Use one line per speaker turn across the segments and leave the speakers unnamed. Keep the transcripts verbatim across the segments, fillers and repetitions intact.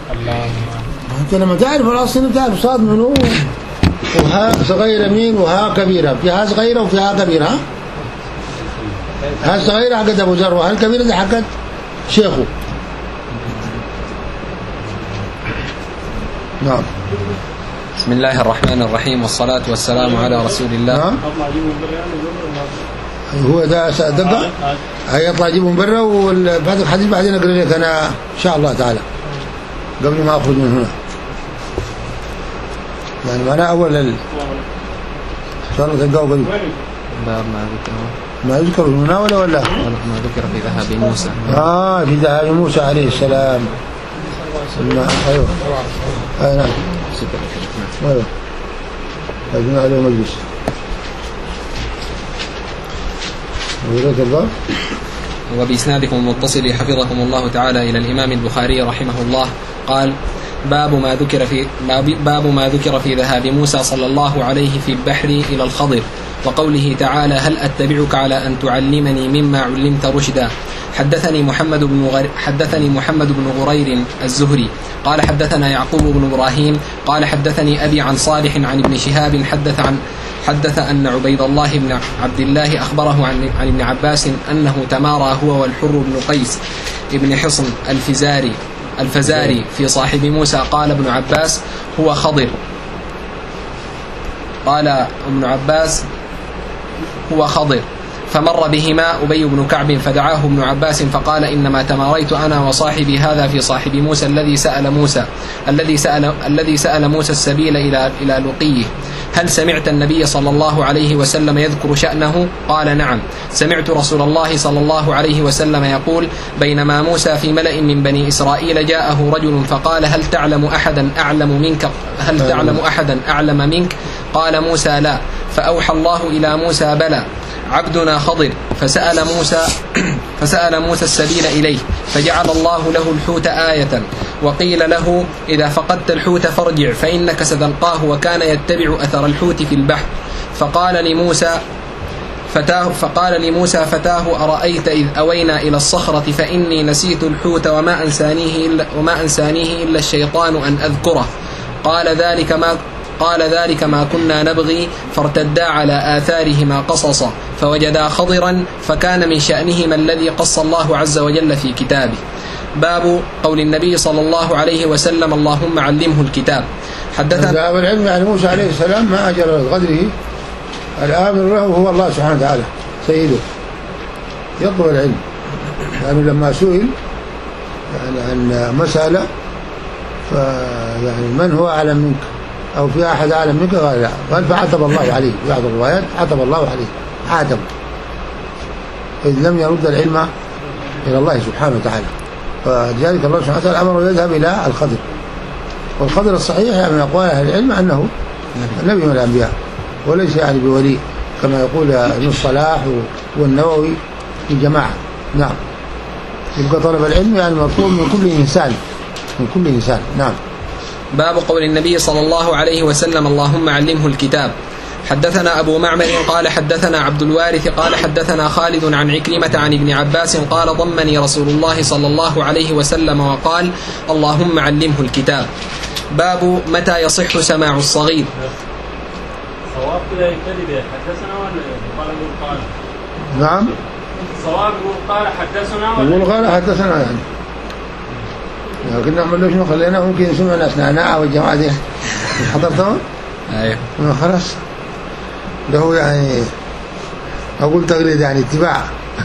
أنت لما تعرف الأصل تعرف صاد منو وها صغيرة مين وها كبيرة، في ها صغيرة وفي ها كبيرة. ها ها صغيرة حقت أبو ذر وها الكبيرة دي حقت شيخه. نعم.
بسم الله الرحمن الرحيم والصلاة والسلام على رسول الله.
نعم. هو ده دقة هيطلع يجيبهم برا، وبعد الحديث بعدين أقرأ لك أنا إن شاء الله تعالى قبل ما أخرج من هنا. يعني معناه أول ال صار تلقاه قريب.
باب ما ذكر
ما يذكر هنا ولا ولا
ما ذكر في ذهاب موسى.
آه في ذهاب موسى عليه السلام. أيوه أي نعم أيوه أجمع عليه مجلس. ورد الباب.
وبإسنادكم المتصل حفظكم الله تعالى إلى الإمام البخاري رحمه الله قال: باب ما ذكر في باب ما ذكر في ذهاب موسى صلى الله عليه في البحر إلى الخضر، وقوله تعالى: هل أتبعك على أن تعلمني مما علمت رشدا. حدثني محمد بن غر... حدثني محمد بن غرير الزهري قال حدثنا يعقوب بن إبراهيم قال حدثني أبي عن صالح عن ابن شهاب حدث عن حدث أن عبيد الله بن عبد الله أخبره عن, عن ابن عباس أنه تمارى هو والحر بن قيس ابن حصن الفزاري الفزاري في صاحب موسى. قال ابن عباس: هو خضر. قال ابن عباس: هو خضر. فمر بهما أبي بن كعب فدعاه ابن عباس فقال: إنما تماريت أنا وصاحبي هذا في صاحب موسى الذي سأل موسى الذي سأل الذي سأل موسى السبيل إلى إلى لقيه. هل سمعت النبي صلى الله عليه وسلم يذكر شأنه؟ قال: نعم، سمعت رسول الله صلى الله عليه وسلم يقول: بينما موسى في ملأ من بني إسرائيل جاءه رجل فقال: هل تعلم أحدا أعلم منك هل تعلم أحدا أعلم منك؟ قال موسى: لا. فأوحى الله إلى موسى: بلى، عبدنا خضر. فسأل موسى فسأل موسى السبيل إليه، فجعل الله له الحوت آية، وقيل له: إذا فقدت الحوت فارجع فإنك ستلقاه، وكان يتبع أثر الحوت في البحر. فقال لموسى فتاه فقال لموسى فتاه: أرأيت إذ أوينا إلى الصخرة فإني نسيت الحوت وما أنسانيه إلا, وما أنسانيه إلا الشيطان أن أذكره. قال ذلك ما قال ذلك ما كنا نبغي. فارتدا على آثارهما قصصا فوجدا خضرا، فكان من شأنهما الذي قص الله عز وجل في كتابه. باب قول النبي صلى الله عليه وسلم: اللهم علمه الكتاب. حدثنا
ذهب العلم عن موسى عليه السلام ما أجل قدره، الآمر له هو الله سبحانه وتعالى سيده، يطلب العلم. يعني لما سئل يعني عن مسألة فيعني من هو أعلم منك أو في أحد أعلم منك؟ قال لا. قال فعتب الله عليه. في بعض الروايات عتب الله عليه، عاتب، إذ لم يرد العلم إلى الله سبحانه وتعالى. فلذلك الله سبحانه وتعالى أمره يذهب إلى الخضر. والخضر الصحيح يعني من أقوال أهل العلم أنه النبي من الأنبياء، وليس يعني بولي كما يقول ابن الصلاح والنووي في جماعة. نعم. يبقى طلب العلم يعني مطلوب من كل إنسان، من كل إنسان. نعم.
باب قول النبي صلى الله عليه وسلم: اللهم علمه الكتاب. حدثنا أبو معمر قال حدثنا عبد الوارث قال حدثنا خالد عن عكرمة عن ابن عباس قال: ضمني رسول الله صلى الله عليه وسلم وقال: اللهم علمه الكتاب. باب متى يصح سماع الصغير.
صواب كذب حدثنا ولا قال؟
نعم.
صواب قال حدثنا ولا
يقول قال حدثنا يعني، لكن نعمل له شنو خلينا ممكن يسمع ناس نعناع والجماعة دي حضرتهم؟
ايوه
خلاص له يعني أقول تقليد يعني اتباع.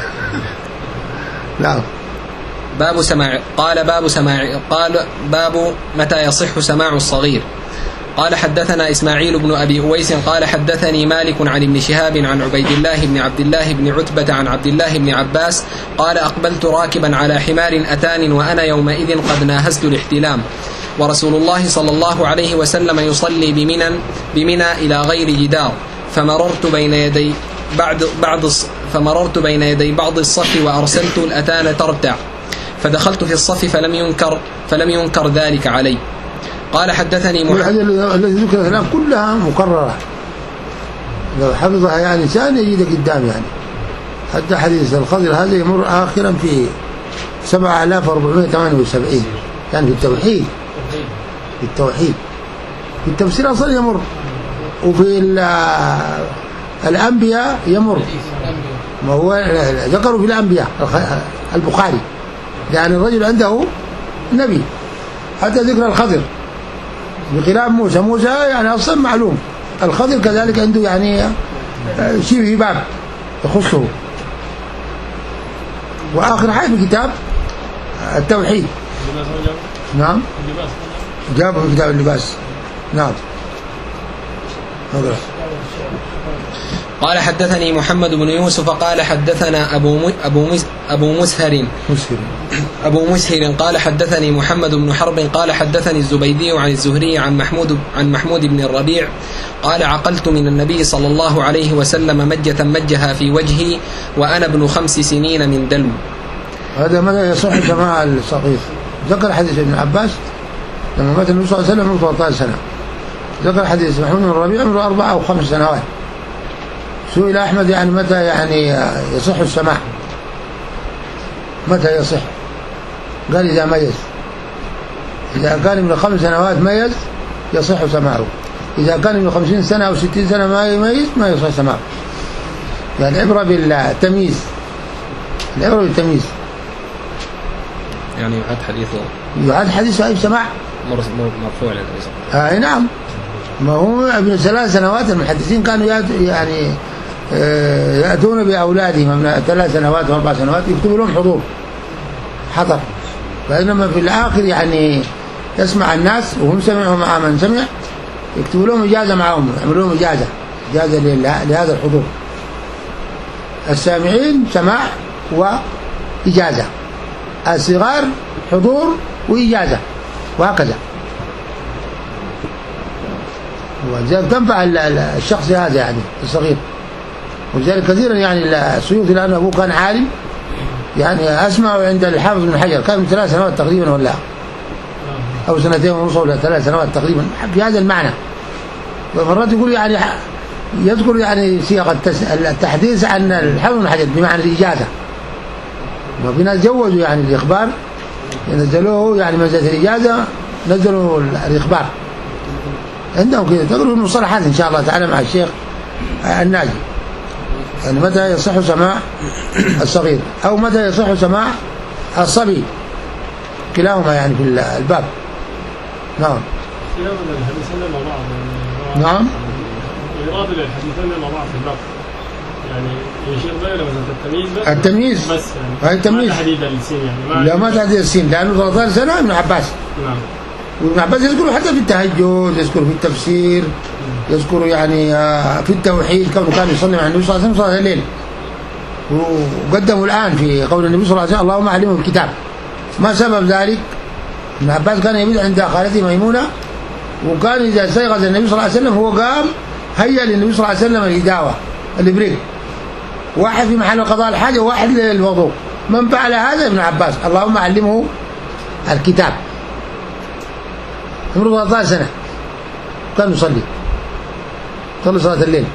نعم.
باب سماع قال باب سماع قال باب متى يصح سماع الصغير. قال حدثنا إسماعيل بن أبي أويس قال حدثني مالك عن ابن شهاب عن عبيد الله بن عبد الله بن عتبة عن عبد الله بن عباس قال: أقبلت راكبا على حمار أتان وأنا يومئذ قد ناهزت الاحتلام، ورسول الله صلى الله عليه وسلم يصلي بمنى بمنى إلى غير جدار، فمررت بين يدي بعد بعض فمررت بين يدي بعض الصف وأرسلت الأتان ترتع، فدخلت في الصف فلم ينكر فلم ينكر ذلك علي. قال حدثني
محمد الذي ذكر الكلام كلها مكررة، لو حفظها يعني إنسان يجد قدام يعني. حتى حديث الخضر هذا يمر آخرا في سبعة آلاف وأربعمائة وثمانية وسبعين يعني في التوحيد، في التوحيد. في التفسير أصلا يمر، وفي الأنبياء يمر. ما هو ذكروا في الأنبياء البخاري، يعني الرجل عنده نبي، حتى ذكر الخضر بخلاف موسى. موسى يعني أصلا معلوم، الخضر كذلك عنده يعني شيء في باب يخصه. وآخر حاجة في كتاب التوحيد. نعم جابه في كتاب اللباس. نعم.
قال حدثني محمد بن يوسف قال حدثنا أبو أبو أبو مسهر أبو مسهر قال حدثني محمد بن حرب قال حدثني الزبيدي عن الزهري عن محمود عن محمود بن الربيع قال عقلت من النبي صلى الله عليه وسلم مجة مجها في وجهي وأنا ابن خمس سنين من دلو.
هذا ماذا يصح سماع الصغير. ذكر حديث ابن عباس لما مات النبي صلى الله عليه وسلم عمره ثلاث عشرة سنة. ذكر حديث محمود بن الربيع عمره أربع أو خمس سنوات. سئل أحمد يعني متى يعني يصح السماع، متى يصح؟ قال إذا ميز، إذا كان من خمس سنوات ميز يصح سماعه، إذا كان من خمسين سنة أو ستين سنة ما يميز ما يصح سماعه. يعني العبرة بالتمييز، العبرة بالتمييز.
يعني يعد حديثه
يعد حديثه أي سماع
مرفوع للنبي صلى الله عليه وسلم.
آه نعم. ما هو ابن ثلاث سنوات المحدثين كانوا يعني يأتون بأولادهم من ثلاث سنوات وأربع سنوات يكتبوا لهم حضور حضر، بينما في الآخر يعني يسمع الناس وهم سمعوا مع من سمع، يكتبوا لهم إجازة معهم، يعملوا لهم إجازة إجازة لهذا الحضور. السامعين سماع وإجازة، الصغار حضور وإجازة، وهكذا. ولذلك تنفع الشخص هذا يعني الصغير. ولذلك كثيرا يعني السيوطي لأن أبوه كان عالم، يعني أسمعه عند الحافظ بن حجر كان من ثلاث سنوات تقريبا ولا أو سنتين ونصف ولا ثلاث سنوات تقريبا في هذا المعنى. ومرات يقول يعني يذكر يعني صيغة التحديث عن الحافظ بن حجر بمعنى الإجازة. وفي ناس جوزوا يعني الإخبار، نزلوه يعني منزلة الإجازة، نزلوا الإخبار عندهم كده. تقروا المصطلحات إن شاء الله تعالى مع الشيخ الناجي، يعني متى يصح سماع الصغير أو متى يصح سماع الصبي، كلاهما يعني في الباب. نعم. نعم.
يراد الحديثين مع بعض في الباب، يعني يشير غير مثلا التمييز بس.
التمييز
بس
يعني. هاي التمييز.
ما تحديد السين يعني. ما
لا ما تحديد السين لأنه ثلاث عشرة سنة ابن عباس.
نعم.
وابن عباس يذكر حتى في التهجد، يذكر في التفسير، يذكر يعني في التوحيد كونه كان يصلي مع النبي صلى الله عليه وسلم صلاة الليل. وقدموا الآن في قول النبي صلى الله عليه وسلم اللهم علمه الكتاب. ما سبب ذلك؟ ابن عباس كان يبيت عند خالته ميمونة، وكان إذا استيقظ النبي صلى الله عليه وسلم هو قام هيا للنبي صلى الله عليه وسلم الهداوة الإبريق، واحد في محل قضاء الحاجة وواحد للوضوء. من فعل هذا؟ ابن عباس. اللهم علمه الكتاب. عمره ثلاث سنة كان يصلي صلي صلاة الليل.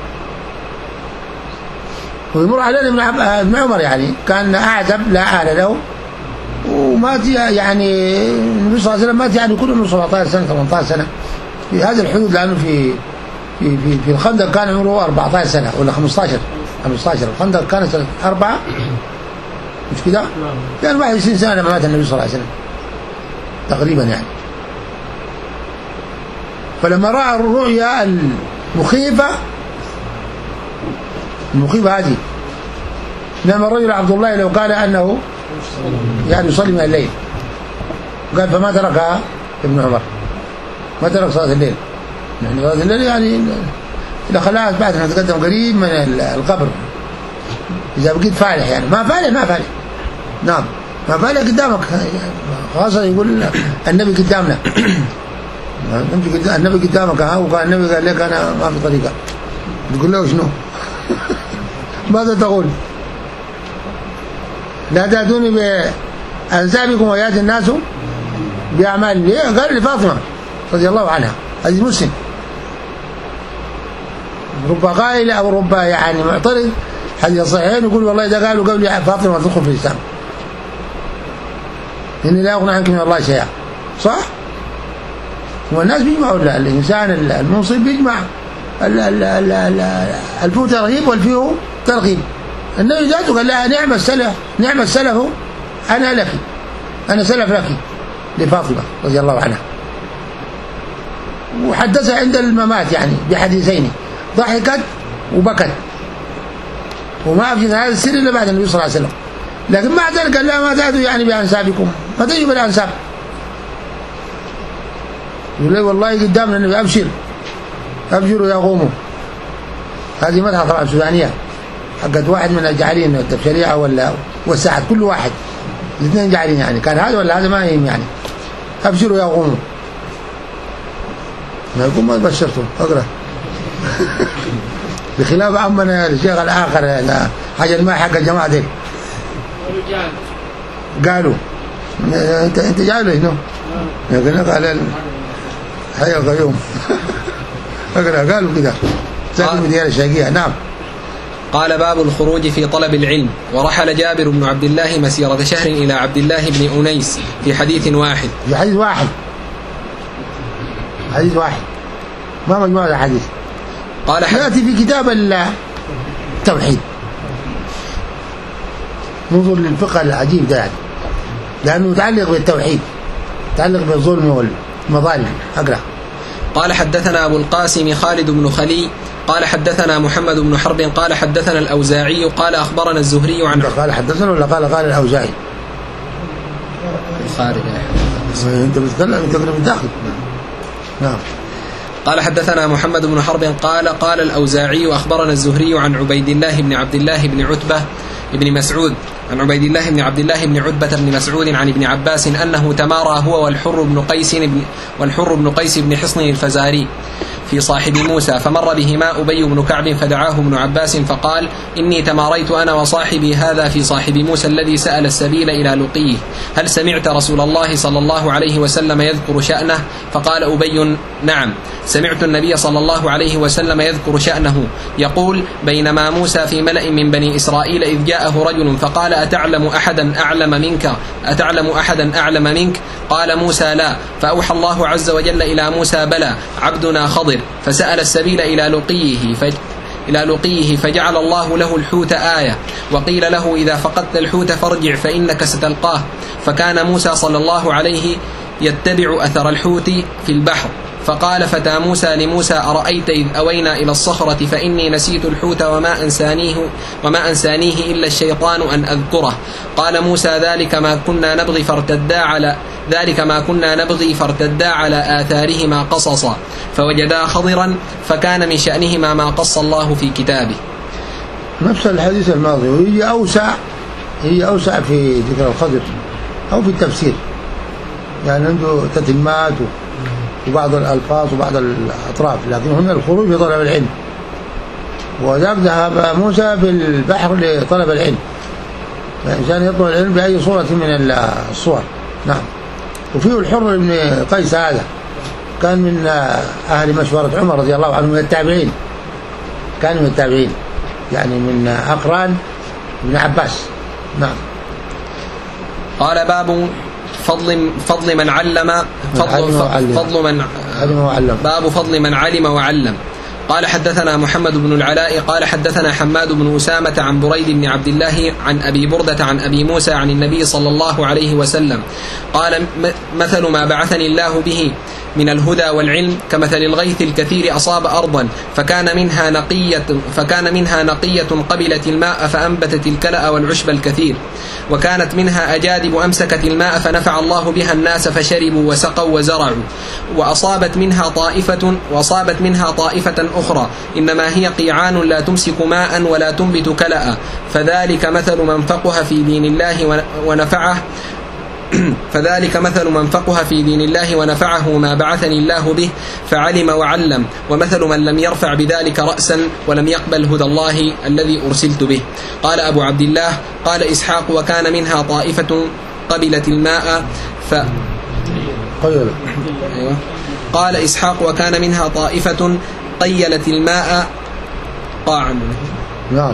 ويمر علينا ابن, عب... ابن عمر يعني كان أعزب لا أهل له، ومات يعني النبي صلى الله عليه وسلم مات يعني كل عمره سبعة عشر سنة ثمانية عشر سنة في هذا الحدود، لأنه في في في, في الخندق كان عمره أربعة عشر سنة ولا خمسة عشر خمسة عشر. الخندق كانت سنة أربعة مش كده؟ يعني واحد وعشرين سنة لما مات النبي صلى الله عليه وسلم تقريبا يعني. فلما رأى الرؤيا المخيفة المخيفة هذه، نعم الرجل عبد الله لو قال أنه يعني يصلي من الليل، قال فما تركها ابن عمر، ما ترك صلاة الليل. يعني صلاة الليل يعني إذا خلاها بعد ما تقدم قريب من القبر، إذا بقيت فالح يعني ما فالح ما فالح. نعم ما فالح قدامك، خاصة يقول النبي قدامنا النبي قدامك ها، وكان النبي قال لك أنا ما في طريقة، تقول له شنو؟ ماذا تقول؟ لا تأتوني بأنسابكم ويأتي الناس بأعمال. ليه؟ قال لفاطمة رضي الله عنها، هذه مسلم. رب قائل أو رب يعني معترض حديث صحيحين يقول والله إذا قالوا قبل فاطمة تدخل في الإسلام، إني لا أغنى عنك من الله شيئا. صح؟ والناس بيجمعوا الإنسان المنصف بيجمع الفيه ترغيب والفيه ترغيب. النبي ذاته قال لها نعم السلف نعم السلف أنا لك، أنا سلف لك لفاطمة رضي الله عنها. وحدثها عند الممات يعني بحديثين، ضحكت وبكت، وما أفشت هذا السر إلا بعد النبي صلى الله عليه وسلم. لكن مع ذلك قال لا ما تأتوا يعني بأنسابكم، ما تجوا بالأنساب. يقول لي والله قدامنا النبي أبشر أبشروا يا قوموا. هذه مدحة طبعا سودانية حقت واحد من الجعلين التبشرية ولا والساعد، كل واحد الاثنين جعلين يعني، كان هذا ولا هذا ما يهم يعني. أبشروا يا قوموا، ما يقول ما بشرتم اقرأ. بخلاف عمنا الشيخ الآخر حاجة ما حق الجماعة دي قالوا انت انت جاله هنا لكن قال الحي القيوم. اقرأ قالوا كده ساكن بديار الشاقية. نعم.
قال باب الخروج في طلب العلم. ورحل جابر بن عبد الله مسيرة شهر إلى عبد الله بن أنيس في حديث واحد.
في حديث واحد حديث واحد ما مجموعة الحديث.
قال
يأتي في كتاب التوحيد. ننظر للفقه العجيب ده يعني، لأنه متعلق بالتوحيد، متعلق بالظلم والمظالم. أقرأ.
قال حدثنا أبو القاسم خالد بن خلي قال حدثنا محمد بن حرب قال حدثنا الأوزاعي قال أخبرنا الزهري عن
قال حدثنا ولا قال قال الأوزاعي؟
خارج
أنت بتتكلم أنت من داخل. نعم.
قال حدثنا محمد بن حرب قال قال الأوزاعي أخبرنا الزهري عن عبيد الله بن عبد الله بن عتبة بن مسعود عن عبيد الله بن عبد الله بن عتبة بن مسعود عن ابن عباس أنه تمارى هو والحر بن قيس بن والحر بن قيس بن حصن الفزاري في صاحب موسى، فمر بهما أبي بن كعب فدعاه ابن عباس فقال إني تماريت أنا وصاحبي هذا في صاحب موسى الذي سأل السبيل إلى لقيه، هل سمعت رسول الله صلى الله عليه وسلم يذكر شأنه؟ فقال أبي نعم، سمعت النبي صلى الله عليه وسلم يذكر شأنه يقول بينما موسى في ملأ من بني إسرائيل إذ جاءه رجل فقال أتعلم أحدا أعلم منك أتعلم أحدا أعلم منك؟ قال موسى لا، فأوحى الله عز وجل إلى موسى بلى عبدنا خضر، فسأل السبيل إلى لقيه فج... إلى لقيه فجعل الله له الحوت آية، وقيل له إذا فقدت الحوت فارجع فإنك ستلقاه، فكان موسى صلى الله عليه يتبع أثر الحوت في البحر، فقال فتى موسى لموسى أرأيت إذ أوينا إلى الصخرة فإني نسيت الحوت وما أنسانيه, وما أنسانيه إلا الشيطان أن أذكره. قال موسى ذلك ما كنا نبغي فارتدا على ذلك ما كنا نبغي فارتدا على آثارهما قصصا فوجدا خضرا فكان من شأنهما ما قص الله في كتابه.
نفس الحديث الماضي، وهي أوسع هي أوسع في ذكر الخضر أو في التفسير، يعني عنده تتمات وبعض الألفاظ وبعض الأطراف، لكن هنا الخروج لطلب العلم، وذاك ذهب موسى في البحر لطلب العلم، الإنسان يطلب العلم بأي صورة من الصور. نعم. وفيه الحر بن قيس هذا كان من أهل مشورة عمر رضي الله عنه، من التابعين، كان من التابعين يعني من أقران ابن عباس. نعم.
قال باب فضل فضل من علم فضل فضل من
علم وعلم
باب فضل من علم وعلم. قال حدثنا محمد بن العلاء قال حدثنا حماد بن أسامة عن بريد بن عبد الله عن أبي بردة عن أبي موسى عن النبي صلى الله عليه وسلم قال مثل ما بعثني الله به من الهدى والعلم كمثل الغيث الكثير أصاب أرضا فكان منها نقية فكان منها نقية قبلت الماء فأنبتت الكلأ والعشب الكثير، وكانت منها أجادب أمسكت الماء فنفع الله بها الناس فشربوا وسقوا وزرعوا، وأصابت منها طائفة وأصابت منها طائفة أخرى إنما هي قيعان لا تمسك ماء ولا تنبت كلأ، فذلك مثل من فقه في دين الله ونفعه فذلك مثل من فقه في دين الله ونفعه ما بعثني الله به فعلم وعلم، ومثل من لم يرفع بذلك رأسا ولم يقبل هدى الله الذي أرسلت به. قال أبو عبد الله قال إسحاق وكان منها طائفة قبلت الماء ف
أيوة.
قال إسحاق وكان منها طائفة قيلت الماء قاعا.
نعم.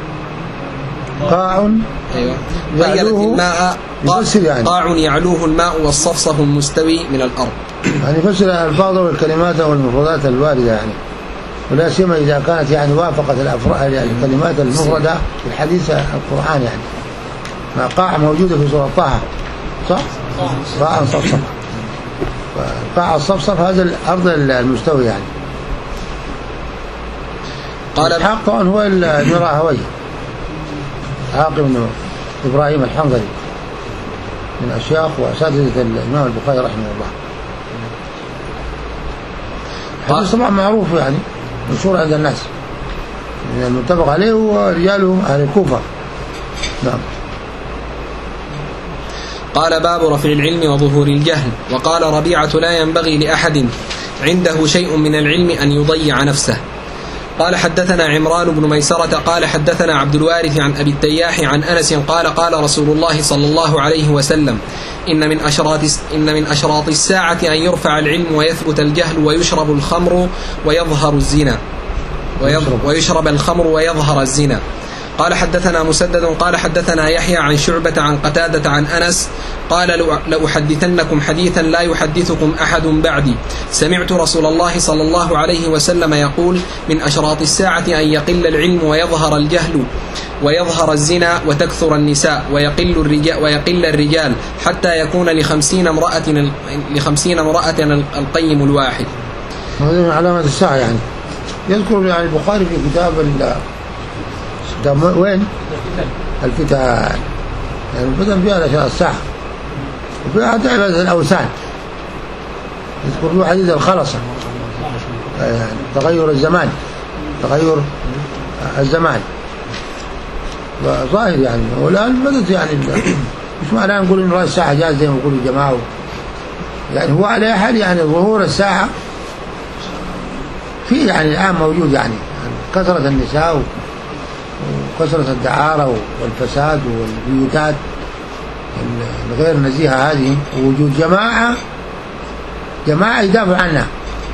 قاع
أيوة. قيلت الماء قاع,
يعني.
قاع يعلوه الماء والصفصف المستوي من الأرض.
يعني يفسر الألفاظ والكلمات والمفردات الواردة يعني، ولا سيما إذا كانت يعني وافقت الأفراد يعني الكلمات المفردة في الحديث القرآن يعني. ما قاع موجودة في سورة طه صح؟ قاع صفصف، قاع الصفصف هذا الأرض المستوي يعني. قال الحق طبعا هو ابن راهويه عاقب بن إبراهيم الحنظلي من أشياخ وأساتذة الإمام البخاري رحمه الله. حديث طبعا معروف يعني مشهور عند الناس، يعني المتفق عليه هو رجاله أهل الكوفة. نعم.
قال باب رفع العلم وظهور الجهل. وقال ربيعة لا ينبغي لأحد عنده شيء من العلم أن يضيع نفسه. قال حدثنا عمران بن ميسرة قال حدثنا عبد الوارث عن أبي التياح عن أنس قال قال رسول الله صلى الله عليه وسلم إن من أشراط إن من أشراط الساعة أن يرفع العلم ويثبت الجهل ويشرب الخمر ويظهر الزنا ويشرب الخمر ويظهر الزنا. قال حدثنا مسدد قال حدثنا يحيى عن شعبة عن قتادة عن أنس قال لأحدثنكم حديثا لا يحدثكم أحد بعدي سمعت رسول الله صلى الله عليه وسلم يقول من أشراط الساعة أن يقل العلم ويظهر الجهل ويظهر الزنا وتكثر النساء ويقل الرجال ويقل الرجال حتى يكون لخمسين امرأة لخمسين امرأة القيم الواحد.
هذه من علامات الساعة يعني. يذكر يعني البخاري في كتاب وين الفتن يعني الفتن فيها أشياء الساعة وفيها عبادة الأوثان. يذكر له حديث الخلصة يعني تغير الزمان تغير الزمان ظاهر يعني. والآن بدت يعني مش معناه نقول إن رأي الساعة جاز زي ما يقولوا الجماعة يعني. هو على حال يعني ظهور الساعة في يعني الآن موجود يعني كثرة النساء وكثرة الدعارة والفساد والبيوتات الغير نزيهة هذه ووجود جماعة جماعة يدافع عنها.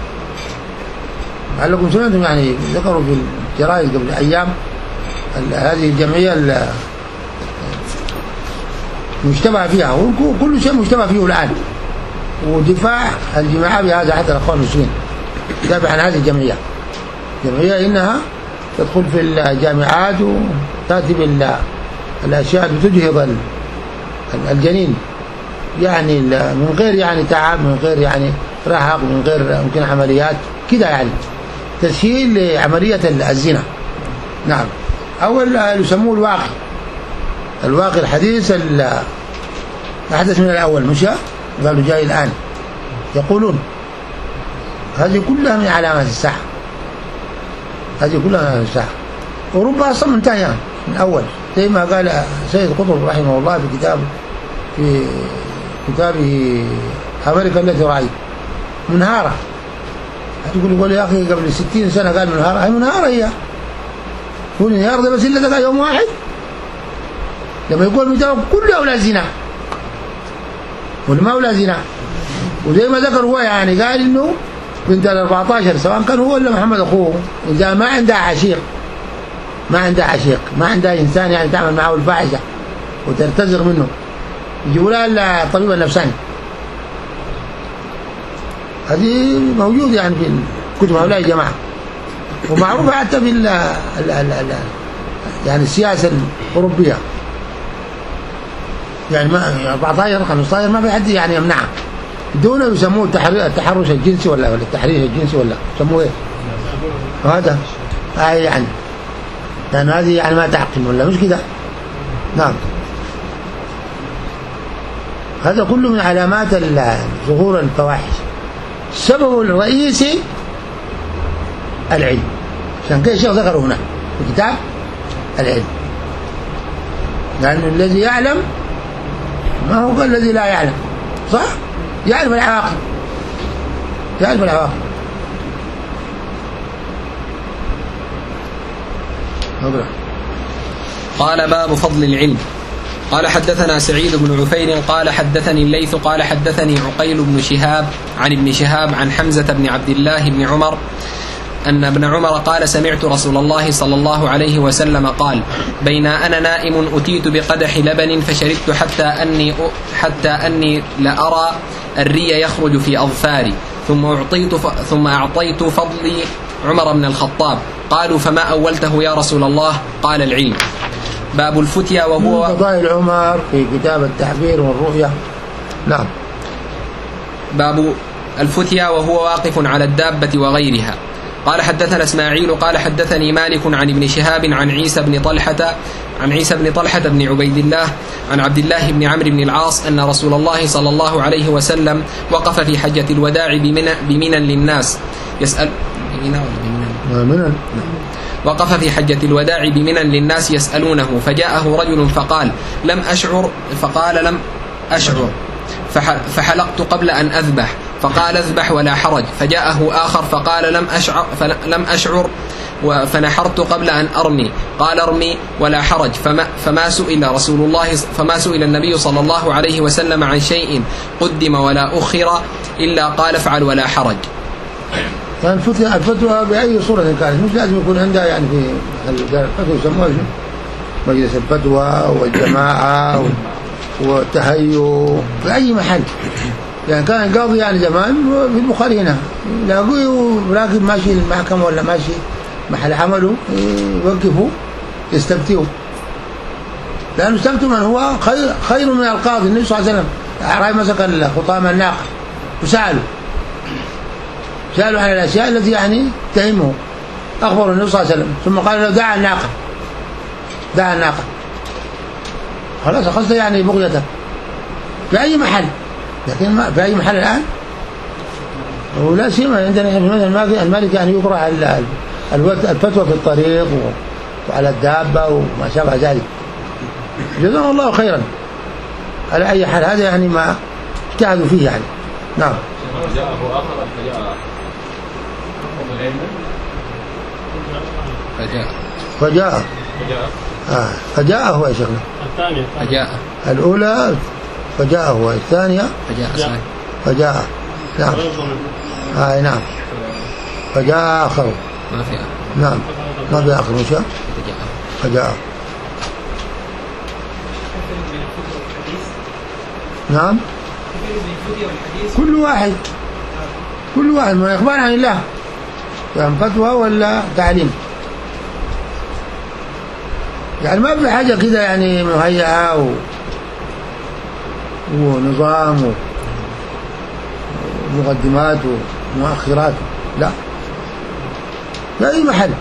لعلكم سمعتم يعني ذكروا في الجرائد قبل أيام هذه الجمعية المشتبه فيها وكل شيء مشتبه فيه الآن، ودفاع الجماعة بهذا حتى الأخوان المسلمين يدافع عن هذه الجمعية. جمعية إنها تدخل في الجامعات وتأتي بالأشياء بتجهض الجنين يعني من غير يعني تعب من غير يعني رهق من غير ممكن عمليات كده يعني تسهيل لعملية الزنا. نعم. أول يسموه الواقع الواقع الحديث أحدث من الأول مش قالوا جاي الآن يقولون هذه كلها من علامات الساعة هذه كلها من علامات الساعة. أوروبا أصلا منتهية من أول زي ما قال سيد قطب رحمه الله في كتابه في كتابه أمريكا التي رأيت منهارة. هتقول يقول يا أخي قبل ستين سنة قال منهارة هي منهارة هي هو الانهيار ده بس إلا دقى يوم واحد لما يقول مجرد كل أولاد زنا والما أولاد زنا. وزي ما ذكر هو يعني قال إنه بنت الأربعة عشر سواء كان هو ولا محمد أخوه إذا ما عندها عشيق ما عندها عشيق ما عندها إنسان يعني تعمل معه الفاحشة وترتزق منه يجيبوا لها الطبيب النفساني. هذه موجود يعني في كتب هؤلاء الجماعة ومعروفة حتى في ال ال ال ال يعني السياسة الأوروبية يعني ما أربعة عشر خمسة عشر ما في حد يعني يمنعه دون يسموه التحرش الجنسي ولا التحريش الجنسي ولا يسموه ايه هذا آه يعني لأن يعني هذه يعني ما تعقل ولا مش كده. نعم. هذا كله من علامات ظهور الفواحش. السبب الرئيسي العلم عشان كده الشيخ ذكره هنا في الكتاب العلم لأن الذي يعلم ما هو الذي لا يعلم صح يعرف العواقب يعرف العواقب.
قال باب فضل العلم. قال حدثنا سعيد بن عفير قال حدثني الليث قال حدثني عقيل بن شهاب عن ابن شهاب عن حمزة بن عبد الله بن عمر أن ابن عمر قال سمعت رسول الله صلى الله عليه وسلم قال بين أنا نائم أتيت بقدح لبن فشربت حتى أني حتى أني لأرى الري يخرج في أظفاري ثم أعطيت, ثم أعطيت فضلي عمر بن الخطاب. قالوا فما أولته يا رسول الله؟ قال العلم. باب الفتيا وهو
فضائل عمر في كتاب التحبير والرؤية. نعم.
باب الفتيا وهو واقف على الدابة وغيرها. قال حدثنا اسماعيل قال حدثني مالك عن ابن شهاب عن عيسى بن طلحة عن عيسى بن طلحة بن عبيد الله عن عبد الله بن عمرو بن العاص أن رسول الله صلى الله عليه وسلم وقف في حجة الوداع بمنى, بمنى للناس يسأل
بمنى
وقف في حجة الوداع بمنى للناس يسألونه فجاءه رجل فقال لم أشعر فقال لم أشعر فحلقت قبل أن أذبح فقال اذبح ولا حرج. فجاءه آخر فقال لم أشعر, لم أشعر فنحرت قبل أن أرمي قال ارمي ولا حرج. فما, فما سئل رسول الله فما سئل النبي صلى الله عليه وسلم عن شيء قدم ولا أخر إلا قال افعل ولا حرج.
يعني الفتوى الفتوى بأي صورة كانت مش لازم يكون عندها يعني في الفتوى يسموها مجلس الفتوى والجماعة والتهيؤ في أي محل. يعني كان قاضي يعني زمان في البخاري هنا لاقوه راكب ماشي للمحكمة ولا ماشي محل عمله يوقفوا يستفتوا لأنه استفتوا من هو خير خير من القاضي. النبي صلى الله عليه وسلم أعرابي مسك خطام الناقة وسألوا سألوا عن الأشياء التي يعني تهمه أخبروا النبي صلى الله عليه وسلم ثم قال له دع الناقة دع الناقة خلاص أخذت يعني بغيتك في أي محل. لكن ما في أي محل الآن ولا سيما عندنا مثلا المالك يعني يقرأ الفتوى في الطريق وعلى الدابة وما شابه ذلك. جزاهم الله خيرا على أي حال. هذا يعني ما اجتهدوا فيه يعني. نعم.
جاءه آخر فجاء
فجاء
فجاء آه فجاءه يا شيخنا.
الثانية
فجاء
الأولى فجاءه والثانية
فجاء
فجاء. نعم. آه نعم. فجاء آخر
ما في
نعم ما في آخر وشاء فجاء. نعم. كل واحد كل واحد من إخبار عن الله يعني فتوى ولا تعليم. يعني ما في حاجة كده يعني مهيئة و... ونظام ومقدمات ومؤخرات لا في أي محل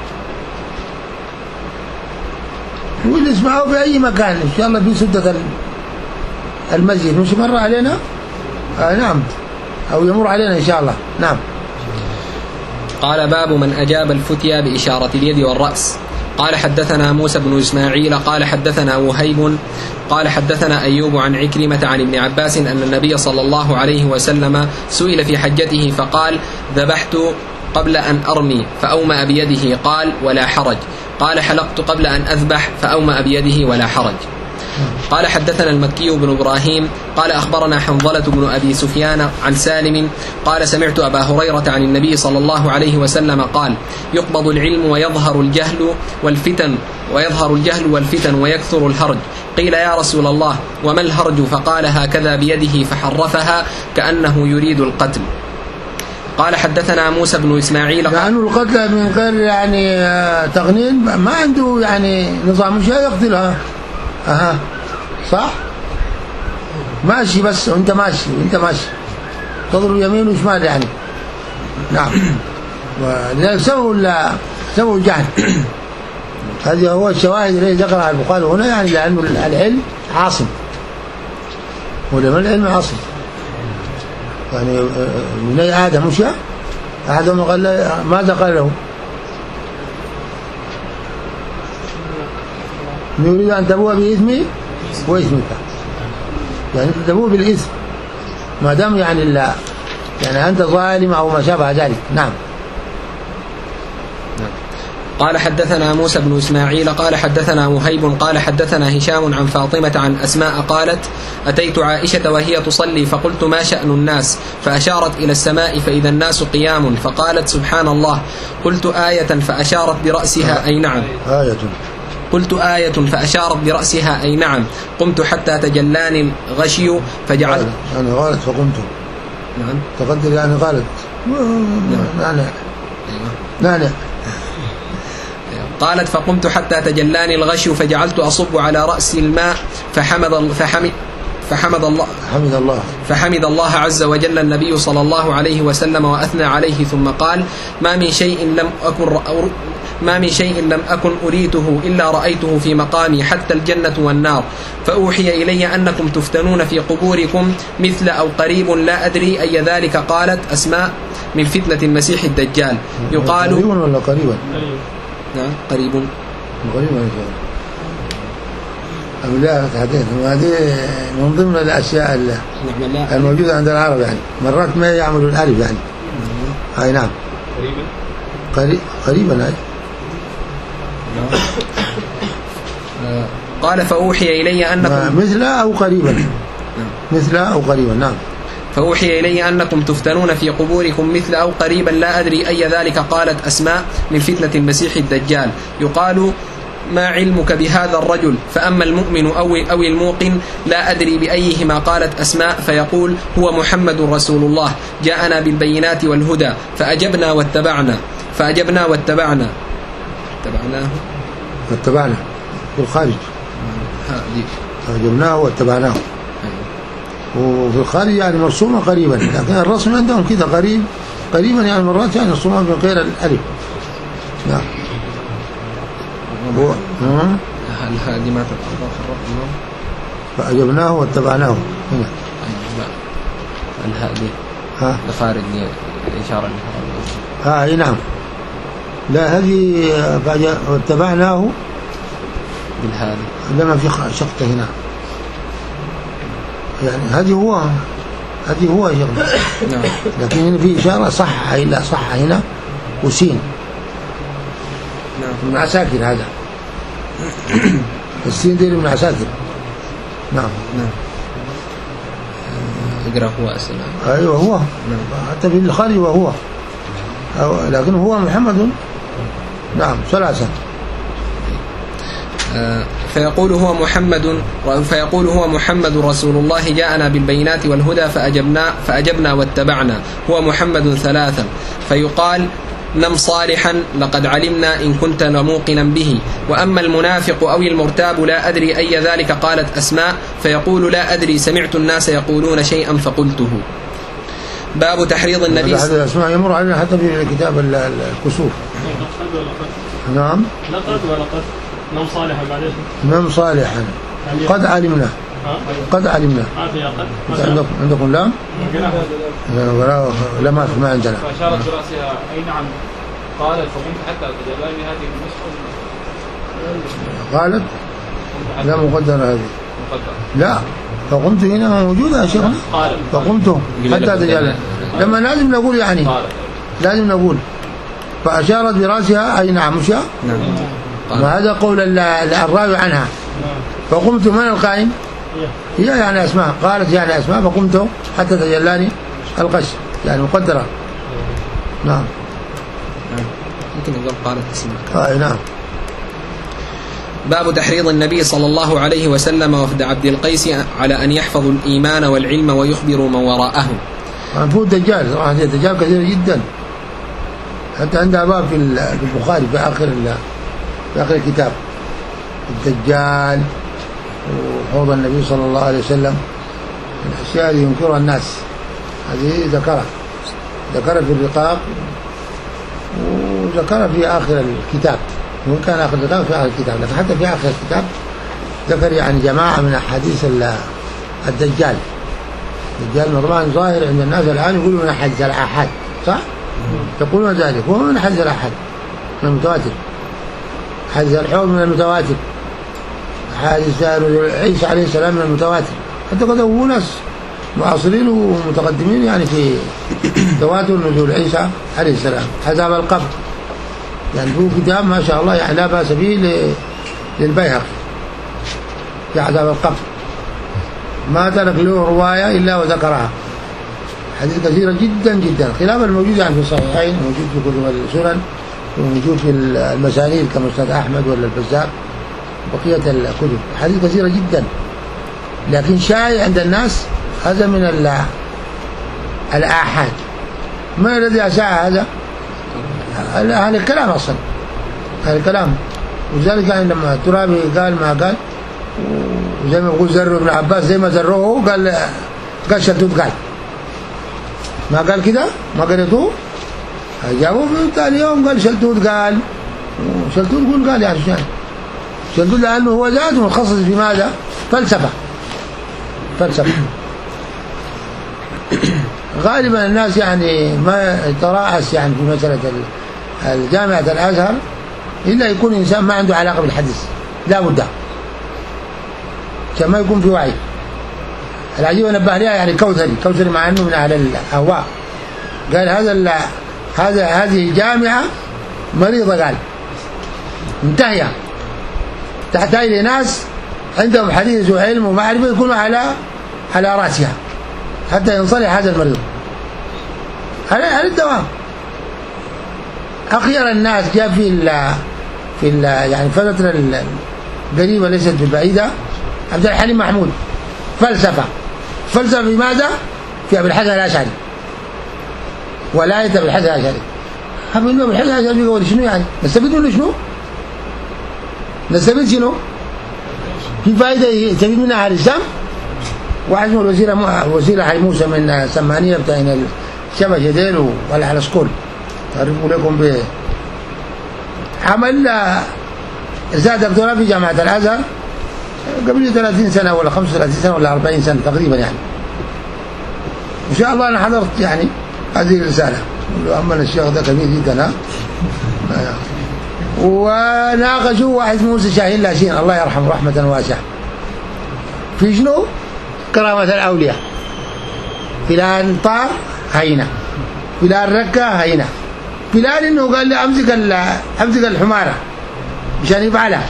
واللي اسمعوا في أي مكان إن شاء الله في سدة المسجد مش مر علينا آه نعم أو يمر علينا إن شاء الله. نعم.
قال باب من أجاب الفتيا بإشارة اليد والرأس. قال حدثنا موسى بن إسماعيل قال حدثنا وهيب قال حدثنا أيوب عن عكرمة عن ابن عباس أن النبي صلى الله عليه وسلم سئل في حجته فقال ذبحت قبل أن أرمي فأومأ بيده قال ولا حرج. قال حلقت قبل أن أذبح فأومأ بيده ولا حرج. قال حدثنا المكي بن إبراهيم قال أخبرنا حنظلة بن أبي سفيان عن سالم قال سمعت أبا هريرة عن النبي صلى الله عليه وسلم قال يقبض العلم ويظهر الجهل والفتن ويظهر الجهل والفتن ويكثر الهرج. قيل يا رسول الله وما الهرج؟ فقال هكذا بيده فحرفها كأنه يريد القتل. قال حدثنا موسى بن إسماعيل
لأنه يعني القتل من غير يعني تغنين ما عنده يعني نظام مش يقتلها. أها صح ماشي بس وانت ماشي وانت ماشي تضرب يمين وشمال يعني. نعم. ولذلك سووا سووا الجهل. هذه هو الشواهد التي ذكرها البخاري هنا يعني لأنه العلم عاصم ولما العلم عاصم يعني من أي آدم مش آدم قال له ماذا قال له يريد أن تبوء بإثمي وإثمك يعني تبوء بالإثم ما دام يعني لا يعني أنت ظالم أو ما شابه ذلك. نعم.
قال حدثنا موسى بن إسماعيل قال حدثنا وهيب قال حدثنا هشام عن فاطمة عن أسماء قالت أتيت عائشة وهي تصلي فقلت ما شأن الناس؟ فأشارت إلى السماء فإذا الناس قيام فقالت سبحان الله. قلت آية فأشارت برأسها أي نعم
آية
قلت آية فأشارت برأسها أي نعم. قمت حتى تجلاني الغشي فجعلت
يعني غالت فقمت.
نعم
تقدر يعني غالت نعنع نعنع.
قالت فقمت حتى تجلاني الغشي فجعلت أصب على رأسي الماء فحمد فحمد فحمد الله
حمد الله
فحمد الله عز وجل النبي صلى الله عليه وسلم وأثنى عليه ثم قال ما من شيء لم أكن ما من شيء لم أكن أريته إلا رأيته في مقامي حتى الجنة والنار. فأوحي إلي أنكم تفتنون في قبوركم مثل أو قريب لا أدري أي ذلك. قالت أسماء من فتنة المسيح الدجال. يقال
قريبا ولا قريبا؟
نعم قريب
قريبا إن شاء الله. أبدا فتحتين وهذه من ضمن الأشياء الموجودة عند العرب يعني مرات ما يعملوا الألف يعني. أي نعم قريبا قريبا أي.
قال فأوحي إلي أنكم
مثل أو قريبا مثل أو قريبا نعم.
فأوحي إلي أنكم تفتنون في قبوركم مثل أو قريبا لا أدري أي ذلك. قالت أسماء من فتنة المسيح الدجال. يقال ما علمك بهذا الرجل؟ فأما المؤمن أو أو الموقن لا أدري بأيهما. قالت أسماء فيقول هو محمد رسول الله جاءنا بالبينات والهدى فأجبنا واتبعنا فأجبنا واتبعنا اتبعناه
واتبعنا في الخارج فأجبناه واتبعناه. وفي الخارج يعني مرسومة قريبا لكن الرسم عندهم كده قريب قريبا يعني مرات يعني مرسومة من غير الألف. نعم هو
هل هذه ما تتطرق الرقم
فأجبناه واتبعناه هنا
الهاء دي
ها
الخارج دي إشارة
ها اي نعم. لا هذه واتبعناه
بالهاء
لما في شقة هنا يعني هذه هو هذه هو شقة
نعم.
لكن هنا في إشارة صح إلا صح هنا وسين
نعم.
من عساكر هذا السين دي من عساكر. نعم
نعم اقرأ هو أسماء.
أيوة هو
نعم.
حتى في الخارج وهو لكن هو محمد. نعم ثلاثة.
فيقول هو محمد فيقول هو محمد رسول الله جاءنا بالبينات والهدى فأجبنا فأجبنا واتبعنا. هو محمد ثلاثا. فيقال نم صالحا لقد علمنا إن كنت لموقنا به. وأما المنافق أو المرتاب لا أدري أي ذلك. قالت أسماء فيقول لا أدري سمعت الناس يقولون شيئا فقلته. باب تحريض النبي.
هذه الأسماء يمر علينا حتى في كتاب الكسوف. نعم
لقد ولقد نم صالحا بعدين
نم صالحا قد علمنا قد علمنا. عندكم عندكم لام لا ما ما عندنا.
فأشارت برأسها أي نعم. قالت فقمت حتى تجلاني هذه المشهد.
قالت لا مقدرة هذه لا فقمت هنا موجودة يا شيخنا. فقمت حتى تجلاني لما لازم نقول يعني لازم نقول فأشارت برأسها أي نعم مش وهذا قول الراوي عنها. فقمت من القائم هي يعني أسماء. قالت يعني أسماء فقمت حتى تجلاني القش يعني مقدرة. نعم
ممكن نقول قالت أسماء.
آه نعم.
باب تحريض النبي صلى الله عليه وسلم وفد عبد القيس على أن يحفظوا الإيمان والعلم ويخبروا من وراءهم.
منفوذ دجال طبعا دجال كثير جدا حتى عندها باب في البخاري في آخر في آخر الكتاب الدجال وحوض النبي صلى الله عليه وسلم الأشياء اللي ينكرها الناس هذه ذكرها ذكرها في الرقاق وذكرها في آخر الكتاب. وإن كان آخر الكتاب في آخر الكتاب لكن حتى في آخر الكتاب ذكر يعني جماعة من أحاديث الدجال. الدجال طبعا ظاهر عند الناس الآن يقولون من حديث الآحاد صح؟ يقولون ذلك هو من حديث الآحاد من المتواتر. حديث الحوض من المتواتر. حديث عيسى عليه السلام من المتواتر. حتى قد هو ناس معاصرين ومتقدمين يعني في تواتر نزول عيسى عليه السلام. عذاب القبر يعني هو كتاب ما شاء الله يعني لا بأس به للبيهقي في عذاب القبر ما ترك له رواية إلا وذكرها. حديث كثيرة جدا جدا خلاف الموجود يعني في الصحيحين موجود في كتب السنن وموجود في المسانيد كمسند أحمد ولا البزار بقية الكتب، حديث كثيرة جدا، لكن شائع عند الناس هذا من الآحاد. من الذي أشاع هذا؟ أهل الكلام أصلا، أهل الكلام. وذلك يعني لما الترابي قال ما قال، وزي ما يقول زروا ابن عباس زي ما زروه، قال قال شلتوت، قال ما قال كده، ما قريتوه، جابوه في ثاني يوم قال شلتوت، قال شلتوت يقول قال يعني شلتوت لأنه هو ذاته متخصص في ماذا؟ فلسفة، فلسفة. غالبا الناس يعني ما يتراءس يعني في مسألة الجامعة الأزهر إلا يكون إنسان ما عنده علاقة بالحديث، لا بد عشان ما يكون في وعي. العجيب نبه لها يعني كوثري، كوثري مع أنه من أهل الأهواء، قال هذا هذا هذه جامعة مريضة، قال منتهية، تحتاج لناس عندهم حديث وعلم ومعرفة يكونوا على على رأسها حتى ينصلح هذا المريض على على الدوام. أخيرا الناس جاء في ال في ال يعني فترة القريبة ليست بالبعيدة عبد الحليم محمود، فلسفة، فلسفة في ماذا؟ في أبي الحسن الأشعري، ولاية أبي الحسن الأشعري. أبي أبي الحسن الأشعري يقول شنو يعني؟ نستفيد منه شنو؟ نستفيد شنو؟ في فائدة يستفيد منها أهل الإسلام؟ واحد اسمه الوزير الوزير علي موسى من سمانية بتاعين الشبه جديل والعلسكول، تعرفوا لكم به، عمل رسالة دكتوراه في جامعة الأزهر قبل ثلاثين سنة ولا خمسة وثلاثين سنة ولا أربعين سنة تقريبا يعني. إن شاء الله أنا حضرت يعني هذه الرسالة، أما الشيخ ده كبير جدا ها. وناقشوا واحد موسى شاهين لاشين الله يرحمه رحمة واسعة في شنو؟ كرامة الأولياء. فلان طار هينة، فلان ركة هينة، فلان إنه قال لي أمسك أمسك الحمارة مشان يفعلها،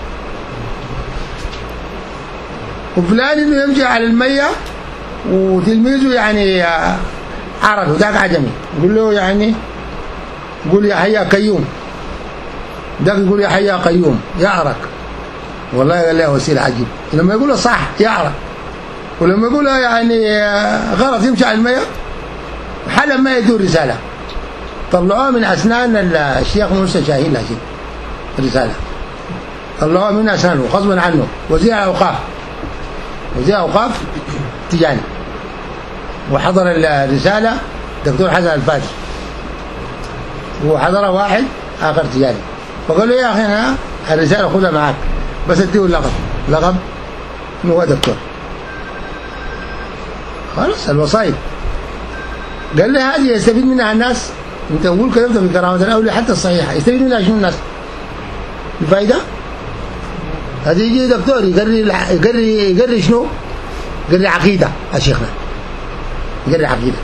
وفلان إنه يمشي على المية وتلميذه يعني عربي وذاك عجمي يقول له يعني يقول يا حيا قيوم، ذاك يقول يا حيا قيوم يعرق. والله قال له وسيلة عجيب، لما يقول صح يعرق، ولما يقول يعني غلط يمشي على المية حالا ما يدور رسالة. طلعوها من أسنان الشيخ موسى شاهين لاشين رسالة، طلعوها من أسنانه غصبا عنه، وزير الأوقاف، وزير الأوقاف تجاني، وحضر الرسالة دكتور حسن الفاتح، وحضرها واحد آخر تجاني، فقال له يا أخي أنا الرسالة خذها معك بس اديه اللقب، لقب إنه هو دكتور. خلاص الوصايد قال لي هذه يستفيد منها الناس، انت تقول كلمت في كرامة الأولياء حتى الصحيحة يستفيد منها شنو الناس؟ الفائدة؟ هذه يجي دكتور يقري يقري يقري شنو؟ يقري عقيدة يا شيخنا، يقري عقيدة.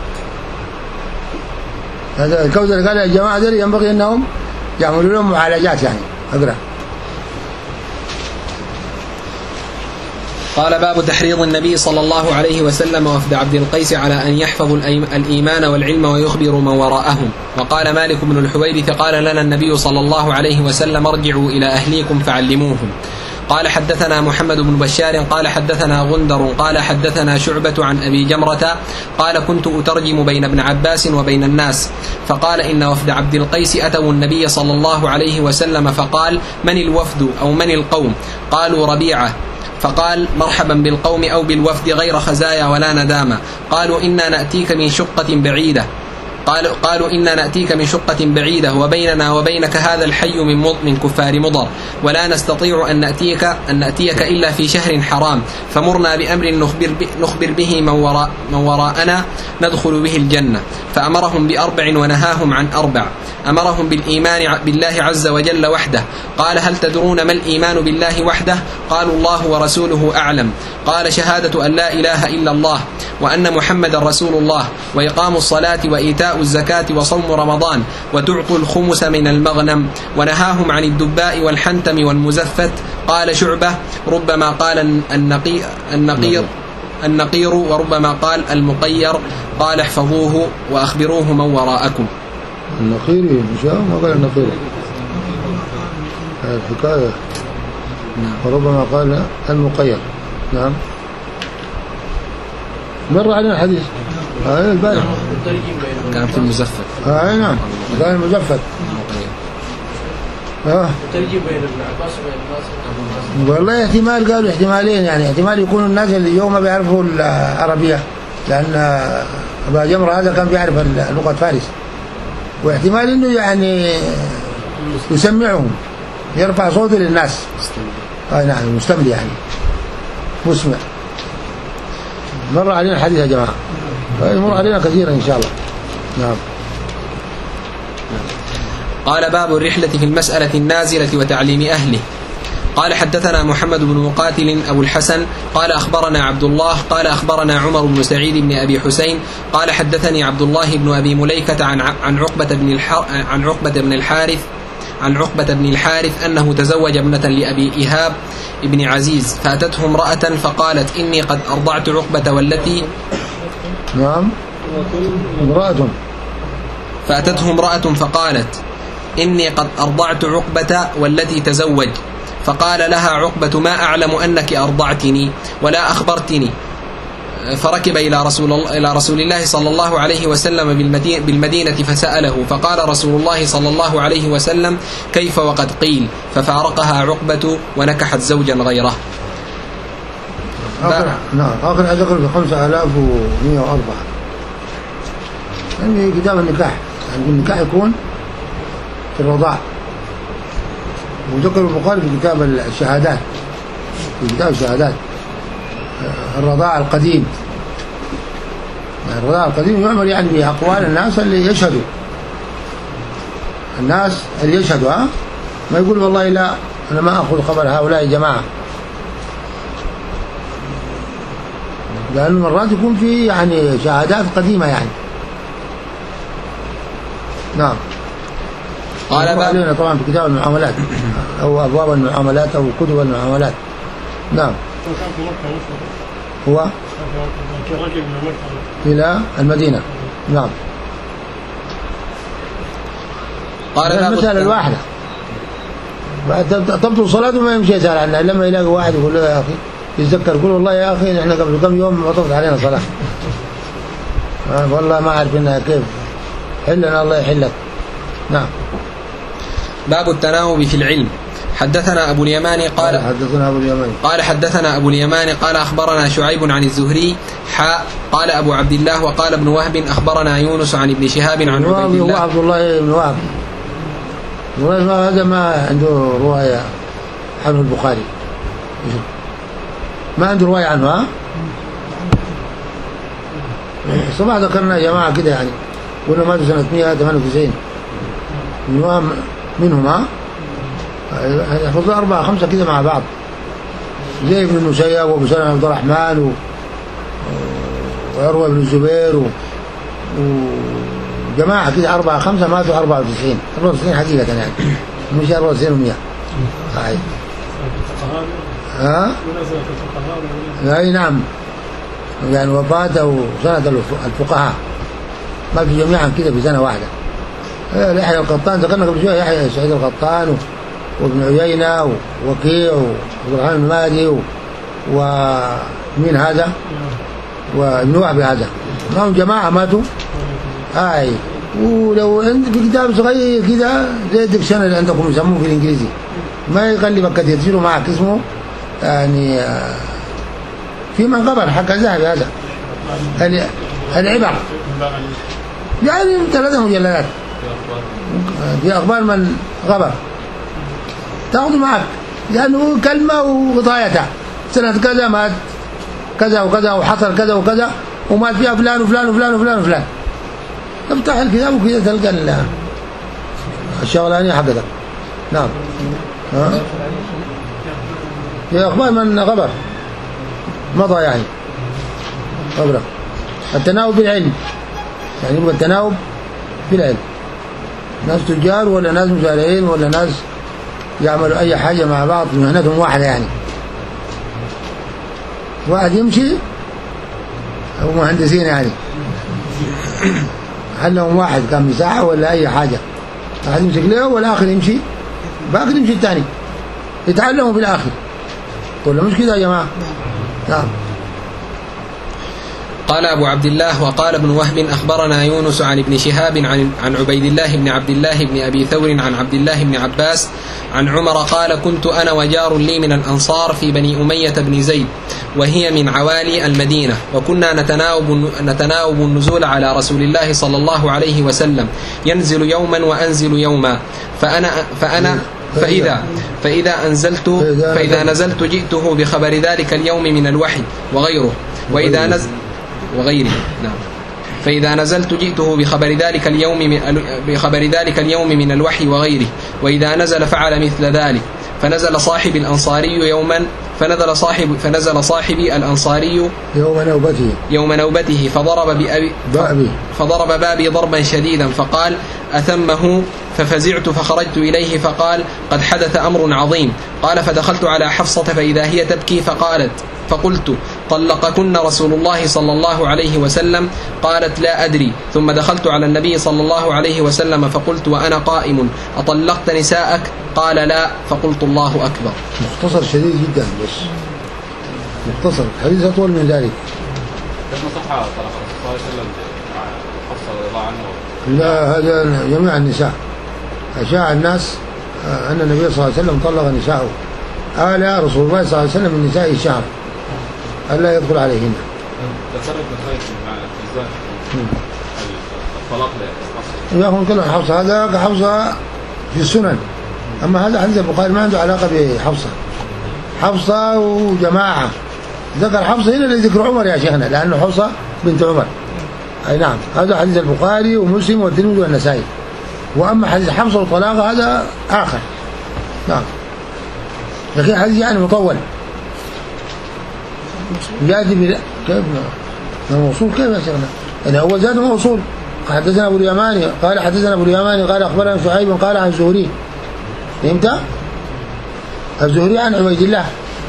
هذا الكوثر قال الجماعة دول ينبغي انهم يعملوا لهم معالجات يعني. اقرأ.
قال باب تحريض النبي صلى الله عليه وسلم وفد عبد القيس على أن يحفظوا الإيمان والعلم ويخبروا من وراءهم. وقال مالك بن الحويرث قال لنا النبي صلى الله عليه وسلم ارجعوا إلى أهليكم فعلموهم. قال حدثنا محمد بن بشار قال حدثنا غندر قال حدثنا شعبة عن أبي جمرة قال كنت أترجم بين ابن عباس وبين الناس، فقال إن وفد عبد القيس أتوا النبي صلى الله عليه وسلم فقال من الوفد أو من القوم؟ قالوا ربيعة، فقال مرحبا بالقوم أو بالوفد غير خزايا ولا ندامة. قالوا إنا نأتيك من شقة بعيدة قالوا, قالوا إنا نأتيك من شقة بعيدة وبيننا وبينك هذا الحي من من كفار مضر، ولا نستطيع أن نأتيك أن نأتيك إلا في شهر حرام، فمرنا بأمر نخبر, نخبر به من, وراء من وراءنا ندخل به الجنة. فأمرهم بأربع ونهاهم عن أربع. أمرهم بالإيمان بالله عز وجل وحده. قال هل تدرون ما الإيمان بالله وحده؟ قالوا الله ورسوله أعلم. قال شهادة أن لا إله إلا الله وأن محمد رسول الله، وإقام الصلاة وإيتاء الزكاة وصوم رمضان، وتعطوا الخمس من المغنم. ونهاهم عن الدباء والحنتم والمزفت. قال شعبة ربما قال النقير, النقير النقير وربما قال المقير. قال احفظوه وأخبروه من وراءكم.
النقير مش ما قال النقير الحكاية وربما قال المقيد. نعم مر علينا الحديث آه البارح
كان في المزفت.
آه نعم كان المزفت. اه
ترجم بين ابن عباس وبين الناس.
والله احتمال قالوا احتمالين يعني احتمال يكون الناس اللي اليوم ما بيعرفوا العربية لأن أبا جمرة هذا كان بيعرف لغة فارس، واحتمال انه يعني يسمعهم يرفع صوته للناس. آه نعم مستمع يعني مسمع. مر علينا الحديث يا جماعة يمر علينا كثيرا إن شاء الله. نعم.
قال باب الرحلة في المسألة النازلة وتعليم أهله. قال حدثنا محمد بن مقاتل أبو الحسن قال أخبرنا عبد الله قال أخبرنا عمر بن سعيد بن أبي حسين قال حدثني عبد الله بن أبي مليكة عن عن عقبة بن الحر عن عقبة بن الحارث عن عقبة بن الحارث أنه تزوج ابنة لأبي إيهاب ابن عزيز فأتته امرأة فقالت إني قد أرضعت عقبة والتي
نعم امرأة
فأتته امرأة فقالت إني قد أرضعت عقبة والتي تزوج فقال لها عقبة ما أعلم أنك أرضعتني ولا أخبرتني. فركب إلى رسول الله إلى رسول الله صلى الله عليه وسلم بالمدينة فسأله فقال رسول الله صلى الله عليه وسلم كيف وقد قيل ففارقها عقبة ونكحت زوجا غيره.
آخر نعم آخر ذكر بخمسة آلاف ومئة وأربعة يعني كتاب النكاح يعني النكاح يكون في الرضاع، وذكر البخاري في كتاب الشهادات في كتاب الشهادات الرضاع القديم. يعني الرضاع القديم يعمل يعني بأقوال الناس اللي يشهدوا الناس اللي يشهدوا ها ما يقول والله لا أنا ما أخذ خبر هؤلاء الجماعة، لأن مرات يكون في يعني شهادات قديمة يعني. نعم.
قال
علينا طبعا في كتاب المعاملات أو أبواب المعاملات أو كتب المعاملات. نعم. هو إلى المدينة. نعم.
قال
المسألة الواحدة تبطل صلاته ما يمشي يسأل عنها لما يلاقي واحد يقول له يا أخي يتذكر يقول والله يا أخي نحن قبل كم يوم وطفت علينا صلاة والله ما أعرف إنها كيف حلنا الله يحلك. نعم.
باب التناوب في العلم. حدثنا أبو اليماني قال
حدثنا أبو اليماني
قال حدثنا أبو اليماني قال أخبرنا شعيب عن الزهري حاء قال أبو عبد الله وقال ابن وهب أخبرنا يونس عن ابن شهاب عن عبيد الله.
هو عبد الله بن وهب هذا ما عنده رواية عنه البخاري ما عنده رواية عنه ها الصباح ذكرنا يا جماعة كده يعني قلنا ماتوا سنة مئة وثمانية وتسعين منهم ها يحفظوا أربعة خمسة كده مع بعض زي ابن المسيب وابو سلمة عبد الرحمن وعروة بن الزبير و... وجماعة كده أربعة خمسة ماتوا أربعة وتسعين أربعة وتسعين حقيقة يعني مش أربعة وتسعين ومئة. ها أي نعم يعني وفاته سنة الفقهاء ما في جميعا كده في سنة واحدة. يحيى القطان ذكرنا قبل شوية يحيى سعيد القطان وابن عيينة ووكيع وعبد الرحمن المهدي ومين هذا وابن وهب هذا ما هم جماعة ماتوا. هاي ولو عندك في كتاب صغير كده زي الدكشنري اللي عندكم يسموه في الإنجليزي ما يغلبك كثير تشيله معك اسمه يعني في من قبر حق الذهبي هذا العبر يعني ثلاثة مجلدات في أخبار من غبر تأخذ معك لأنه كلمة وغطايتها سنة كذا مات كذا وكذا وحصل كذا وكذا ومات فيها فلان وفلان وفلان وفلان وفلان افتح الكتاب وكذا تلقى الشغلانية حقتك. نعم. ها في أخبار من غبر مضى يعني غبرة. التناوب بالعلم يعني يبقى التناوب بالعلم ناس تجار ولا ناس مزارعين ولا ناس يعملوا أي حاجة مع بعض مهنتهم واحدة يعني واحد يمشي أو مهندسين يعني حلهم واحد كان مساحة ولا أي حاجة واحد يمسك له والآخر يمشي باقي يمشي الثاني يتعلموا في الآخر، ولا مش كده يا جماعة؟ نعم.
قال أبو عبد الله وقال ابن وهب أخبرنا يونس عن ابن شهاب عن, عن عبيد الله بن عبد الله بن أبي ثور عن عبد الله بن عباس عن عمر قال كنت أنا وجار لي من الأنصار في بني أمية بن زيد وهي من عوالي المدينة، وكنا نتناوب, نتناوب النزول على رسول الله صلى الله عليه وسلم، ينزل يوما وأنزل يوما، فأنا, فأنا فإذا, فإذا أنزلت فإذا نزلت جئته بخبر ذلك اليوم من الوحي وغيره، وإذا نزل وغيره نعم فإذا نزلت جئته بخبر ذلك اليوم من بخبر ذلك اليوم من الوحي وغيره، وإذا نزل فعل مثل ذلك. فنزل صاحب الأنصاري يوما فنزل صاحب فنزل صاحبي الأنصاري
يوم نوبته
يوم نوبته فضرب بأبي
بابي
فضرب بابي ضربا شديدا فقال أثمه، ففزعت فخرجت إليه فقال قد حدث أمر عظيم. قال فدخلت على حفصة فإذا هي تبكي فقالت فقلت طلقكن رسول الله صلى الله عليه وسلم؟ قالت لا أدري. ثم دخلت على النبي صلى الله عليه وسلم فقلت وأنا قائم أطلقت نساءك؟ قال لا. فقلت الله أكبر.
مختصر شديد جدا، بس مختصر، حديث أطول من ذلك.
لما صح طلق الرسول صلى الله عليه وسلم حفصة رضي الله عنه؟
لا، هذا جميع النساء. أشاع الناس أن النبي صلى الله عليه وسلم طلق نساءه. آل رسول الله صلى الله عليه وسلم من نساء الشهر ألا يدخل عليهن.
ذكرت بخير في الطلاق
لا يكون كلهم حفصة، هذا حفصة في السنن، أما هذا حديث البخاري ما عنده علاقة بحفصة. حفصة وجماعة، ذكر حفصة هنا لذكر عمر يا شيخنا، لأنه حفصة بنت عمر. أي نعم، هذا حديث البخاري ومسلم والترمذي والنسائي. وأما حديث حفصة وطلاقة هذا آخر. نعم، لكن حديث يعني مطول يأتي بلا كيف موصول كيف يا شيخنا؟ يعني هو ذاته موصول. حدثنا أبو اليماني قال حدثنا أبو اليماني قال أخبرنا شعيب قال عن الزهري. فهمت؟ الزهري عن عبيد الله.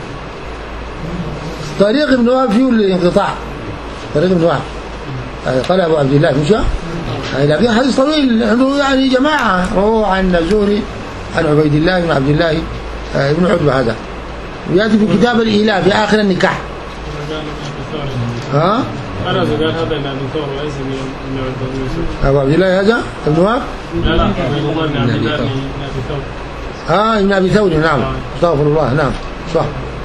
طريق ابن وهب فيه الانقطاع، طريق ابن وهب قال أبو عبد الله مشى، لكن حديث طويل عنده يعني جماعة، وهو عن الزهري عن عبيد الله بن عبد الله ابن عتبة هذا، ويأتي في كتاب الإيلاء في آخر النكاح. ها؟
أنا قال هذا ابن أبي ثور وليس ابن عتبة.
أبو عبد الله هذا ابن وهب؟
لا لا، ابن الله بن عبد الله بن أبي ثور.
آه ابن أبي ثور، نعم، استغفر الله، نعم صح.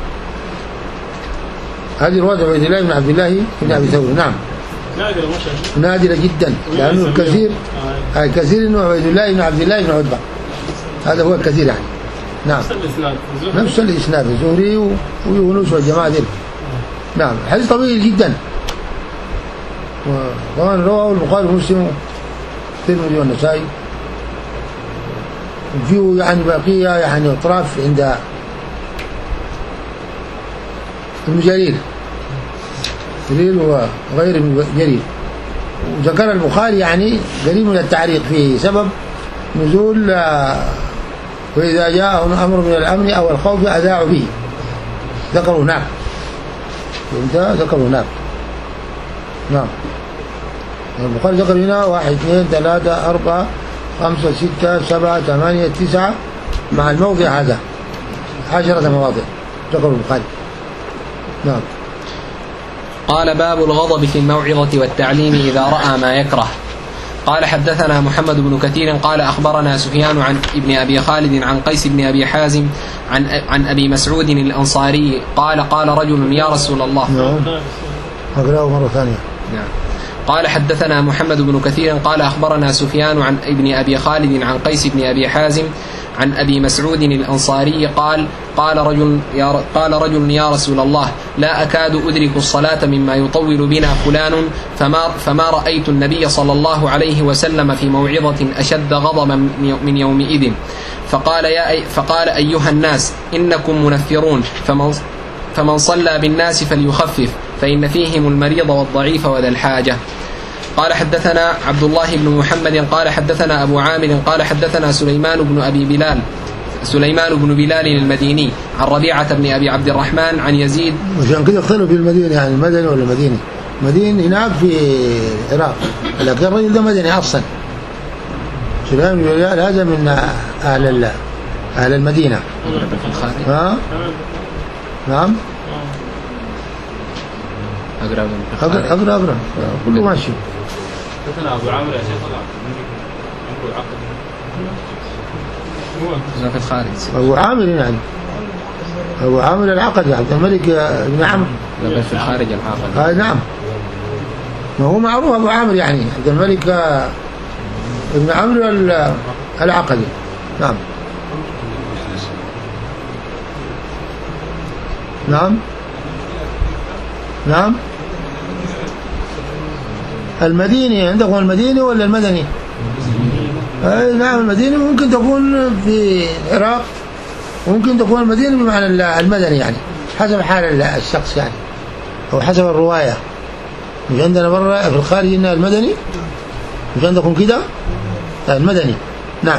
هذه رواية عبيد الله بن عبد الله بن أبي ثور، نعم.
نادرة مش
نادرة جدا، لأنه الكثير آه. كثير إنه عبيد الله بن عبد الله بن عتبة، هذا هو الكثير يعني. نعم، نفس الإسناد الزهري ويونس والجماعة دي. نعم، حديث طويل جدا، وطبعا رواه البخاري ومسلم والترمذي والنسائي، وفيه يعني بقية يعني اطراف عند ابن جرير جرير وغير ابن جرير. وذكر البخاري يعني قريب من التعريق فيه سبب نزول وإذا جاءهم أمر من الأمن أو الخوف أذاعوا به، ذكروا هناك. فهمت؟ ذكروا هناك. نعم، البخاري ذكر هنا واحد اثنين ثلاثة أربعة خمسة ستة سبعة ثمانية تسعة مع الموضع هذا عشرة مواضع ذكر البخاري. نعم.
قال باب الغضب في الموعظة والتعليم إذا رأى ما يكره. قال حدثنا محمد بن كثير قال أخبرنا سفيان عن ابن أبي خالد عن قيس بن أبي حازم عن عن أبي مسعود الأنصاري قال قال رجل يا رسول الله.
نعم، أقرأه مرة ثانية.
نعم. قال حدثنا محمد بن كثير قال أخبرنا سفيان عن ابن أبي خالد عن قيس بن أبي حازم عن أبي مسعود الأنصاري قال قال رجل يا قال رجل يا رسول الله لا أكاد أدرك الصلاة مما يطول بنا فلان فما فما رأيت النبي صلى الله عليه وسلم في موعظة أشد غضبا من يومئذ. فقال يا فقال أيها الناس إنكم منفرون فمن فمن صلى بالناس فليخفف فإن فيهم المريض والضعيف وذا الحاجة. قال حدثنا عبد الله بن محمد قال حدثنا أبو عامر قال حدثنا سليمان بن أبي بلال سليمان بن بلال المديني عن ربيعة بن أبي عبد الرحمن عن يزيد.
عشان كده اختلفوا في المدينة، يعني المدني ولا المديني؟ مدينة هناك في العراق، لكن الرجل ده مدني أصلا. سليمان بن بلال هذا من أهل أهل المدينة. ها؟ نعم.
أقرأ
أقرأ أقرأ أقرأ كله ماشي.
حدثنا أبو عامر يا شيخ طلع عنده العقد
في الخارج.
أبو عامر يعني أبو عامر العقد عبد الملك بن عمرو.
لا في الخارج العقد.
آه نعم. ما هو معروف أبو عامر يعني عبد الملك بن عمرو العقدي. نعم. نعم نعم. المديني عندكم المديني ولا المدني؟ أي نعم المديني ممكن تكون في العراق وممكن تكون المديني بمعنى المدني يعني حسب حال الشخص يعني أو حسب الرواية. مش عندنا برا في الخارج إنها المدني مش عندكم كده المدني. نعم.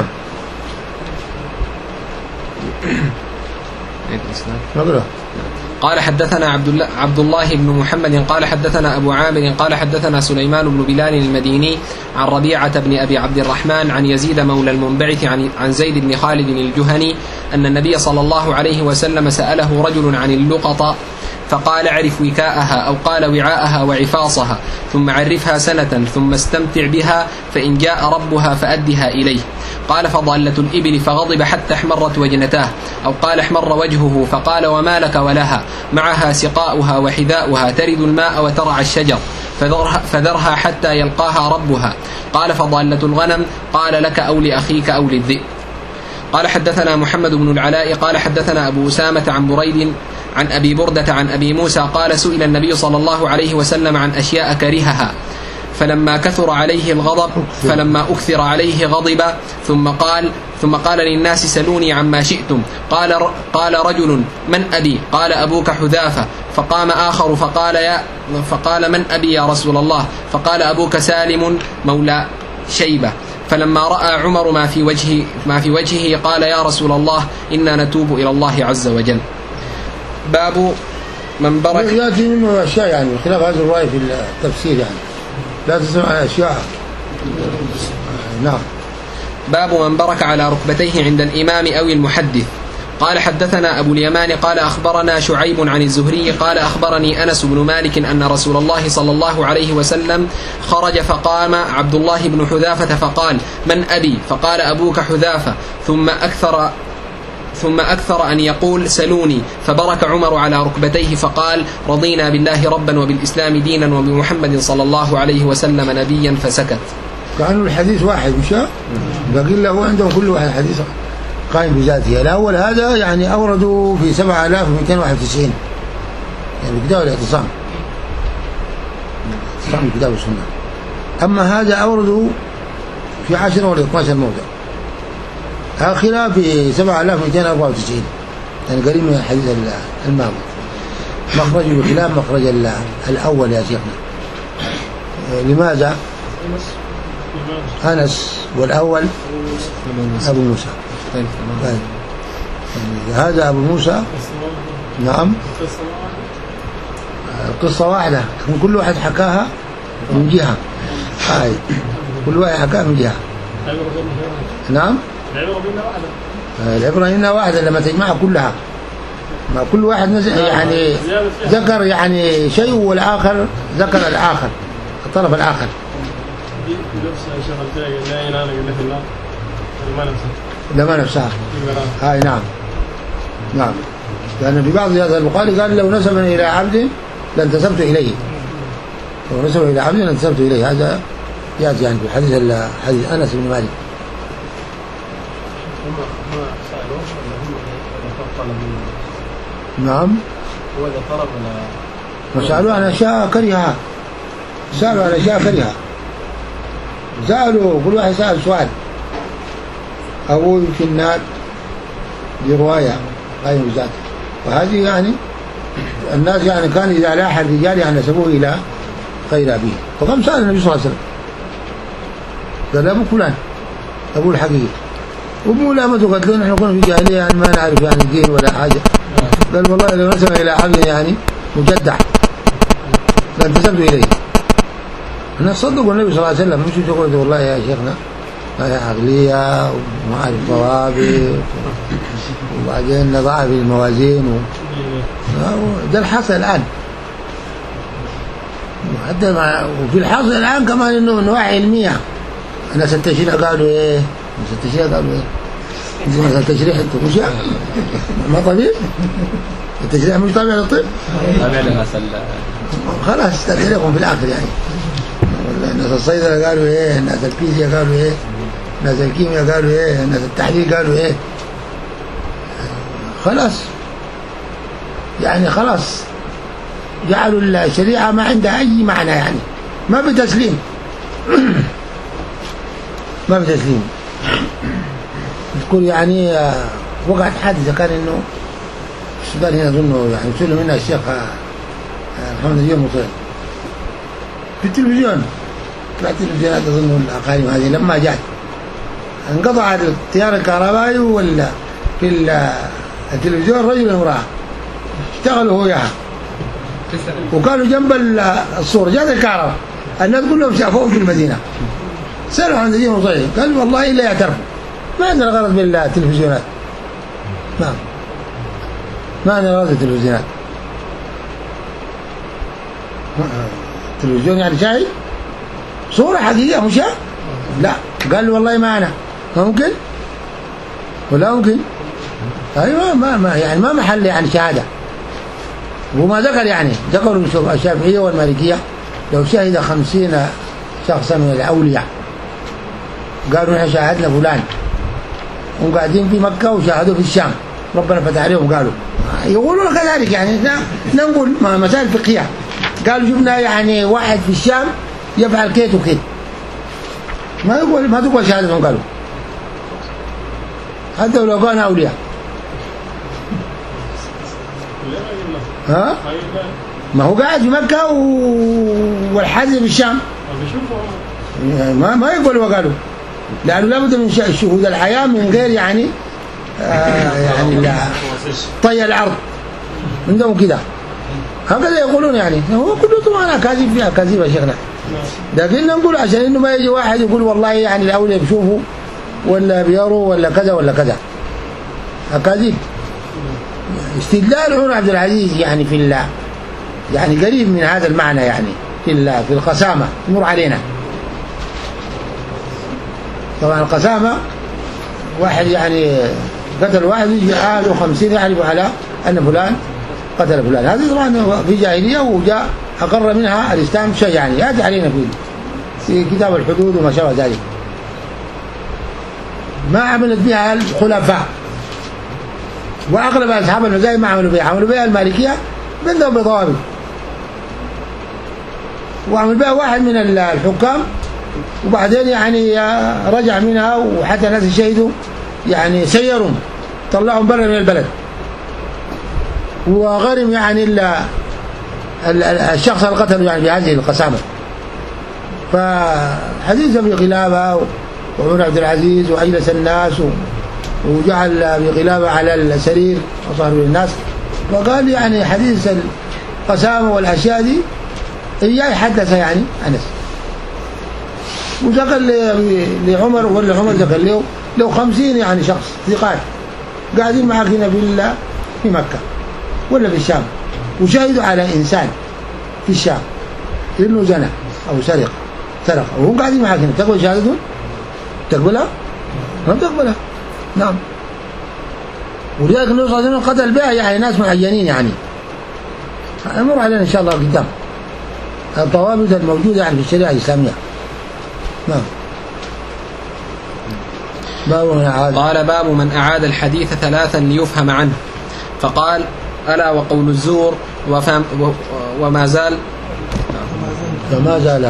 نقرأ.
قال حدثنا عبد الله عبد الله بن محمد قال حدثنا أبو عامر قال حدثنا سليمان بن بلال المديني عن ربيعة بن أبي عبد الرحمن عن يزيد مولى المنبعث عن عن زيد بن خالد الجهني أن النبي صلى الله عليه وسلم سأله رجل عن اللقطة فقال اعرف وكاءها أو قال وعاءها وعفاصها ثم عرفها سنة ثم استمتع بها فإن جاء ربها فأدها إليه. قال فضالة الإبل فغضب حتى احمرت وجنتاه أو قال احمر وجهه فقال وما لك ولها معها سقاؤها وحذاؤها ترد الماء وترعى الشجر فذرها, فذرها حتى يلقاها ربها. قال فضالة الغنم قال لك أو لأخيك أو للذئب. قال حدثنا محمد بن العلاء قال حدثنا أبو أسامة عن بريد عن أبي بردة عن أبي موسى قال سئل النبي صلى الله عليه وسلم عن أشياء كرهها فلما كثر عليه الغضب فلما أكثر عليه غضب ثم قال ثم قال للناس سلوني عما شئتم. قال قال رجل من أبي؟ قال أبوك حذافة. فقام آخر فقال يا فقال من أبي يا رسول الله؟ فقال أبوك سالم مولى شيبة. فلما رأى عمر ما في وجهه ما في وجهه قال يا رسول الله إنا نتوب إلى الله عز وجل. باب من برك.
يأتي منه أشياء يعني خلاف هذه الرواية في التفسير يعني لا تسمع أشياء. نعم.
باب من برك على ركبتيه عند الإمام أو المحدث. قال حدثنا أبو اليمان قال أخبرنا شعيب عن الزهري قال أخبرني أنس بن مالك أن رسول الله صلى الله عليه وسلم خرج فقام عبد الله بن حذافة فقال من أبي؟ فقال أبوك حذافة. ثم أكثر ثم أكثر أن يقول سلوني فبرك عمر على ركبتيه فقال رضينا بالله ربا وبالإسلام دينا وبمحمد صلى الله عليه وسلم نبيا فسكت.
كانوا الحديث واحد مش باقي له عندهم كل واحد حديث قائم بذاته. الأول هذا يعني أوردوا في سبعة آلاف ومئتين واحد وتسعين يعني بكتاب الاعتصام اعتصام الكتاب والسنة. أما هذا أوردوا في عشرة ولا اثناشر موضع آخرها في سبعة آلاف ومئتين وأربعة وتسعين يعني قريب من الحديث الماضي. مخرج بخلاف مخرج الأول يا شيخنا. لماذا؟ أنس والأول أبو موسى. طيب. هذا أبو موسى. نعم. القصة واحدة كل واحد حكاها من جهة. هاي كل واحد حكاها من جهة. نعم. العبرة هنا واحدة لما تجمعها كلها ما كل واحد يعني ذكر يعني شيء والآخر ذكر الآخر الطرف الآخر. لما نفسها. هاي نعم نعم. لأن في بعض هذا البخاري قال لو نسبني إلى عبد لانتسبت إليه لو نسبني إلى عبد لانتسبت إليه. هذا يأتي يعني في حديث حديث أنس بن مالك. نعم.
هو إذا طلب
وسألوا عن أشياء كرهها سألوا عن أشياء كرهها سألوا كل واحد سأل سؤال أو يمكن نال برواية قائمة بذاته. وهذه يعني الناس يعني كان إذا لاح الرجال يعني نسبوه إلى غير أبيه. فقام سأل النبي صلى الله عليه وسلم قال أبو فلان أبو الحقيقي وأبو لامته قالت له نحن كنا في جاهلية يعني ما نعرف يعني دين ولا حاجة. قال والله لو نسب إلى عبد يعني مجدع لانتسبت إليه. الناس صدقوا النبي صلى الله عليه وسلم مش يقولوا والله يا شيخنا عقلية ومعارف ضوابط وبعدين نضعها في الموازين و... ده الحصل الآن. حتى مع... وفي الحصل الآن كمان إنه نواحي علمية. الناس التشريع قالوا إيه؟ الناس التشريع قالوا إيه؟ زي مثلا التشريع أنت مش ما طبيعي؟ التشريع مش طبيعي للطب؟ خلاص تشريعهم في الآخر يعني. الناس الصيدلة قالوا إيه؟ الناس الفيزياء قالوا إيه؟ الناس الكيمياء قالوا إيه؟ الناس التحليل قالوا إيه؟ خلاص يعني خلاص جعلوا الشريعة ما عندها أي معنى يعني ما بتسليم ما بتسليم. تقول يعني وقعت حادثة كان إنه السودان هنا أظنه يعني سئل منها الشيخ محمد اليوم مطيع في التلفزيون طلعت التلفزيونات أظنه الأقاليم هذه لما جات انقطع التيار الكهربائي ولا في التلفزيون رجل وامرأة اشتغلوا هو وياها وكانوا جنب الصورة جات الكهرباء الناس كلهم شافوهم في المدينة سألوا عن اليوم مطيع قالوا والله إلا يعترفوا ما عندنا غرض بالتلفزيونات نعم ما عندنا غرض بالتلفزيونات التلفزيون يعني شاهد صورة حقيقية مش لا قال والله ما أنا ممكن ولا ممكن أيوة ما ما يعني ما محل يعني شهادة وما ذكر يعني ذكروا الشافعية والمالكية لو شهد خمسين شخصا من الأولياء قالوا نحن شاهدنا فلان وقاعدين في مكة وشاهدوا في الشام ربنا فتح عليهم قالوا يقولون كذلك يعني نقول مسائل فقهية قالوا شفنا يعني واحد في الشام يفعل كيت وكيت ما يقول ما تقول شهادتهم قالوا حتى لو كانوا أولياء ها ما هو قاعد في مكة والحج في الشام ما ما يقولوا وقالوا لأنه لابد من شهود الحياة من غير يعني آه يعني لا طي العرض عندهم كده هكذا يقولون يعني هو كله طبعا أكاذيب فيها أكاذيب يا شيخنا لكن نقول عشان إنه ما يجي واحد يقول والله يعني الأولياء بيشوفوا ولا بيروا ولا كذا ولا كذا أكاذيب. استدلال عمر عبد العزيز يعني في الله يعني قريب من هذا المعنى يعني في الله في القسامة مر علينا. طبعا القسامة واحد يعني قتل واحد يجي أهله خمسين يعرف على أن فلان قتل فلان هذا طبعا في جاهلية وجاء أقر منها الإسلام شيء يعني يأتي علينا في في كتاب الحدود وما شابه ذلك ما عملت بها الخلفاء وأغلب أصحاب المذاهب ما عملوا بها عملوا بها المالكية عندهم بضوابط وعمل بها واحد من الحكام وبعدين يعني رجع منها وحتى الناس شهدوا يعني سيرهم طلعهم برا من البلد وغرم يعني الشخص اللي قتله يعني بهذه القسامة. فحديث في غلابة وعمر عبد العزيز وأجلس الناس وجعل بغلابة على السرير وصار للناس وقال يعني حديث القسامة والأشياء دي إياه حدث يعني أنس وذكر لعمر ولا عمر ذكر له لو خمسين يعني شخص ثقات قاعدين معك هنا في في مكة ولا في الشام وشاهدوا على إنسان في الشام إنه زنا أو سرق سرق وهم قاعدين معك هنا تقبل شهادتهم؟ تقبلها؟ ما تقبلها نعم. ولذلك النبي صلى الله عليه وسلم قتل بها يعني ناس معينين يعني أمر علينا إن شاء الله قدام الضوابط الموجودة يعني في الشريعة الإسلامية. نعم. باب من أعاد
قال باب من أعاد الحديث ثلاثا ليفهم عنه فقال ألا وقول الزور وفهم وما زال
فما زال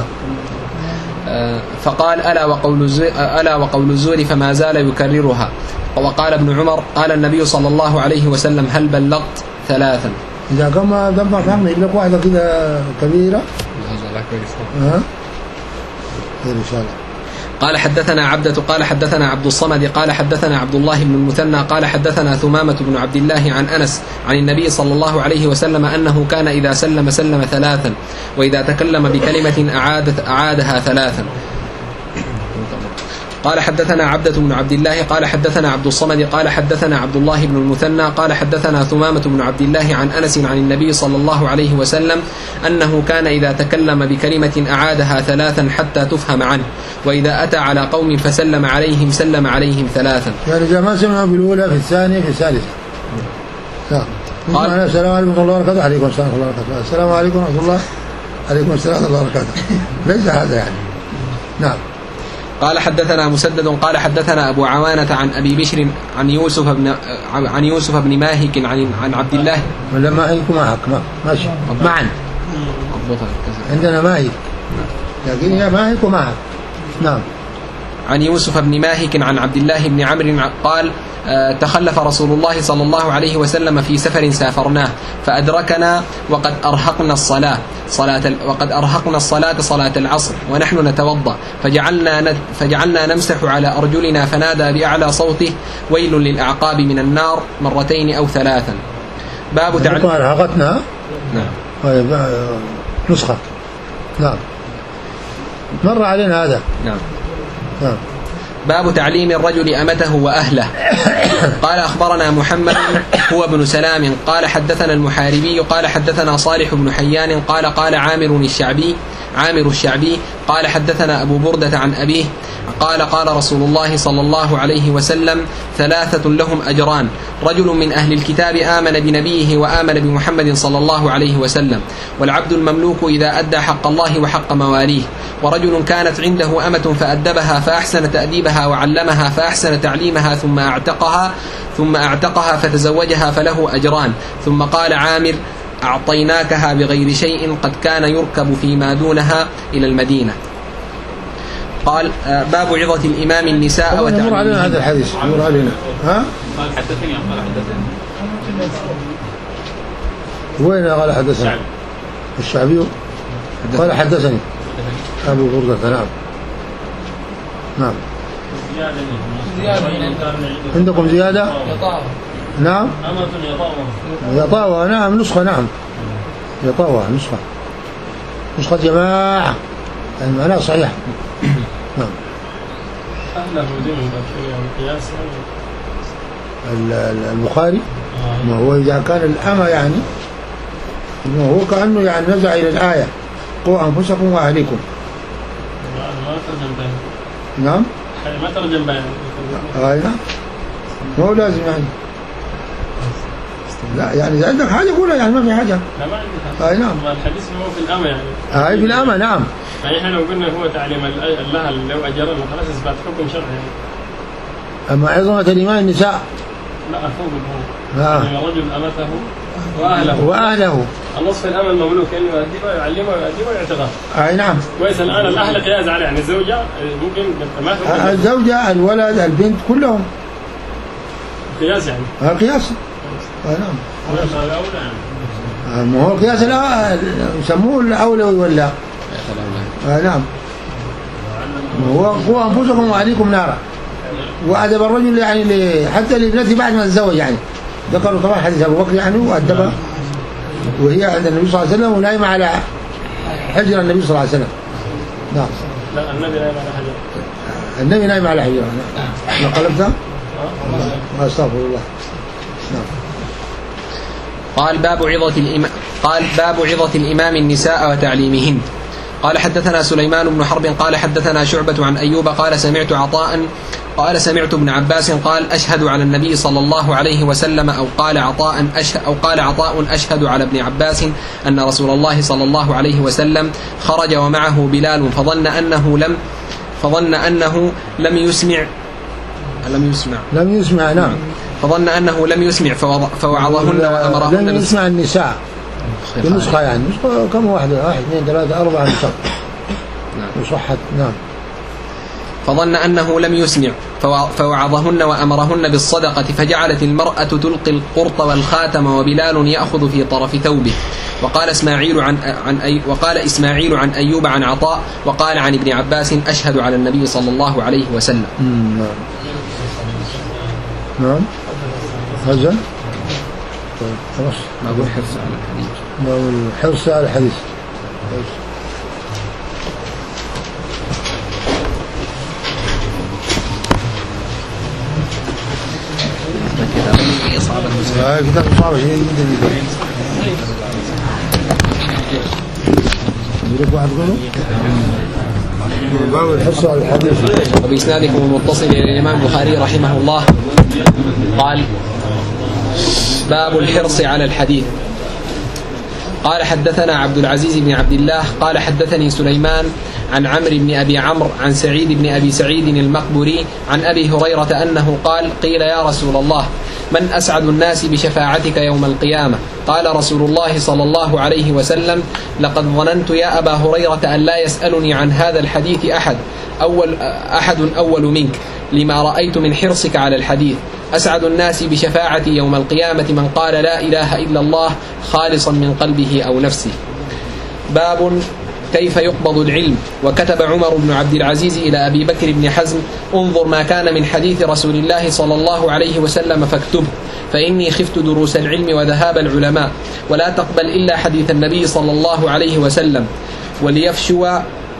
فقال ألا وقول الزور ألا وقول الزور فما زال يكررها. وقال ابن عمر قال النبي صلى الله عليه وسلم هل بلغت ثلاثا
إذا كما دمع فهمنا يجيب لك واحدة كده كبيرة ها إن شاء الله.
قال حدثنا عبدة قال حدثنا عبد الصمد قال حدثنا عبد الله بن المثنى قال حدثنا ثمامة بن عبد الله عن أنس عن النبي صلى الله عليه وسلم أنه كان إذا سلم سلم ثلاثا وإذا تكلم بكلمة أعادت أعادها ثلاثا. قال حدثنا عبدة بن عبد الله قال حدثنا عبد الصمد قال حدثنا عبد الله بن المثنى قال حدثنا ثمامة بن عبد الله عن أنس عن النبي صلى الله عليه وسلم أنه كان إذا تكلم بكلمة أعادها ثلاثا حتى تفهم عنه، وإذا أتى على قوم فسلم عليهم سلم عليهم ثلاثا.
يعني إذا ما سمع بالأولى في الثانية في الثالثة. نعم. قال السلام عليكم ورحمة الله وبركاته. عليكم السلام ورحمة الله وبركاته. السلام عليكم ورحمة الله. عليكم السلام ورحمة الله وبركاته. ليس هذا يعني. نعم.
قال حدثنا مسدد قال حدثنا أبو عوانة عن أبي بشر عن يوسف بن عن يوسف بن ماهك عن عن عبد الله.
ولا ماهك معك ما ماشي معا. عندنا ماهك لكن هي ماهك ومعك. نعم.
عن يوسف بن ماهك عن عبد الله بن عمرو قال تخلف رسول الله صلى الله عليه وسلم في سفر سافرناه فأدركنا وقد أرهقنا الصلاة صلاة وقد أرهقنا الصلاة صلاة العصر ونحن نتوضأ فجعلنا فجعلنا نمسح على أرجلنا فنادى بأعلى صوته ويل للأعقاب من النار مرتين أو ثلاثا. باب
تعليم أرهقتنا.
نعم.
نسخة. نعم. مر علينا هذا.
نعم.
نعم.
باب تعليم الرجل أمته وأهله. قال أخبرنا محمد هو ابن سلام قال حدثنا المحاربي قال حدثنا صالح بن حيان قال قال عامر الشعبي عامر الشعبي قال حدثنا أبو بردة عن أبيه قال قال رسول الله صلى الله عليه وسلم ثلاثة لهم أجران: رجل من أهل الكتاب آمن بنبيه وآمن بمحمد صلى الله عليه وسلم، والعبد المملوك إذا أدى حق الله وحق مواليه، ورجل كانت عنده أمة فأدبها فأحسن تأديبها وعلمها فأحسن تعليمها ثم أعتقها ثم أعتقها فتزوجها فله أجران. ثم قال عامر: أعطيناكها بغير شيء قد كان يركب فيما دونها إلى المدينة. قال باب عظة الإمام النساء
وتعليمه. مر علينا هذا الحديث مر علينا. ها؟
قال حدثني قال حدثني.
وين قال حدثني؟ الشعبي قال حدثني أبو بردة. نعم. نعم. عندكم زيادة؟ نعم. يطاوى. نعم نسخة. نعم يطاوى نسخة نسخة جماعة المعنى صحيح. نعم.
أهله دين القياس
البخاري ما هو إذا كان الأمة يعني إنه هو كأنه يعني نزع إلى الآية: قوا أنفسكم وأهليكم.
ما ترجم بين.
نعم.
ما ترجم بين.
آه نعم. ما هو لازم يعني. لا يعني إذا عندك حاجة قولها يعني ما في حاجة.
لا ما عندك.
آه نعم.
الحديث هو في الأمة يعني.
آه في الأمة. نعم.
يعني إحنا لو قلنا هو تعليم الله لو أجرنا خلاص إثبات حكم شرعي يعني.
أما عظمة الإمام النساء
لا أفوق هو.
آه.
يعني رجل أمته وأهله.
وأهله.
النصف الأمة المملوك إنه يؤدبه ويعلمه ويؤدبه ويعتقه.
أي نعم.
كويس. الآن الأهل قياس عليه يعني الزوجة ممكن ما في.
الزوجة الولد البنت كلهم
قياس يعني.
آه قياس. آه نعم. آه ما هو القياس الأول يسموه الأولوي ولا؟ آه نعم. هو قوا أنفسكم وأهليكم نارا. وأدب الرجل يعني حتى لابنته بعد ما تزوج يعني. ذكروا طبعا حديث أبو بكر يعني وأدبها وهي عند النبي صلى الله عليه وسلم ونايمة على حجر النبي صلى الله عليه وسلم. نعم.
لا النبي نايم على حجر.
النبي نايم على حجر. ما قلبتها؟ أستغفر الله. نعم.
قال باب عظة الإمام قال باب عظة الإمام النساء وتعليمهن. قال حدثنا سليمان بن حرب قال حدثنا شعبة عن أيوب قال سمعت عطاء قال سمعت ابن عباس قال أشهد على النبي صلى الله عليه وسلم أو قال عطاء أشهد أو قال عطاء أشهد على ابن عباس أن رسول الله صلى الله عليه وسلم خرج ومعه بلال فظن أنه لم فظن أنه لم يسمع لم يسمع
لم يسمع نعم
فظن أنه لم يسمع فوعظهن وأمرهن
لم يسمع النساء بنسخة يعني نسخة كم واحدة واحد اثنين ثلاثة أربعة نسخة وصحت. نعم.
فظن أنه لم يسمع فوعظهن وأمرهن بالصدقة فجعلت المرأة تلقي القرط والخاتم وبلال يأخذ في طرف ثوبه. وقال إسماعيل عن عن أي وقال إسماعيل عن أيوب عن عطاء وقال عن ابن عباس أشهد على النبي صلى الله عليه وسلم.
نعم. نعم. هذا خلاص.
باب الحرص على الحديث.
باب الحرص على الحديث. هاي كتاب صعب شديد جدا. يقول واحد قوله باب الحرص على الحديث.
وبإسنادكم المتصل إلى الإمام البخاري رحمه الله قال: باب الحرص على الحديث. قال: حدثنا عبد العزيز بن عبد الله قال: حدثني سليمان عن عمرو بن أبي عمرو عن سعيد بن أبي سعيد المقبري عن أبي هريرة أنه قال: قيل يا رسول الله من أسعد الناس بشفاعتك يوم القيامة؟ قال رسول الله صلى الله عليه وسلم: لقد ظننت يا أبا هريرة أن لا يسألني عن هذا الحديث أحد أول, أحد أول منك لما رأيت من حرصك على الحديث. أسعد الناس بشفاعتي يوم القيامة من قال لا إله إلا الله خالصا من قلبه أو نفسه. باب كيف يقبض العلم. وكتب عمر بن عبد العزيز إلى أبي بكر بن حزم: انظر ما كان من حديث رسول الله صلى الله عليه وسلم فاكتبه، فإني خفت دروس العلم وذهاب العلماء، ولا تقبل إلا حديث النبي صلى الله عليه وسلم، وليفشو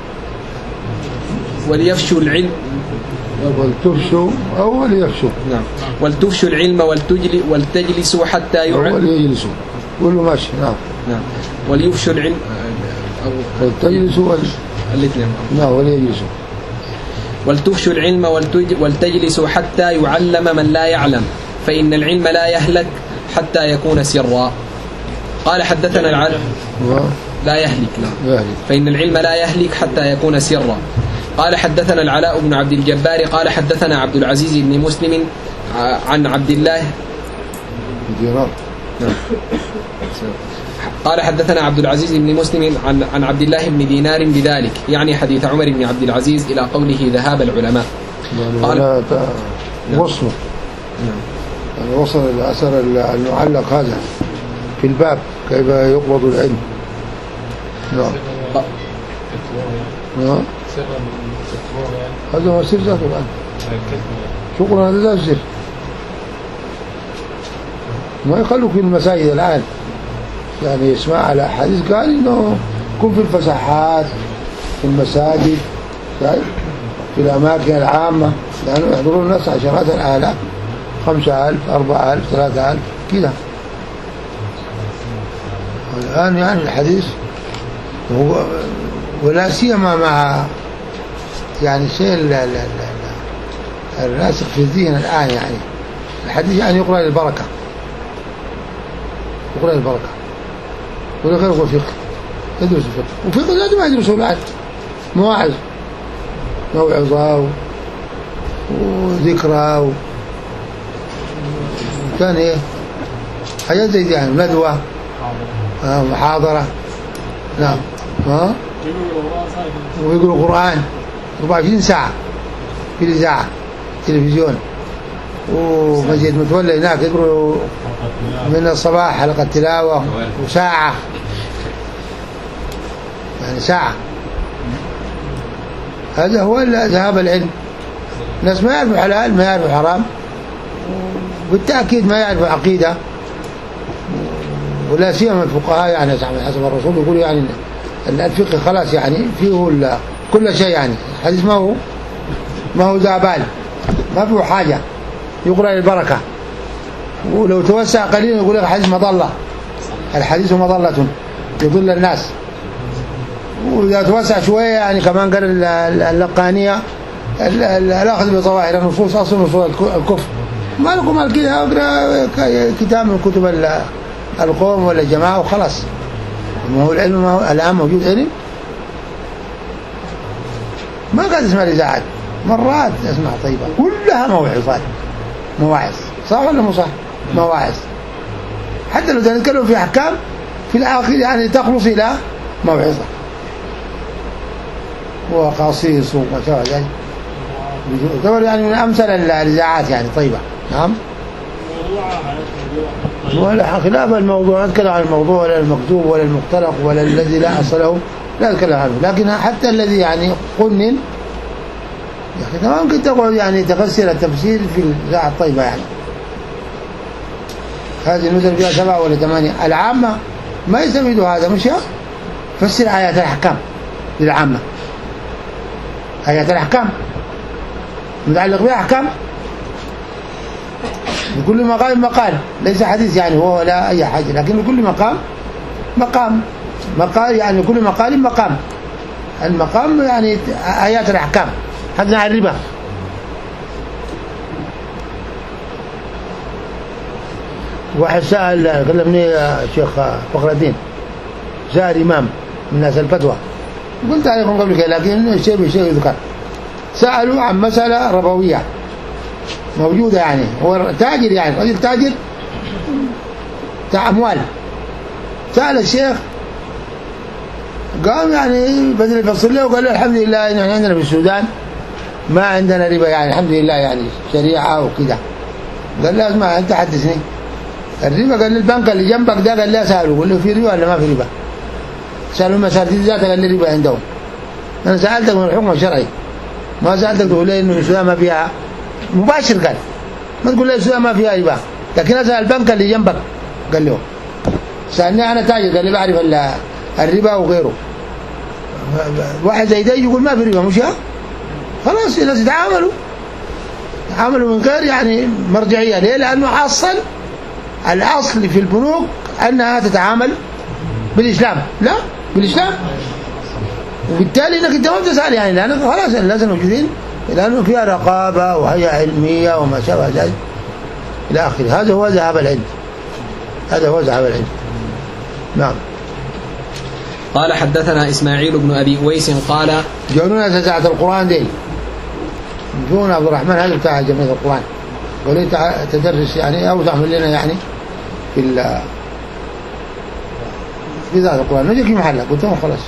وليفشو العلم
ولتفشوا أو وليفشوا.
نعم. ولتفشوا العلم ولتجل ولتجلسوا حتى يعلم.
وليجلسوا. كله ماشي. نعم.
نعم. وليفشوا العلم أو
ولتجلسوا
الاثنين.
نعم وليجلسوا.
ولتفشوا العلم ولتجلسوا حتى يعلم من لا يعلم، فإن العلم لا يهلك حتى يكون سرا. قال: حدثنا العلم لا يهلك. لا.
يهلك.
فإن العلم لا يهلك حتى يكون سرا. قال: حدثنا العلاء بن عبد الجبار قال: حدثنا عبد العزيز بن مسلم عن عبد الله
دينار.
قال: حدثنا عبد العزيز بن مسلم عن عن عبد الله بن دينار بذلك، يعني حديث عمر بن عبد العزيز إلى قوله ذهاب العلماء.
قال وصله. يعني وصل إلى أثر المعلق هذا في الباب كيف يقبض العلم. نعم. نعم. هذا هو سر ذاته الآن. شكرا هذا ذا السر. ما يخلوا في المساجد الآن يعني يسمع على حديث قال إنه يكون في الفساحات في المساجد في الأماكن العامة، لأنه يعني يحضرون الناس عشرات الآلاف، خمسة ألف أربعة ألف ثلاثة ألف كذا. الآن يعني الحديث هو ولا سيما مع يعني الشيء الراسخ في الذهن الآن، يعني الحديث يعني يقرأ للبركة، يقرأ للبركة ولا غير فقه، يدرس الفقه، وفقه لازم ما يدرسه الآن مواعظ موعظة وذكرى وكان ايه حاجات زي دي يعني ندوة آه محاضرة. نعم. ها ويقولوا قرآن أربعة وعشرين ساعة في الإذاعة تلفزيون، ومسجد متولى هناك يقولوا من الصباح حلقة تلاوة وساعة، يعني ساعة. هذا هو ذهاب العلم. الناس ما يعرفوا حلال ما يعرفوا حرام، بالتأكيد ما يعرفوا عقيدة، ولا سيما الفقهاء يعني حسب الرسول يقول يعني الفقه خلاص يعني فيه كل شيء، يعني الحديث ما هو ما هو ذا بال، ما فيه حاجة، يقرأ للبركة، ولو توسع قليلا يقول لك الحديث مضلة، الحديث مضلة يضل الناس، وإذا توسع شوية يعني كمان قال اللقانية الأخذ بظواهر النصوص أصل نصوص الكفر. ما لكم مال كده أقرأ كتاب من كتب القوم ولا الجماعة وخلاص. ما هو العلم ما هو الآن موجود علم، ما قاعد اسمع الإذاعات مرات اسمع طيبة كلها موعظات مواعظ، صح ولا مو صح؟ مواعظ حتى لو نتكلم في أحكام في الآخر يعني تخلص إلى موعظة وقصيص وما شابه ذلك، يعتبر يعني من أمثل الإذاعات يعني طيبة. نعم. ولا خلاف الموضوع، نتكلم عن الموضوع ولا المكتوب ولا المختلق ولا الذي لا أصل له لا نتكلم عنه، لكن حتى الذي يعني قنن يا أخي ما ممكن تقعد يعني تفسر التفسير في الإذاعة الطيبة. يعني هذه نزل فيها سبعة ولا ثمانية، العامة ما يستفيدوا هذا، مش فسر آيات الأحكام للعامة، آيات الأحكام متعلق بها أحكام لكل مقام مقال، ليس حديث يعني هو ولا أي حاجة، لكن لكل مقام مقام مقال، يعني لكل مقال مقام. المقام يعني آيات الأحكام. حدثنا عن الربا. واحد سأل كلمني الشيخ فخر الدين، سأل إمام من ناس الفتوى، قلت عليكم قبل كده لكن الشيء بشيء يذكر. سألوا عن مسألة ربوية موجودة، يعني هو تاجر، يعني رجل تاجر بتاع أموال. سأل الشيخ قام يعني بدل يفصل له وقال له الحمد لله إن عندنا في السودان ما عندنا ربا، يعني الحمد لله يعني شريعة وكذا. قال له اسمع أنت حدثني الربا. قال لي البنك اللي جنبك ده، قال لي سأله قال له في ربا ولا ما في ربا؟ سألوا مسارتين ذاته قال لي ربا عندهم. أنا سألتك من الحكم الشرعي، ما سألتك تقول لي إنه السودان ما فيها مباشر، قال ما تقول لي السودان ما فيها ربا، لكن أسأل البنك اللي جنبك. قال له سألني أنا تاجر، قال لي بعرف الربا وغيره. واحد زي ده يقول ما في ربا، مش خلاص الناس يتعاملوا يتعاملوا من غير يعني مرجعية. ليه؟ لأنه أصلا الأصل في البنوك أنها تتعامل بالإسلام، لا بالإسلام، وبالتالي انك انت ما بتسأل يعني، لأنه خلاص الناس موجودين، لأنه فيها رقابة وهي علمية وما شابه ذلك إلى آخره. هذا هو ذهاب العلم، هذا هو ذهاب العلم. نعم.
قال حدثنا إسماعيل بن أبي أويس قال
جاءونا ساعة القرآن دي يقولون عبد الرحمن هذا بتاع جمعية القرآن، ولي تدرس يعني أو تعمل لنا يعني في ال في ذات القرآن. نجيك محلك، قلت لهم خلاص.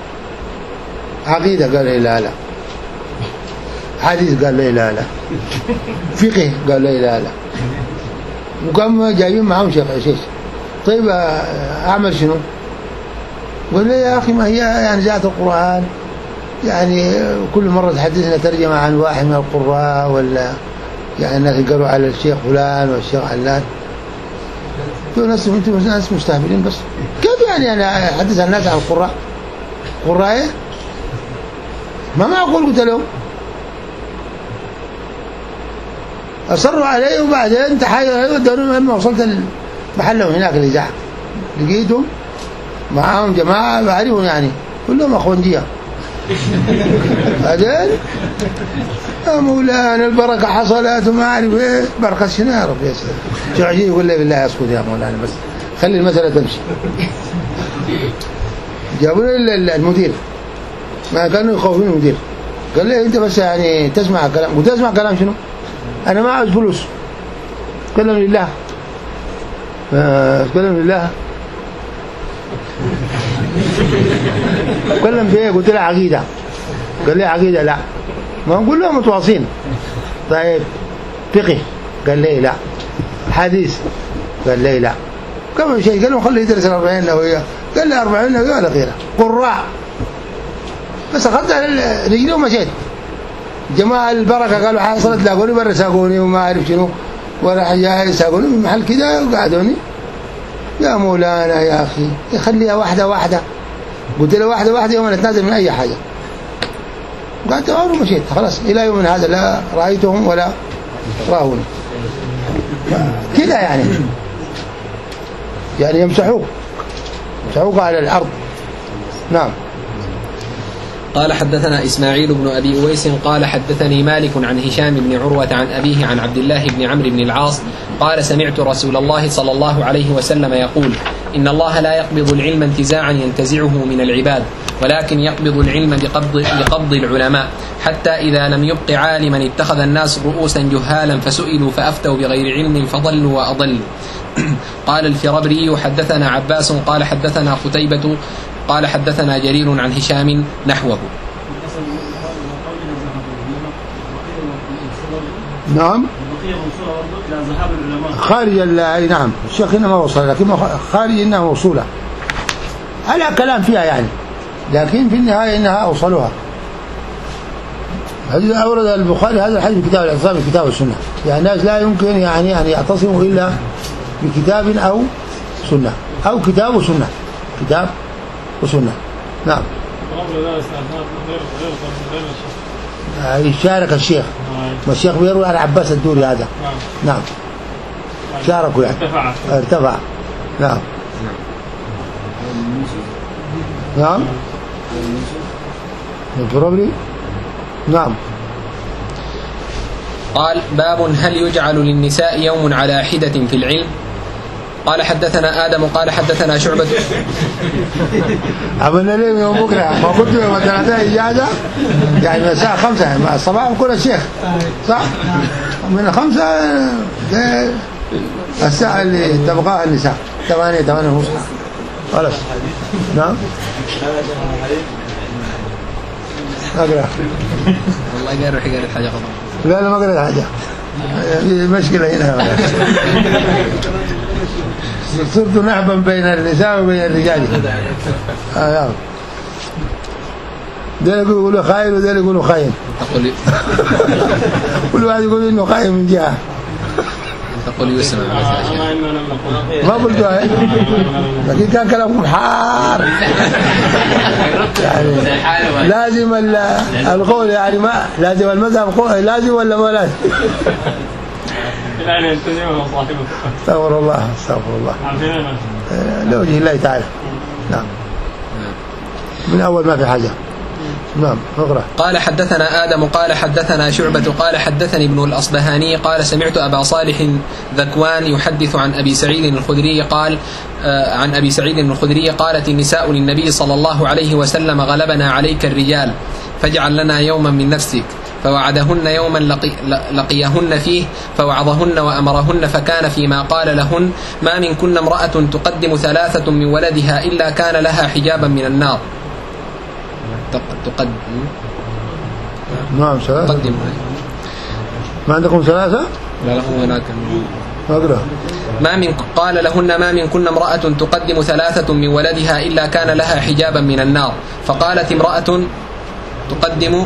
عقيدة قال لي لا لا، حديث قال لي لا لا، فقه قال لي لا لا، وكم جايبين معهم شيخ عشيش. طيب أعمل شنو؟ قال لي يا أخي ما هي يعني ذات القرآن يعني كل مرة تحدثنا ترجمة عن واحد من القراء، ولا يعني الناس قالوا على الشيخ فلان والشيخ علان. انتوا ناس انتوا ناس مستهبلين بس. كيف يعني انا احدث الناس عن القراء؟ قراء ايه؟ ما معقول. قلت لهم اصروا علي، وبعدين تحايلوا ودوني لما وصلت محلهم هناك الاذاعه لقيتهم معاهم جماعه بعرفهم يعني كلهم اخوانجيه. بعدين يا مولانا البركه حصلت وما اعرف ايه. بركه شنو يا رب يا سيدي؟ شو عجيب. يقول لي بالله اسكت يا مولانا بس خلي المساله تمشي. جابوا لي المدير، ما كانوا يخوفون المدير. قال لي انت بس يعني تسمع كلام. قلت اسمع كلام شنو؟ انا ما عاوز فلوس. كلم لله. كلم لله. كلم بيه. قلت له عقيده. قال لي عقيده لا. ما نقول له متواصين. طيب فقه؟ قال لي لا. حديث؟ قال لي لا. كم شيء. قال له خليه يدرس الأربعين نووية. قال لي أربعين نووية ولا غيرها. قراء. بس أخذت على رجلي ومشيت. جماعة البركة قالوا حصلت لاقوني برا ساقوني وما أعرف شنو، وراح جاي ساقوني من محل كده وقعدوني. يا مولانا يا أخي يخليها واحدة واحدة. قلت له واحدة واحدة يوم نتنازل من أي حاجة. قعدت أمر ومشيت خلاص. إلى يوم هذا لا رأيتهم ولا راهوني كده يعني. يعني يمسحوك يمسحوك على الأرض. نعم.
قال حدثنا إسماعيل بن أبي أويس قال حدثني مالك عن هشام بن عروة عن أبيه عن عبد الله بن عمرو بن العاص قال سمعت رسول الله صلى الله عليه وسلم يقول إن الله لا يقبض العلم انتزاعا ينتزعه من العباد، ولكن يقبض العلم بقبض, بقبض العلماء، حتى إذا لم يبق عالما اتخذ الناس رؤوسا جهالا فسئلوا فأفتوا بغير علم فضلوا وأضلوا. قال الفرابري حدثنا عباس قال حدثنا قتيبة قال حدثنا جرير عن هشام نحوه.
نعم. خارج اي نعم. الشيخ هنا ما وصل، لكن خارج انها موصوله على كلام فيها يعني، لكن في النهايه انها اوصلوها. هذا اورد البخاري هذا الحديث في كتاب الاعتصام بالكتاب والسنه. يعني الناس لا يمكن يعني ان يعتصموا الا بكتاب او سنه، او كتاب وسنه، كتاب وسنه. نعم. يشارك الشيخ، والشيخ بيروي على عباس الدوري هذا. نعم. شاركوا يعني
ارتفع
ارتفع. نعم نعم probably. نعم.
قال باب هل يجعل للنساء يوم على حدة في العلم؟ قال حدثنا آدم قال حدثنا شعبة.
عملنا ليه يوم بكرة ما قلت يوم ثلاثة إجازة يعني من الساعة خمسة مع الصباح وكل الشيخ صح من خمسة الساعة اللي تبقاها النساء ثمانية ثمانية ونص خلاص. نعم أقرأ
والله قال روحي قال حاجة غلط.
لا لا ما قرأت حاجة في مشكلة هنا صرت نحبا بين النساء وبين الرجال. آه ده يقولوا خاين وده يقولوا خاين كل واحد يقول إنه خاين من جهة.
تقول يسمع
ما قلت هاي لكن كان كلامكم حار يعني لازم القول يعني ما لازم المذهب لازم ولا ما لازم
يعني التزم وصاحبه.
استغفر الله استغفر الله لوجه الله تعالى. نعم من أول ما في حاجة. نعم اقرأ.
قال حدثنا آدم قال حدثنا شعبة قال حدثني ابن الأصبهاني قال سمعت أبا صالح ذكوان يحدث عن أبي سعيد الخدري قال آه عن أبي سعيد الخدري قالت النساء للنبي صلى الله عليه وسلم غلبنا عليك الرجال فاجعل لنا يوما من نفسك فوعدهن يوما لقي لقيهن فيه فوعظهن وأمرهن فكان فيما قال لهن ما منكن امرأة تقدم ثلاثة من ولدها إلا كان لها حجابا من النار. تقدم
نعم ثلاثة
تقدم
ما عندكم ثلاثة؟
لا لا هو هناك
أقرأ.
ما من قال لهن ما منكن امرأة تقدم ثلاثة من ولدها إلا كان لها حجابا من النار فقالت امرأة تقدم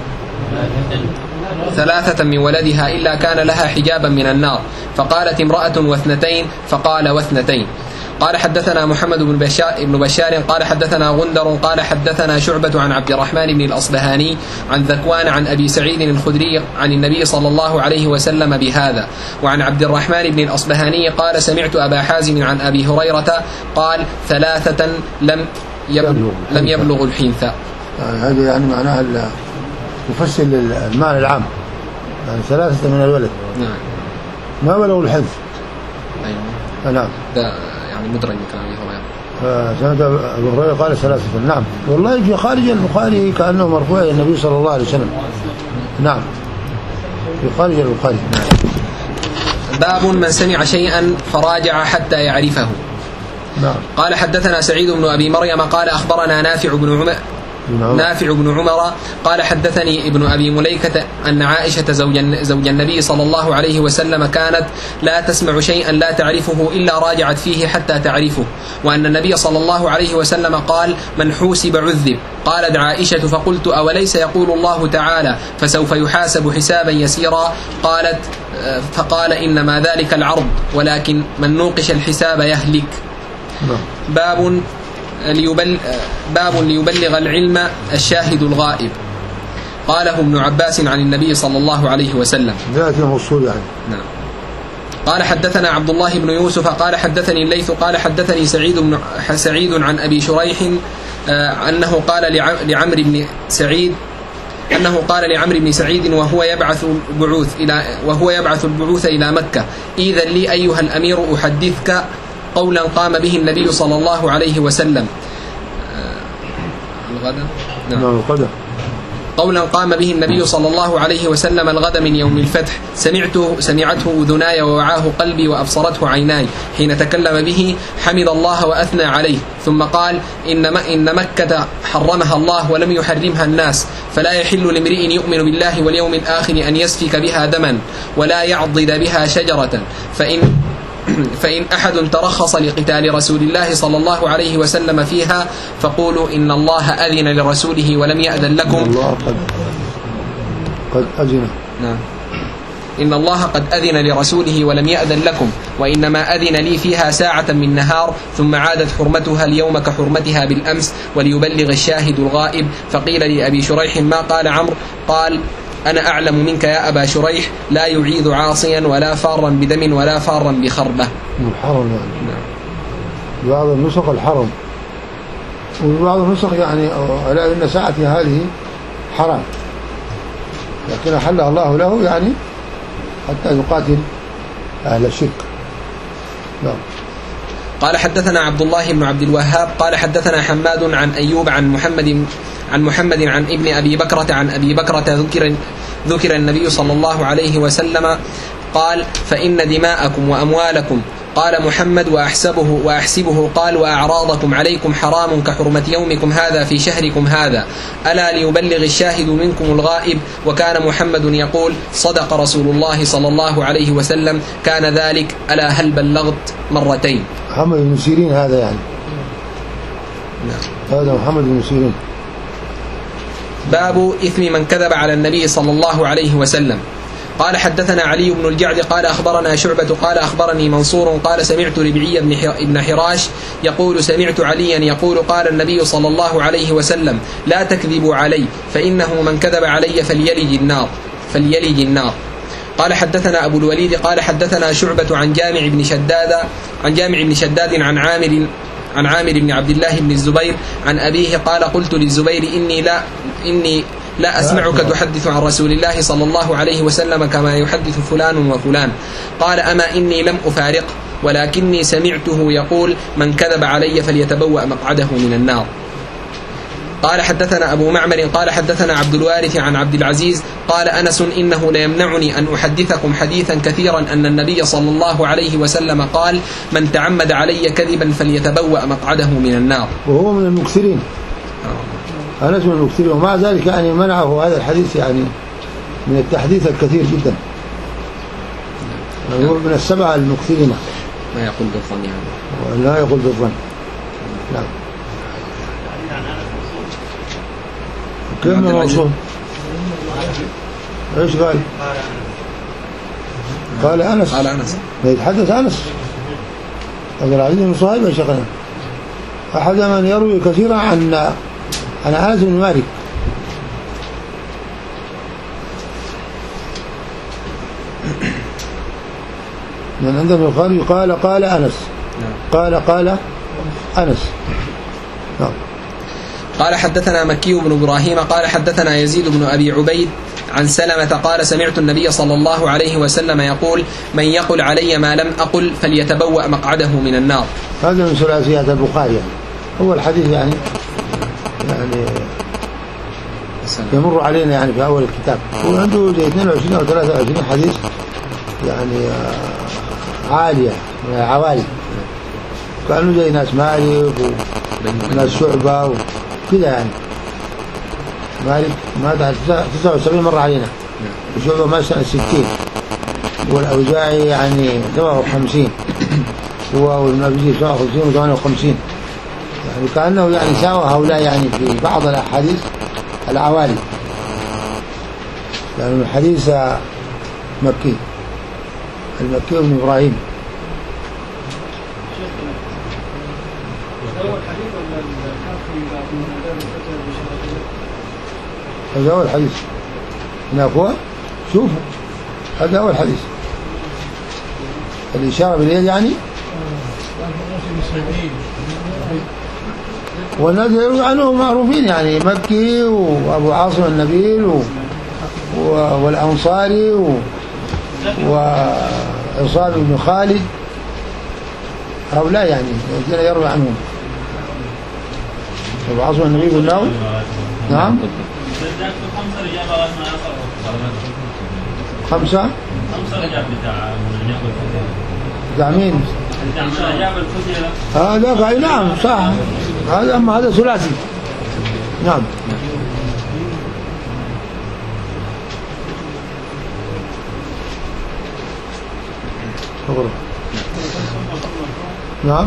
ثلاثة من ولدها إلا كان لها حجابا من النار فقالت امرأة واثنتين فقال واثنتين. قال حدثنا محمد بن بشار, بن بشار قال حدثنا غندر قال حدثنا شعبة عن عبد الرحمن بن الأصبهاني عن ذكوان عن أبي سعيد الخدري عن النبي صلى الله عليه وسلم بهذا. وعن عبد الرحمن بن الأصبهاني قال سمعت أبا حازم عن أبي هريرة قال ثلاثة لم يبلغ, لم يبلغ الحنث.
هذا يعني معناها يفسر المعنى العام يعني ثلاثة من الولد.
نعم
ما بلغوا الحنث.
أيوة
نعم
ده يعني مدرج من كلام أبي هريرة.
سنة أبو هريرة قال ثلاثة. نعم والله في خارج البخاري كأنه مرفوع إلى النبي صلى الله عليه وسلم. نعم في خارج البخاري.
باب من سمع شيئا فراجع حتى يعرفه.
نعم.
قال حدثنا سعيد بن أبي مريم قال أخبرنا نافع بن عمر نافع بن عمر قال حدثني ابن أبي مليكة أن عائشة زوج, زوج النبي صلى الله عليه وسلم كانت لا تسمع شيئا لا تعرفه إلا راجعت فيه حتى تعرفه وأن النبي صلى الله عليه وسلم قال من حوسب عذب. قالت عائشة فقلت أوليس يقول الله تعالى فسوف يحاسب حسابا يسيرا قالت فقال إنما ذلك العرض ولكن من نوقش الحساب يهلك. باب ليبل باب ليبلغ العلم الشاهد الغائب. قاله ابن عباس عن النبي صلى الله عليه وسلم.
ذات موصول يعني.
نعم. قال حدثنا عبد الله بن يوسف قال حدثني الليث قال حدثني سعيد بن سعيد عن أبي شريح أنه قال لعمرو بن سعيد أنه قال لعمرو بن سعيد وهو يبعث البعوث إلى وهو يبعث البعوث إلى مكة إذا لي أيها الأمير أحدثك قولا قام به النبي صلى الله عليه وسلم الغد نعم قولا قام به النبي صلى الله عليه وسلم الغد من يوم الفتح سمعته سمعته أذناي ووعاه قلبي وأبصرته عيناي حين تكلم به حمد الله وأثنى عليه ثم قال إن إن مكة حرمها الله ولم يحرمها الناس فلا يحل لامرئ يؤمن بالله واليوم الآخر أن يسفك بها دما ولا يعضد بها شجرة فإن فإن أحد ترخص لقتال رسول الله صلى الله عليه وسلم فيها فقولوا إن الله أذن لرسوله ولم يأذن لكم.
الله قد قد أذن.
نعم. إن الله قد أذن لرسوله ولم يأذن لكم وإنما أذن لي فيها ساعة من نهار ثم عادت حرمتها اليوم كحرمتها بالأمس وليبلغ الشاهد الغائب. فقيل لأبي شريح ما قال عمرو قال أنا أعلم منك يا أبا شريح لا يعيذ عاصيا ولا فارا بدم ولا فارا بخربة.
الحرم يعني بعض النسخ الحرم، وبعض النسخ يعني ألا إن ساعتي هذه حرام، لكن أحلها الله له يعني حتى يقاتل أهل الشرك. نعم.
قال حدثنا عبد الله بن عبد الوهاب قال حدثنا حماد عن أيوب عن محمد عن محمد عن ابن أبي بكرة عن أبي بكرة ذكر ذكر النبي صلى الله عليه وسلم قال فإن دماءكم وأموالكم، قال محمد وأحسبه وأحسبه قال وأعراضكم عليكم حرام كحرمة يومكم هذا في شهركم هذا، ألا ليبلغ الشاهد منكم الغائب. وكان محمد يقول صدق رسول الله صلى الله عليه وسلم كان ذلك، ألا هل بلغت مرتين.
محمد بن سيرين هذا يعني نعم. هذا محمد بن سيرين.
باب إثم من كذب على النبي صلى الله عليه وسلم. قال حدثنا علي بن الجعد قال أخبرنا شعبة قال أخبرني منصور قال سمعت ربعي بن حراش يقول سمعت عليا يقول قال النبي صلى الله عليه وسلم لا تكذبوا علي فإنه من كذب علي فليلج النار فليلج النار. قال حدثنا أبو الوليد قال حدثنا شعبة عن جامع بن شداد عن جامع بن شداد عن عامر عن عامر بن عبد الله بن الزبير عن أبيه قال قلت للزبير إني لا إني لا أسمعك تحدث عن رسول الله صلى الله عليه وسلم كما يحدث فلان وفلان. قال أما إني لم أفارق ولكني سمعته يقول من كذب علي فليتبوأ مقعده من النار. قال حدثنا أبو معمر قال حدثنا عبد الوارث عن عبد العزيز قال أنس إنه ليمنعني أن أحدثكم حديثا كثيرا أن النبي صلى الله عليه وسلم قال من تعمد علي كذبا فليتبوأ مقعده من النار.
وهو من المكثرين، أنس من المكثرين، ومع ذلك يعني منعه هذا الحديث يعني من التحديث الكثير جدا، يعني هو من السبعة المكثرين
ما يقول بالظن يعني
ولا يقول بالظن. نعم. كيف من موصول؟ ايش قال؟ قال أنس
قال أنس
يتحدث أنس عبد العزيز بن صهيب يا شيخنا أحد من يروي كثيرا عن عن أنس بن مالك. من عند البخاري قال قال أنس قال قال أنس. نعم.
قال حدثنا مكي بن إبراهيم قال حدثنا يزيد بن أبي عبيد عن سلمة قال سمعت النبي صلى الله عليه وسلم يقول من يقل علي ما لم أقل فليتبوأ مقعده من النار.
هذا من ثلاثيات البخاري يعني. هو الحديث يعني يعني يمر علينا يعني في أول الكتاب، هو عنده زي اثنين وعشرين أو ثلاثة وعشرين حديث يعني عالية عوالي، كانوا زي ناس مالك وناس شعبة وكذا يعني. مالك مات على تسعة وسبعين مرة علينا، وشعبة مات سنة ستين، والأوزاعي يعني سبعة وخمسين، والنبي سبعة وخمسين وثمانية وخمسين، يعني كأنه يعني ساوى هؤلاء يعني في بعض الأحاديث العوالي، لأن يعني الحديث مكي المكي بن إبراهيم. هذا هو الحديث. هنا هو شوفوا هذا هو الحديث، الإشارة باليد يعني. والناس يروي عنهم معروفين يعني مكي وأبو عاصم النبيل و... و... والأنصاري و... وعصام بن خالد، هؤلاء يعني الذين يروي عنهم. أبو عاصم النبيل بالناو. نعم. خمسة خمسة رجال بتاع بتاع مين؟ هذا أي نعم صح، هذا أما هذا ثلاثي. نعم. نعم.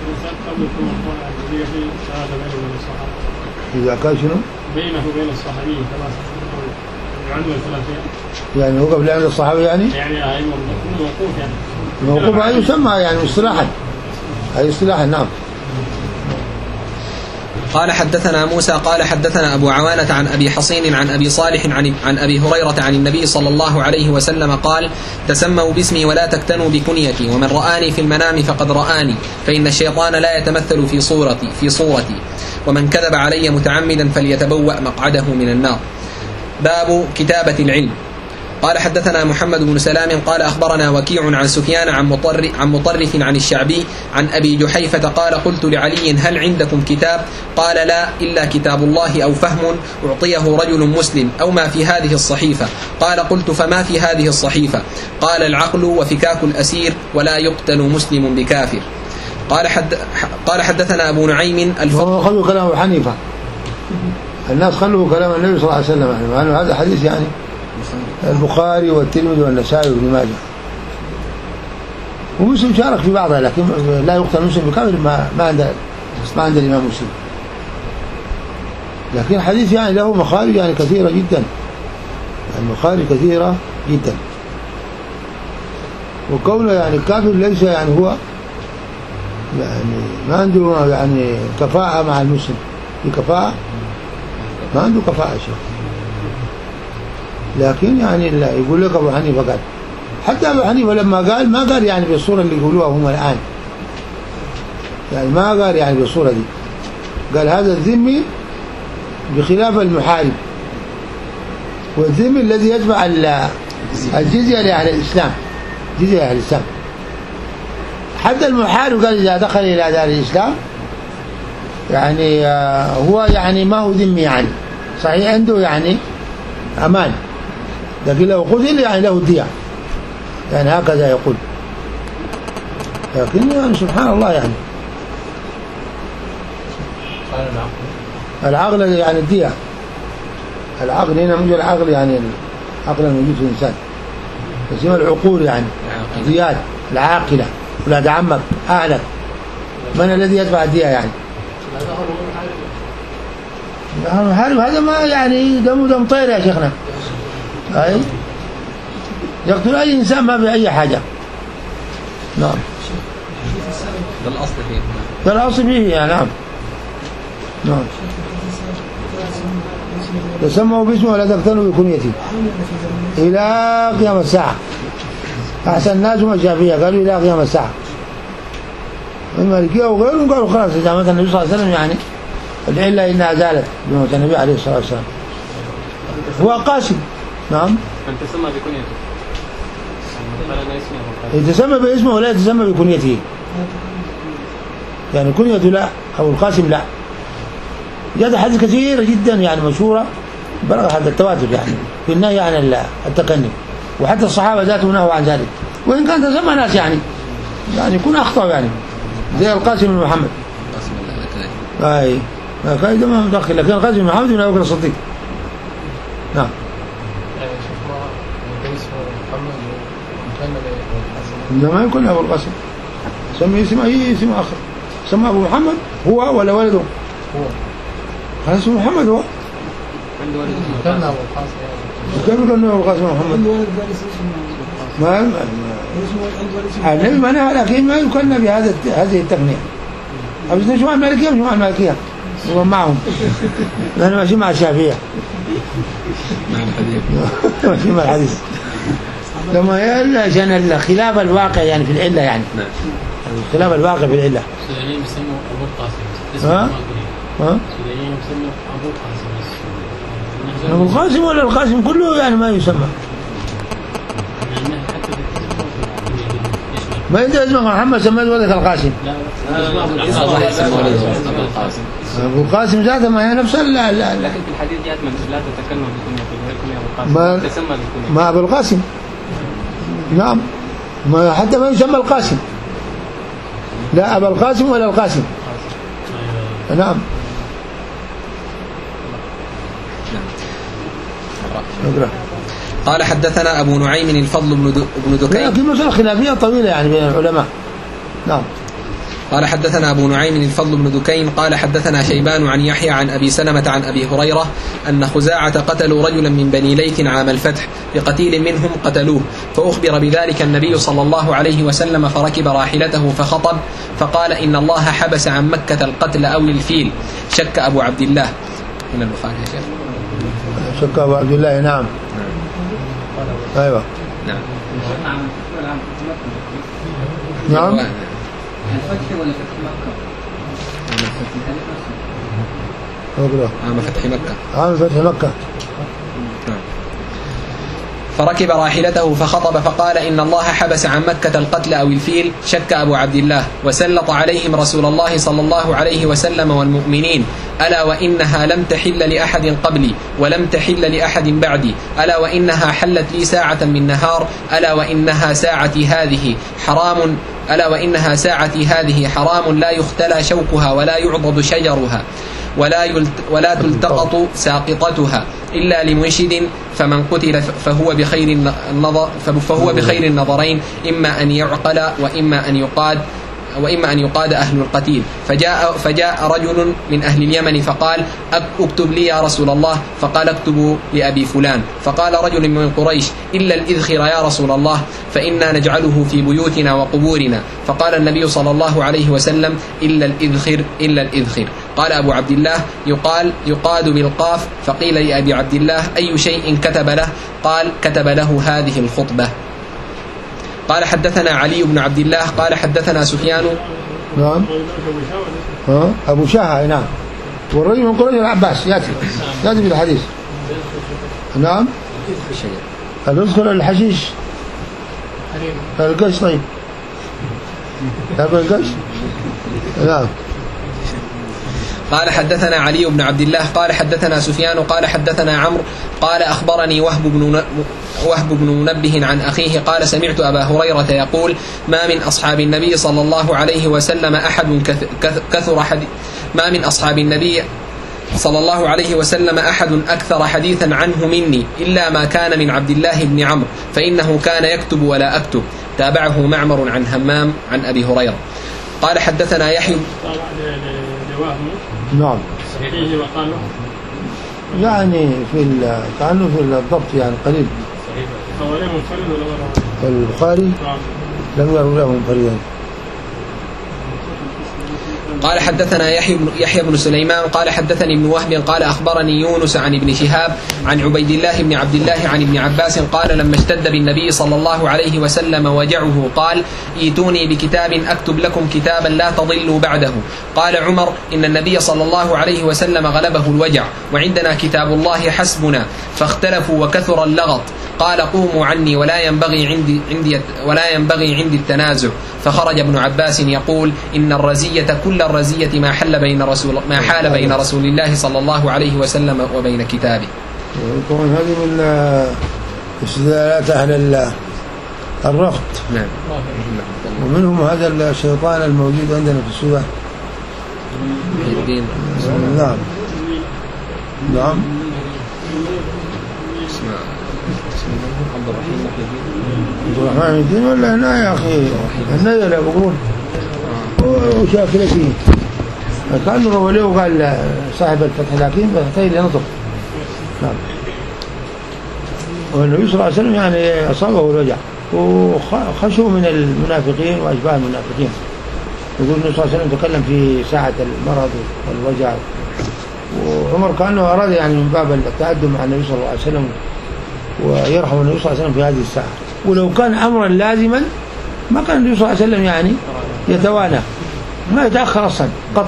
إذا كان شنو؟
بينه وبين الصحابي ثلاثة عنده الثلاثية
يعني هو قبل عند الصحابي يعني؟
يعني أي موقوف يعني
موقوف أي يسمى يعني اصطلاحا، أي اصطلاحا. نعم.
قال حدثنا موسى قال حدثنا أبو عوانة عن أبي حصين عن أبي صالح عن, عن أبي هريرة عن النبي صلى الله عليه وسلم قال تسموا باسمي ولا تكتنوا بكنيتي ومن رآني في المنام فقد رآني فإن الشيطان لا يتمثل في صورتي في صورتي ومن كذب علي متعمدا فليتبوأ مقعده من النار. باب كتابة العلم. قال حدثنا محمد بن سلام قال أخبرنا وكيع عن سفيان عن مطرف, عن مطرف عن الشعبي عن أبي جحيفة قال قلت لعلي هل عندكم كتاب؟ قال لا إلا كتاب الله أو فهم أعطيه رجل مسلم أو ما في هذه الصحيفة. قال قلت فما في هذه الصحيفة؟ قال العقل وفكاك الأسير ولا يقتل مسلم بكافر. قال حد قال حدثنا أبو نعيم
الفضل. خلوا كلام أبو حنيفة، الناس خلوا كلام النبي صلى الله عليه وسلم، يعني هذا حديث يعني البخاري والترمذي والنسائي وابن ماجه، ومسلم شارك في بعضها لكن لا يقتل مسلم بكافر ما ما عند ما عند الإمام مسلم، لكن حديث يعني له مخارج يعني كثيرة جدا، يعني مخارج كثيرة جدا، وكونه يعني الكافر ليس يعني هو يعني ما عنده يعني كفاءة مع المسلم، في كفاءة ما عنده كفاءة شيء، لكن يعني لا يقول لك أبو حنيفة قال، حتى أبو حنيفة لما قال ما قال يعني بالصورة اللي يقولوها هم الآن، يعني ما قال يعني بالصورة دي، قال هذا الذمي بخلاف المحارب، والذمي الذي يدفع الجزية لأهل الإسلام، جزية لأهل الإسلام. حتى المحارب قال إذا دخل إلى دار الإسلام يعني هو يعني ما هو ذمي، يعني صحيح عنده يعني أمان، لكن لو قتل يعني له الدية، يعني هكذا يقول، لكن يعني سبحان الله يعني العقل يعني الدية، العقل هنا موجود، العقل يعني العقل الموجود في الإنسان، اسمه العقول يعني ديات، العاقلة، ولاد عمك، أهلك، من الذي يدفع الدية يعني؟ المحارب هذا ما يعني دم دم طير يا شيخنا، أي يقتل أي إنسان ما بأي حاجة. نعم
ده الأصل فيه،
ده الأصل فيه يعني. نعم نعم تسموا باسمه ولا تقتلوا بكنيته إلى قيام الساعة. أحسن الناس هم الشافعية قالوا إلى قيام الساعة، المالكية وغيرهم قالوا خلاص إذا مات النبي صلى الله عليه وسلم يعني العلة إنها زالت بموت النبي عليه الصلاة والسلام. هو قاسم. نعم
من تسمى بكنيته
يتسمى باسمه ولا يتسمى بكنيته، يعني كنيته لا أو القاسم لا. جاءت حديث كثيرة جدا يعني مشهورة بلغ هذا التواتر يعني في النهي عن التكني، وحتى الصحابة ذاتهم نهوا عن ذلك، وإن كان تسمى ناس يعني يعني يكون أخطأ يعني زي القاسم بن محمد، أي كايدا ما مدخل، لكن القاسم بن محمد بن أبي بكر الصديق. نعم ما يكون أبو القاسم، سمي اسم أي اسم آخر، سمى أبو محمد هو ولا ولده؟ هو هذا اسمه محمد، هو
عنده ولد كان أبو القاسم،
كيف يكون أبو القاسم محمد؟ ما النبي ما نهى، لكن ما يكون بهذا هذه التقنية. أبو سنة شو مع المالكية مش مع المالكية، هو معهم، لأنه ماشي مع الشافعية،
مع الحديث
ماشي مع الحديث، لما يلا عشان الخلاف الواقع يعني في العلة، يعني الخلاف الواقع في العلة.
السودانيين يسموا أبو القاسم،
ها ها
السودانيين يسموا أبو القاسم،
أبو القاسم ولا القاسم كله يعني ما يسمى، ما أنت اسمك محمد سميت ولدك القاسم؟
لا
أبو القاسم ذاته ما هي نفس لا لا
لكن في الحديث جاءت من لا تتكلم بكنيته أبو القاسم، تسمى بكنيته
ما أبو القاسم. نعم ما حتى ما يسمى القاسم، لا أبو القاسم ولا القاسم. نعم اقرأ.
قال حدثنا أبو نعيم الفضل بن دكين،
لكن مسألة خلافية طويلة يعني بين العلماء. نعم
قال حدثنا أبو نعيم الفضل بن دكين قال حدثنا شيبان عن يحيى عن أبي سلمة عن أبي هريرة أن خزاعة قتلوا رجلا من بني ليث عام الفتح بقتيل منهم قتلوه، فأخبر بذلك النبي صلى الله عليه وسلم فركب راحلته فخطب فقال إن الله حبس عن مكة القتل أو الفيل. شك أبو عبد الله من البخاري يا شيخ.
شك أبو عبد الله. نعم. أيوة.
نعم.
نعم.
الفتح ولا فتح مكة؟
عام فتح مكة.
عام فتح مكة.
فركب راحلته فخطب فقال إن الله حبس عن مكة القتل أو الفيل. شك أبو عبد الله. وسلط عليهم رسول الله صلى الله عليه وسلم والمؤمنين ألا وإنها لم تحل لأحد قبلي ولم تحل لأحد بعدي، ألا وإنها حلت لي ساعة من نهار، ألا وإنها ساعتي هذه حرام ألا وإنها ساعتي هذه حرام لا يختلى شوكها ولا يعضد شجرها ولا يلت ولا تلتقط ساقطتها إلا لمنشد، فمن قتل فهو بخير النظر فهو بخير النظرين، إما أن يعقل وإما أن يقاد وإما أن يقاد أهل القتيل. فجاء فجاء رجل من أهل اليمن فقال اكتب لي يا رسول الله، فقال اكتبوا لأبي فلان. فقال رجل من قريش إلا الإذخر يا رسول الله فإنا نجعله في بيوتنا وقبورنا. فقال النبي صلى الله عليه وسلم إلا الإذخر إلا الإذخر. قال أبو عبد الله يقال يقاد بالقاف. فقيل لأبي عبد الله أي شيء كتب له؟ قال كتب له هذه الخطبة. قال حدثنا علي بن عبد الله قال حدثنا سفيان.
نعم. ها أبو شاهة. نعم. والرجل من قريش العباس يأتي يأتي بالحديث. نعم. الأذخر الحشيش القش. طيب يأكل القش. نعم.
قال حدثنا علي بن عبد الله قال حدثنا سفيان قال حدثنا عمرو قال أخبرني وهب بن وهب بن منبه عن أخيه قال سمعت أبا هريرة يقول ما من أصحاب النبي صلى الله عليه وسلم أحد كثر حديث ما من أصحاب النبي صلى الله عليه وسلم أحد أكثر حديثا عنه مني إلا ما كان من عبد الله بن عمرو فإنه كان يكتب ولا أكتب. تابعه معمر عن همام عن أبي هريرة. قال حدثنا يحيى.
نعم.
فيه وقاله
يعني في كأنه في الضبط يعني قليل.
هو له منفرد ولا غيره؟
البخاري لم يروي له منفردا.
قال حدثنا يحيى بن يحيى بن سليمان قال حدثني ابن وهب قال أخبرني يونس عن ابن شهاب عن عبيد الله بن عبد الله عن ابن عباس قال لما اشتد بالنبي صلى الله عليه وسلم وجعه قال ائتوني بكتاب أكتب لكم كتابا لا تضلوا بعده. قال عمر إن النبي صلى الله عليه وسلم غلبه الوجع وعندنا كتاب الله حسبنا، فاختلفوا وكثر اللغط. قال قوموا عني ولا ينبغي عندي, عندي ولا ينبغي عندي التنازع. فخرج ابن عباس يقول إن الرزية كل الرزية ما حل بين رسول ما حال بين رسول الله صلى الله عليه وسلم وبين كتابه.
طبعا هذه من استدلالات أهل الرفض.
نعم.
ومنهم هذا الشيطان الموجود عندنا في السودان. نعم. نعم. عبد الرحمن الدين ولا هنا يا أخي هنا لا بقول وشاكل فيه كأنه روله وقال صاحب الفتح لكن فتحتين لنطق. نعم. والنبي صلى الله عليه وسلم يعني أصابه الوجع وخشوا من المنافقين وأشباه المنافقين. يقول النبي صلى الله عليه وسلم تكلم في ساعة المرض والوجع، وعمر كأنه أراد يعني من باب التقدم مع النبي صلى الله عليه وسلم ويرحم النبي صلى الله عليه وسلم في هذه الساعة. ولو كان أمرا لازما ما كان النبي صلى الله عليه وسلم يعني يتوانى ما يتأخر أصلا قط،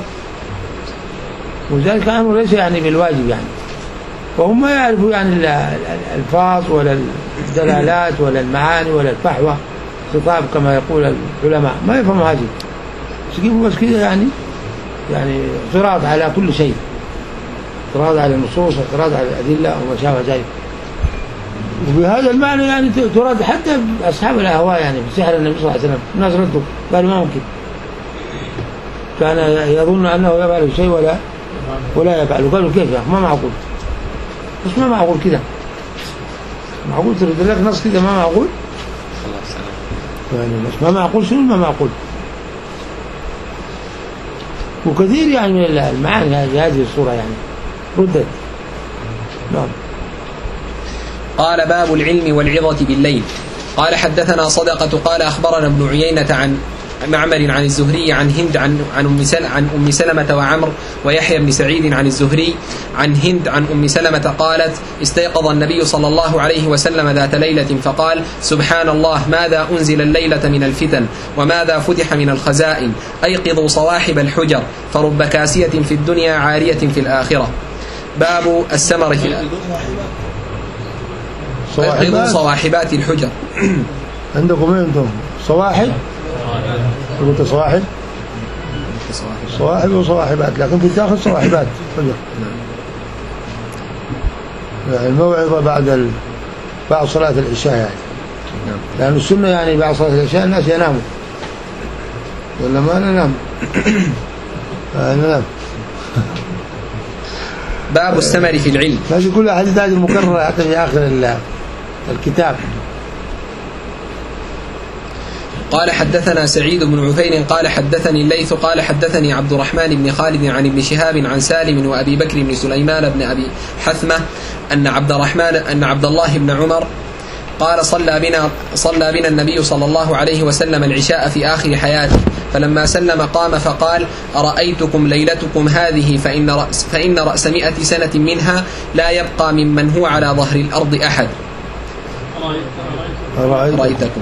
وذلك أمر ليس يعني بالواجب يعني. وهم ما يعرفوا يعني الألفاظ ولا الدلالات ولا المعاني ولا الفحوى خطاب كما يقول العلماء، ما يفهموا هذه يجيبوا بس كده يعني يعني اعتراض على كل شيء، اعتراض على النصوص، اعتراض على الأدلة وما شابه ذلك. وبهذا المعنى يعني تراد حتى أصحاب الأهواء يعني في سحر النبي صلى الله عليه وسلم الناس ردوا قالوا ما ممكن، كان يظن أنه يفعل شيء ولا ولا يفعل. قالوا كيف يا أخي ما معقول، بس ما معقول كده، معقول ترد لك نص كده ما معقول يعني، بس ما معقول شنو ما معقول. وكثير يعني من المعاني هذه الصورة يعني ردت. نعم.
قال باب العلم والعظة بالليل. قال حدثنا صدقة قال أخبرنا ابن عيينة عن معمر عن الزهري عن هند عن عن أم سلمة عن أم سلمة وعمر ويحيى بن سعيد عن الزهري عن هند عن أم سلمة قالت استيقظ النبي صلى الله عليه وسلم ذات ليلة فقال سبحان الله ماذا أنزل الليلة من الفتن وماذا فتح من الخزائن أيقظوا صواحب الحجر فرب كاسية في الدنيا عارية في الآخرة. باب السمر في أيقظوا صواحبات الحجر.
عندكم ايه انتم؟ صواحب؟ قلت صواحب؟ صواحب وصواحبات، لكن في الداخل صواحبات حجر. يعني الموعظة بعد ال... بعد صلاة العشاء يعني. لأن السنة يعني بعد صلاة العشاء الناس يناموا ولا ما ننام؟ ننام.
باب السمر في العلم.
هذه كلها حديث هذه المكررة حتى في آخر الكتاب.
قال حدثنا سعيد بن عفير قال حدثني الليث قال حدثني عبد الرحمن بن خالد عن ابن شهاب عن سالم وأبي بكر بن سليمان بن أبي حثمة أن عبد الرحمن أن عبد الله بن عمر قال صلى بنا صلى بنا النبي صلى الله عليه وسلم العشاء في آخر حياته فلما سلم قام فقال أرأيتكم ليلتكم هذه فإن رأس, فإن رأس مئة سنة منها لا يبقى ممن هو على ظهر الأرض أحد. أرأيتكم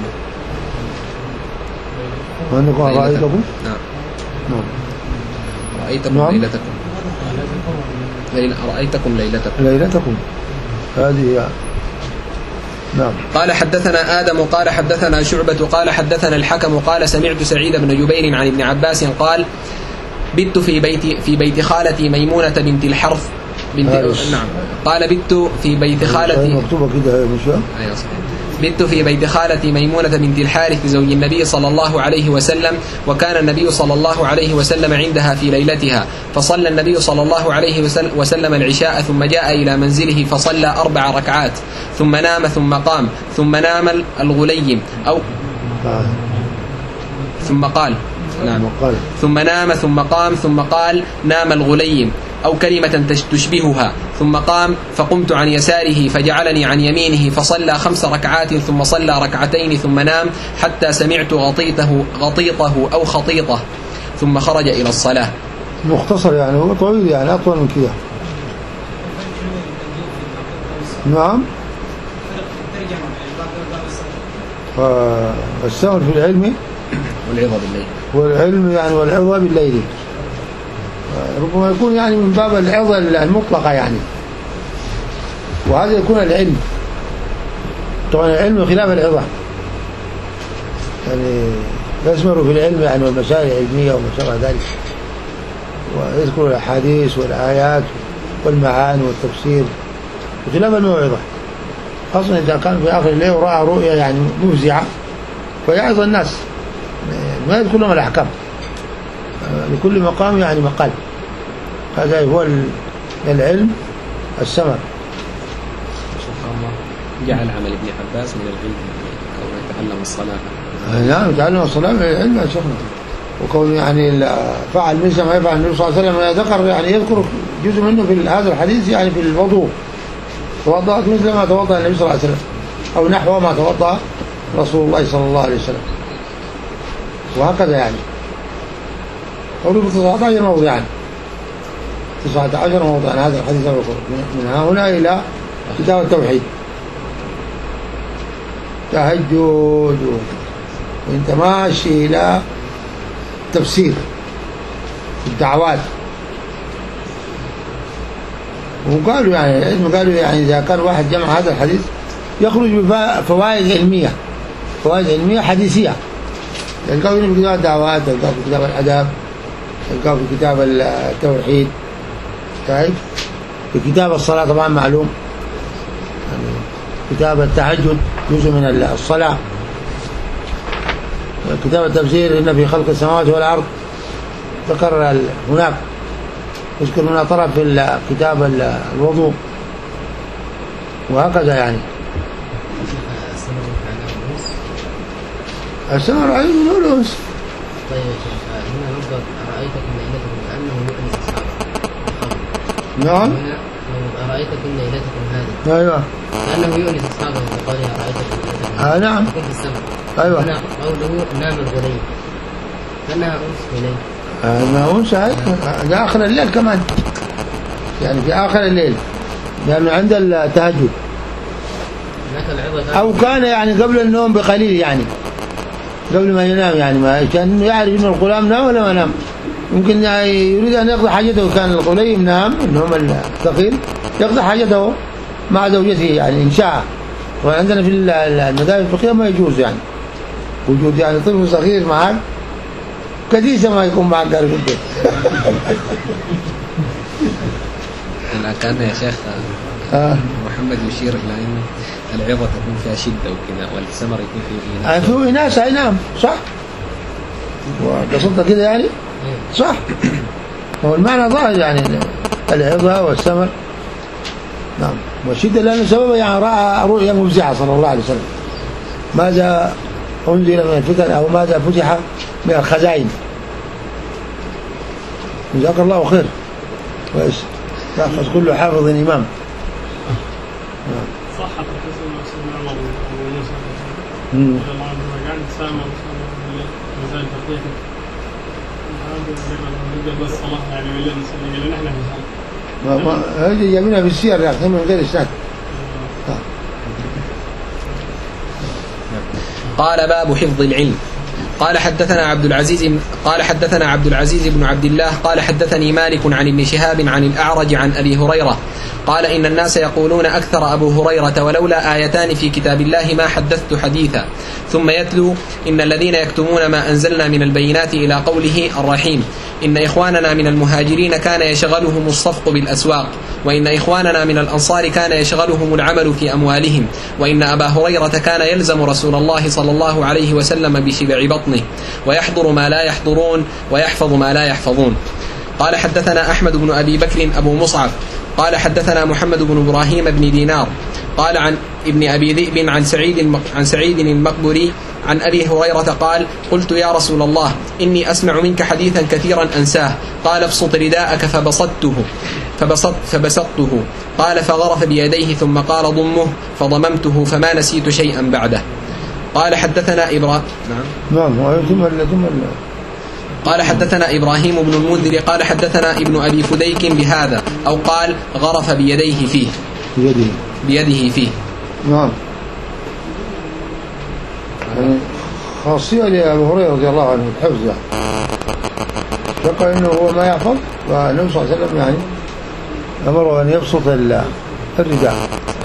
وأنكم رأيتكم؟
نعم.
نعم.
رأيتكم نعم. ليلتكم. ليل رأيتكم ليلتكم.
ليلتكم. هذه. نعم.
قال حدثنا آدم قال حدثنا شعبة قال حدثنا الحكم قال سمعت سعيد بن جبير عن ابن عباس قال بت في بيت في بيت خالتي ميمونة بنت الحرث بنت نعم. قال بت في بيت خالتي
مكتوبة كده مش
أيوة صحيح. بت في بيت خالتي ميمونة بنت الحارث زوج النبي صلى الله عليه وسلم وكان النبي صلى الله عليه وسلم عندها في ليلتها فصلى النبي صلى الله عليه وسلم العشاء ثم جاء إلى منزله فصلى أربع ركعات ثم نام ثم قام ثم نام الغليم أو ثم قال نعم ثم نام ثم قام ثم قال نام الغليم أو كلمة تشبهها ثم قام فقمت عن يساره فجعلني عن يمينه فصلى خمس ركعات ثم صلى ركعتين ثم نام حتى سمعت غطيطه غطيطه أو خطيطه ثم خرج إلى الصلاة.
مختصر يعني هو طويل يعني أطول من كده. نعم. السمر في العلم
والعظة بالليل
والعلم يعني والعظة بالليل ربما يكون يعني من باب العظة المطلقة يعني وهذا يكون العلم. طبعا العلم خلاف العظة يعني يسمر في العلم يعني والمسائل العلمية وما شابه ذلك ويذكر الأحاديث والآيات والمعاني والتفسير بخلاف الموعظة خاصة إذا كان في آخر الليل ورأى رؤية يعني مفزعة فيعظ الناس ما يذكر لهم الأحكام لكل مقام يعني مقال. هذا هو العلم السمر.
جعل عمل ابن عباس من العلم أو يتعلم الصلاة.
نعم يتعلم الصلاة من العلم يا شيخنا وكون يعني فعل مثل ما يفعل النبي صلى الله عليه وسلم ذكر يعني يذكر جزء منه في هذا الحديث يعني في الوضوء توضأت مثل ما توضأ النبي صلى الله عليه وسلم أو نحو ما توضأ رسول الله صلى الله عليه وسلم وهكذا يعني. حروف تسعة عشر موضعا تسعة عشر موضعا هذا الحديث من هنا إلى كتاب التوحيد تهجد وانت ماشي إلى تفسير الدعوات وقالوا يعني قالوا يعني إذا كان واحد جمع هذا الحديث يخرج بفوائد علمية فوائد علمية حديثية يلقاه في كتاب الدعوات يلقاه في كتاب الأدب يلقاه في كتاب التوحيد طيب في كتاب الصلاة طبعا معلوم يعني كتاب التهجد جزء من الصلاة كتاب التفسير إن في خلق السماوات والأرض ذكر هناك يذكر هنا طرف في كتاب الوضوء وهكذا يعني. السمر علم الأنس
طيب يا شيخ، هنا نقول أرأيتك إن ليلتكم كأنه يؤنس أصحابه.
نعم.
هنا أرأيتك إن ليلتكم هذه.
أيوه.
كأنه يؤنس أصحابه بقوله أرأيتك إن ليلتكم.
آه نعم.
في السماء.
أيوه.
هنا قوله نام الغليل. كأنها أنس إليه.
آه ما أنس هذا آخر الليل كمان. يعني في آخر الليل. لأنه عند التهجد. أو كان يعني قبل النوم بقليل يعني. قبل ما ينام يعني ما كان يعرف إن الغلام نام ولا ما نام. ممكن يريد أن يقضي حاجته، كان الغليم نام النوم الثقيل يقضي حاجته مع زوجته يعني إن شاء. وعندنا في المذاهب الفقهية ما يجوز يعني وجود يعني طفل صغير معك كديسة ما يكون معك قارب البيت.
كان يا شيخ آه. محمد يشير إلى أن العظة تكون فيها شدة وكذا والثمر يكون فيه إناث.
فيه إناث أي نعم صح. وقصدت كده يعني صح. هو المعنى ظاهر يعني العظة والثمر. نعم. والشدة لأن سببه يعني رأى رؤيا مفزعة صلى الله عليه وسلم. ماذا أنزل من الفتن أو ماذا فتح من الخزائن. جزاك الله خير. كويس. يأخذ كل حافظ إمام.
صح القصة سيدنا عمر أبو موسى رضي الله عنه قاعد يتسامر مسائل الفقهية نبدأ بالصلاة يعني بالليل نصلي لأن احنا في
صلاة. هذه جايبينها في السير يعني من غير إسناد.
قال باب حفظ العلم. قال حدثنا عبد العزيز قال حدثنا عبد العزيز بن عبد الله قال حدثني مالك عن ابن شهاب عن الأعرج عن أبي هريرة قال إن الناس يقولون أكثر أبو هريرة ولولا آيتان في كتاب الله ما حدثت حديثا. ثم يتلو إن الذين يكتمون ما أنزلنا من البينات إلى قوله الرحيم إن إخواننا من المهاجرين كان يشغلهم الصفق بالأسواق وإن إخواننا من الأنصار كان يشغلهم العمل في أموالهم وإن أبا هريرة كان يلزم رسول الله صلى الله عليه وسلم بشبع بطنه ويحضر ما لا يحضرون ويحفظ ما لا يحفظون. قال حدثنا أحمد بن أبي بكر أبو مصعب قال حدثنا محمد بن إبراهيم بن دينار قال عن ابن أبي ذئب عن سعيد عن سعيد المقبري عن أبي هريرة قال قلت يا رسول الله إني أسمع منك حديثا كثيرا أنساه قال ابسط رداءك فبسطته فبسط فبسطته قال فغرف بيديه ثم قال ضمه فضممته فما نسيت شيئا بعده. قال حدثنا إبراهيم
نعم ثم ثم
قال حدثنا إبراهيم بن المنذر قال حدثنا ابن أبي فديك بهذا أو قال غرف بيديه فيه
بيده
بيده فيه.
نعم. يعني خاصية لأبو هريرة رضي الله عنه الحفظ يعني شق إنه هو ما يحفظ والنبي صلى الله عليه وسلم يعني أمره أن يبسط الرداء.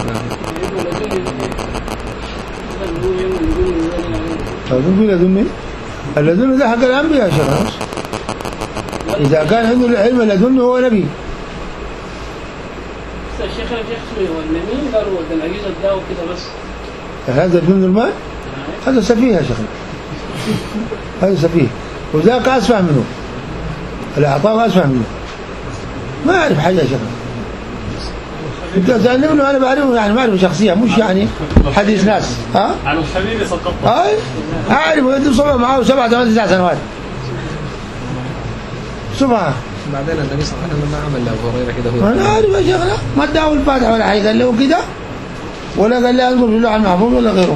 أذن بلا ذني اللذن ده حق الأنبياء يا شيخ. إذا كان عنده العلم اللذن هو نبي.
الشيخ الشيخ سوي هو النميم قالوا ده العجيزة ده وكده بس.
هذا الجند المال هذا سفيه يا شيخ. هذا سفيه وذاك أسفع منه. الأعطاء أسفع منه. ما أعرف حاجة يا شيخ. انت تسألني أنا بعرفه يعني ما أعرف شخصية مش يعني حديث ناس. ها؟
عن الحبيب سقطت.
أي أعرفه يدي صبح معه سبعة ثمان تسع سنوات. سبحان.
بعدين النبي صلى الله عليه وسلم ما عمل لأبو هريرة كده هو.
أنا أعرف يا شيخ ما ادعوا الفاتحة ولا حاجة قال له كده ولا قال له انظر في اللوح المحفوظ ولا غيره.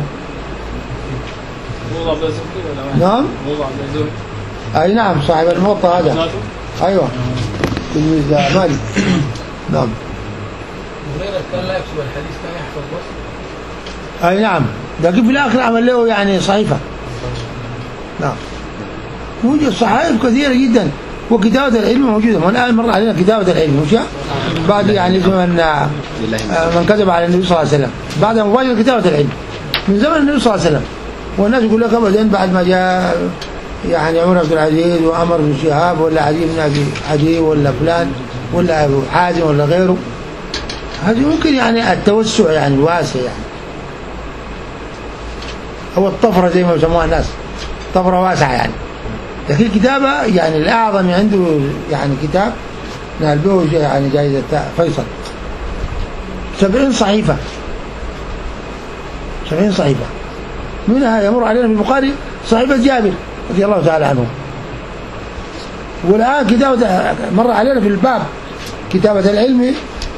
موضع بن زهري ولا
نعم.
موضع بن زهري.
أي نعم صاحب الموطأ هذا. أيوه. تلميذ مالك. نعم.
هريرة كان لا يكتب الحديث كان يحفظ بس.
أي نعم. لكن في الآخر عمل له يعني صحيفة. نعم. موجود صحائف كثيرة جدا وكتابة العلم موجودة. من الآن مر علينا كتابة العلم مش بعد يعني من من كتب على النبي صلى الله عليه وسلم بعد مباشرة كتابة العلم من زمن النبي صلى الله عليه وسلم. والناس يقول لك أبدا بعد ما جاء يعني عمر عبد العزيز وعمر بن شهاب ولا عدي بن أبي عدي ولا فلان ولا أبو حازم ولا غيره هذه ممكن يعني التوسع يعني الواسع يعني أو الطفرة زي ما يسموها الناس طفرة واسعة يعني. لكن كتابة يعني الأعظم عنده يعني كتاب نال به يعني جائزة فيصل سبعين صحيفة سبعين صحيفة منها يمر علينا في البخاري صحيفة جابر رضي الله تعالى عنه والآن كتابة مر علينا في الباب كتابة العلم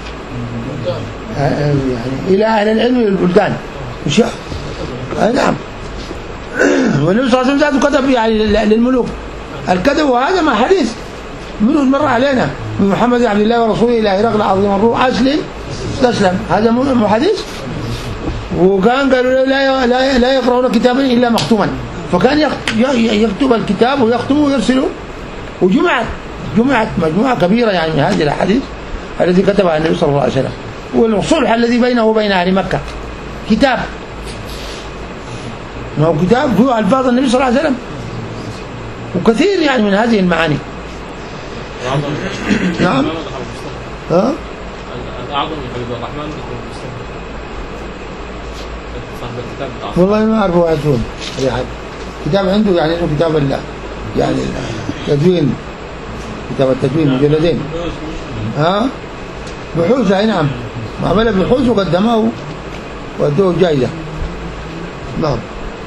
يعني إلى أهل العلم للبلدان مش نعم. والنبي صلى الله عليه وسلم كتب يعني للملوك الكتب، وهذا ما حديث منه مر علينا من محمد عبد الله ورسوله إلى هرقل عظيم الروح أسلم تسلم، هذا مو حديث. وكان قالوا لا لا لا يقرؤون كتابا إلا مختوما، فكان يكتب الكتاب ويختمه ويرسله. وجمعت جمعت مجموعة كبيرة يعني من هذه الأحاديث التي كتبها النبي صلى الله عليه وسلم. والصلح الذي بينه وبين أهل مكة كتاب، ما هو كتاب فيه ألفاظ النبي صلى الله عليه وسلم وكثير يعني من هذه المعاني. نعم. ها؟
الأعظم من حبيب الرحمن صاحب الكتاب.
والله ما أعرف واحد فيهم كتاب عنده يعني إنه كتاب الله يعني تدوين، كتاب التدوين مجلدين. ها؟ بحوث أي نعم، عمل بحوث وقدمه وادوه جائزة. نعم.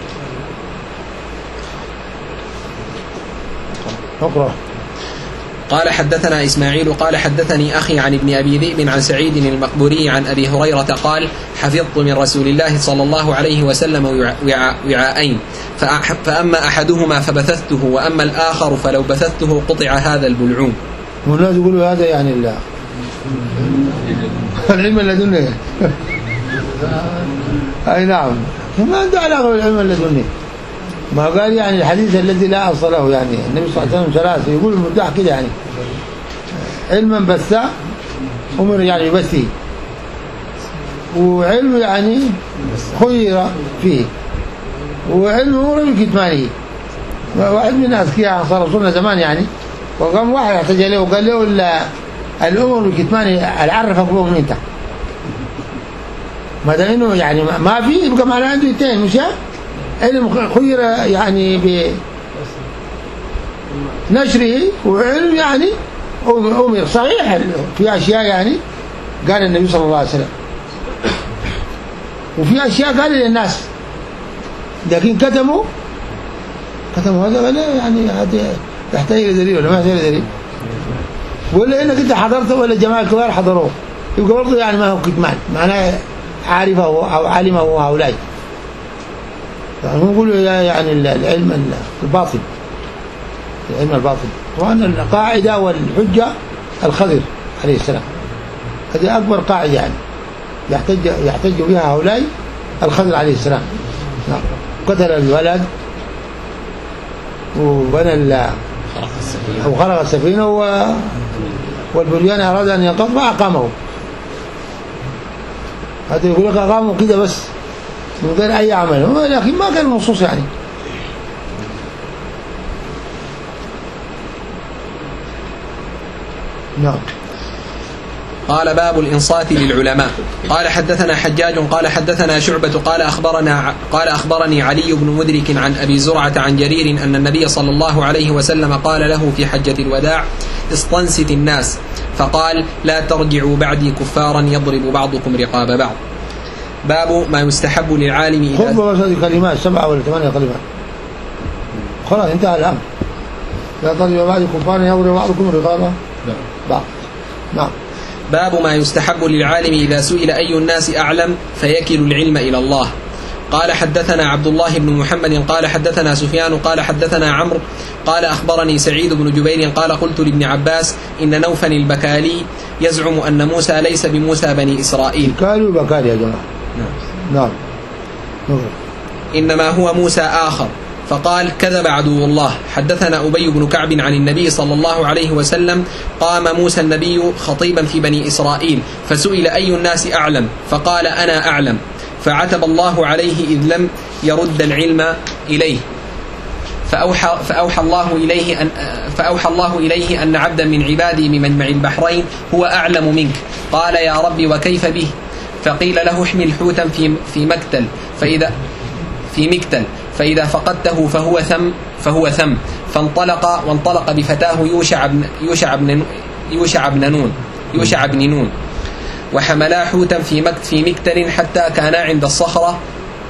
اقرأ.
قال حدثنا إسماعيل قال حدثني أخي عن ابن أبي ذئب عن سعيد المقبوري عن أبي هريرة قال حفظت من رسول الله صلى الله عليه وسلم وعاءين، فأما أحدهما فبثثته وأما الآخر فلو بثثته قطع هذا البلعوم.
والناس يقولوا هذا يعني الله العلم اللدني. أي نعم، ما عنده علاقة بالعلم اللدني. ما قال يعني الحديث الذي لا أصل له، يعني النبي صلى الله عليه وسلم ثلاثة يقول المدح كده يعني علما بثا أمر يعني يبثي، وعلم يعني خير فيه، وعلم أمر بكتمانه. واحد من الناس كده صار رسولنا زمان يعني، وقام واحد احتاج له وقال له الأمر بكتمانه العرف أقبهم انت، ما دام انه يعني ما في يبقى معناه عنده اثنين، مش علم خير يعني بنشره، وعلم يعني أمر صحيح في أشياء يعني قال النبي صلى الله عليه وسلم، وفي أشياء قال للناس، لكن كتموا كتموا هذا ولا يعني هذا يحتاج إلى دليل ولا ما يحتاج إلى دليل، ولا إنك أنت حضرته ولا جماعة الكبار حضروه، يبقى برضه يعني ما هو كتمان، معناه عارفه أو علمه هؤلاء. يعني نقول يعني العلم الباطل، العلم الباطل، وأن القاعدة والحجة الخضر عليه السلام، هذه أكبر قاعدة يعني يحتج يحتج بها هؤلاء الخضر عليه السلام. نعم. قتل الولد وبنى أو خرق السفينة والبنيان أراد أن ينقض ما أقامه، هذا يقول لك أقامه كده بس من غير أي عمل، لكن ما كان النصوص يعني. نعم.
قال باب الإنصات للعلماء. قال حدثنا حجاج قال حدثنا شعبة قال أخبرنا قال أخبرني علي بن مدرك عن أبي زرعة عن جرير أن النبي صلى الله عليه وسلم قال له في حجة الوداع استنصت الناس، فقال لا ترجعوا بعدي كفارا يضرب بعضكم رقاب بعض. باب ما يستحب للعالم إذا
خذ بس هذه كلمات سبعة ولا ثمانية كلمات خلاص انتهى الأمر. لا ترجعوا بعدي كفارا يضرب بعضكم رقاب بعض. نعم.
باب ما يستحب للعالم إذا سئل أي الناس أعلم فيكل العلم إلى الله. قال حدثنا عبد الله بن محمد قال حدثنا سفيان قال حدثنا عمرو قال أخبرني سعيد بن جبير قال قلت لابن عباس إن نوفا البكالي يزعم أن موسى ليس بموسى بني إسرائيل.
بكالي بكالي يا جماعة. نعم. نعم.
إنما هو موسى آخر. فقال كذب عدو الله. حدثنا أبي بن كعب عن النبي صلى الله عليه وسلم قام موسى النبي خطيبا في بني إسرائيل فسئل أي الناس أعلم فقال أنا أعلم، فعتب الله عليه إذ لم يرد العلم إليه، فأوحى, فأوحى الله إليه أن فأوحى الله إليه أن عبدا من عبادي بمجمع البحرين هو أعلم منك. قال يا ربي وكيف به؟ فقيل له احمل حوتا في في مكتل فإذا في مكتل فإذا فقدته فهو ثم فهو ثم فانطلق وانطلق بفتاه يوشع بن يوشع بن يوشع بن نون يوشع بن نون وحملا حوتا في مكت في مكتل حتى كانا عند الصخرة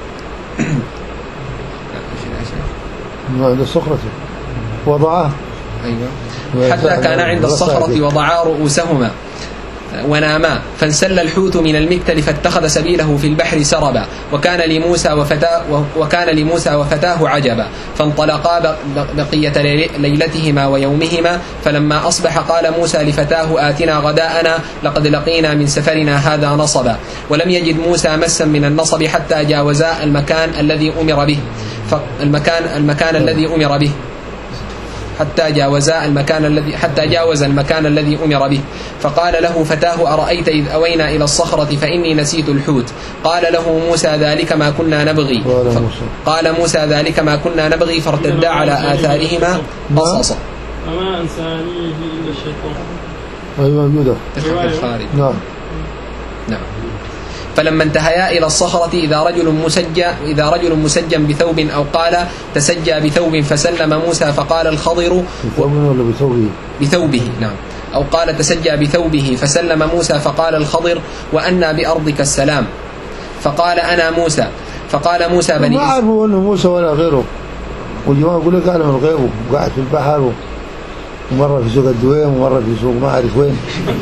عند الصخرة وضعه
أيوة. حتى كان عند الصخرة وضعا رؤوسهما وناما، فانسل الحوت من المكتل فاتخذ سبيله في البحر سربا، وكان لموسى وفتاه وكان لموسى وفتاه عجبا، فانطلقا بقية ليلتهما ويومهما، فلما أصبح قال موسى لفتاه آتنا غداءنا لقد لقينا من سفرنا هذا نصبا، ولم يجد موسى مسا من النصب حتى جاوزا المكان الذي أمر به المكان المكان الذي أمر به حتى جاوزا المكان الذي حتى جاوز المكان الذي أمر به، فقال له فتاه أرأيت إذ أوينا إلى الصخرة فإني نسيت الحوت، قال له موسى ذلك ما كنا نبغي قال موسى ذلك ما كنا نبغي فارتدا على آثارهما قصصا.
وما أنسانيه إلا الشيطان.
أيوة موجودة. نعم.
نعم. فلما انتهيا إلى الصخرة إذا رجل مسجى إذا رجل مسجى بثوب أو قال تسجى بثوب فسلم موسى، فقال الخضر
ولا بثوبه
بثوبه نعم أو قال تسجى بثوبه فسلم موسى، فقال الخضر وأنا بأرضك السلام، فقال أنا موسى، فقال موسى بني
ما عرفوا أنه موسى ولا غيره، والجماعة يقول لك أنا من غيره وقاعد في البحر ومرة في سوق الدويم ومرة في سوق ما أعرف وين.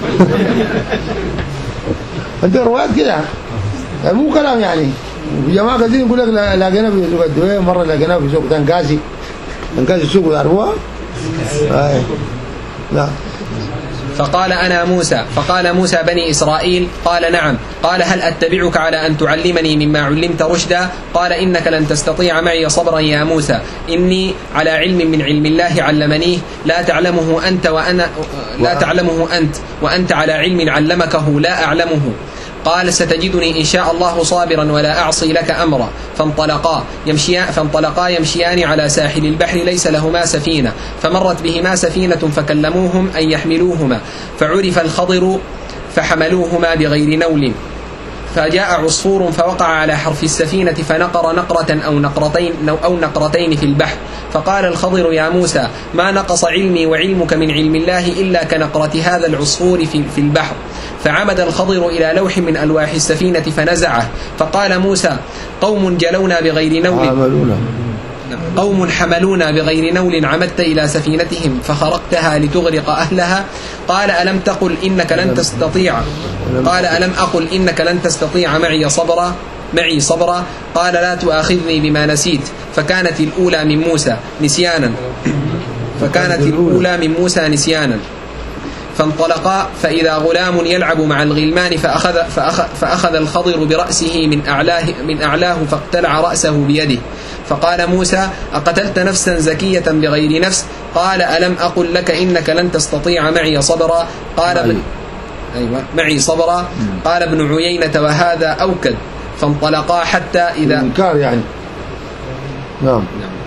أنت روايات كده يعني مو كلام، يعني جماعة كثير يقول لك لاقينا في سوق الدويم، مرة لاقينا في سوق تنكاسي تنكاسي سوق يعرفوها. آه. لا.
فقال أنا موسى، فقال موسى بني إسرائيل، قال نعم، قال هل أتبعك على أن تعلمني مما علمت رشدا؟ قال إنك لن تستطيع معي صبرا يا موسى، إني على علم من علم الله علمنيه لا تعلمه أنت وأنا لا تعلمه أنت وأنت على علم علمكه لا أعلمه. قال ستجدني إن شاء الله صابرا ولا أعصي لك أمرا. فانطلقا يمشيان, فانطلقا يمشيان على ساحل البحر ليس لهما سفينة، فمرت بهما سفينة فكلموهم أن يحملوهما، فعرف الخضر فحملوهما بغير نول، فجاء عصفور فوقع على حرف السفينة فنقر نقرة أو نقرتين, أو نقرتين في البحر، فقال الخضر يا موسى ما نقص علمي وعلمك من علم الله إلا كنقرة هذا العصفور في البحر. فعمد الخضر إلى لوح من ألواح السفينة فنزعه، فقال موسى قوم جلونا بغير نول قوم حملونا بغير نول عمدت إلى سفينتهم فخرقتها لتغرق أهلها. قال ألم تقل إنك لن تستطيع قال ألم أقل إنك لن تستطيع معي صبرا معي صبرا قال لا تؤاخذني بما نسيت. فكانت الأولى من موسى نسيانا فكانت الأولى من موسى نسيانا فانطلقا فإذا غلام يلعب مع الغلمان فأخذ, فأخذ, فأخذ الخضر برأسه من أعلاه, من أعلاه فاقتلع رأسه بيده. فقال موسى أقتلت نفسا زكية بغير نفس؟ قال ألم أقل لك إنك لن تستطيع معي صبرا قال ابن أيوة معي صبرا قال ابن عيينة وهذا أوكد. فانطلقا حتى إذا
إنكار يعني نعم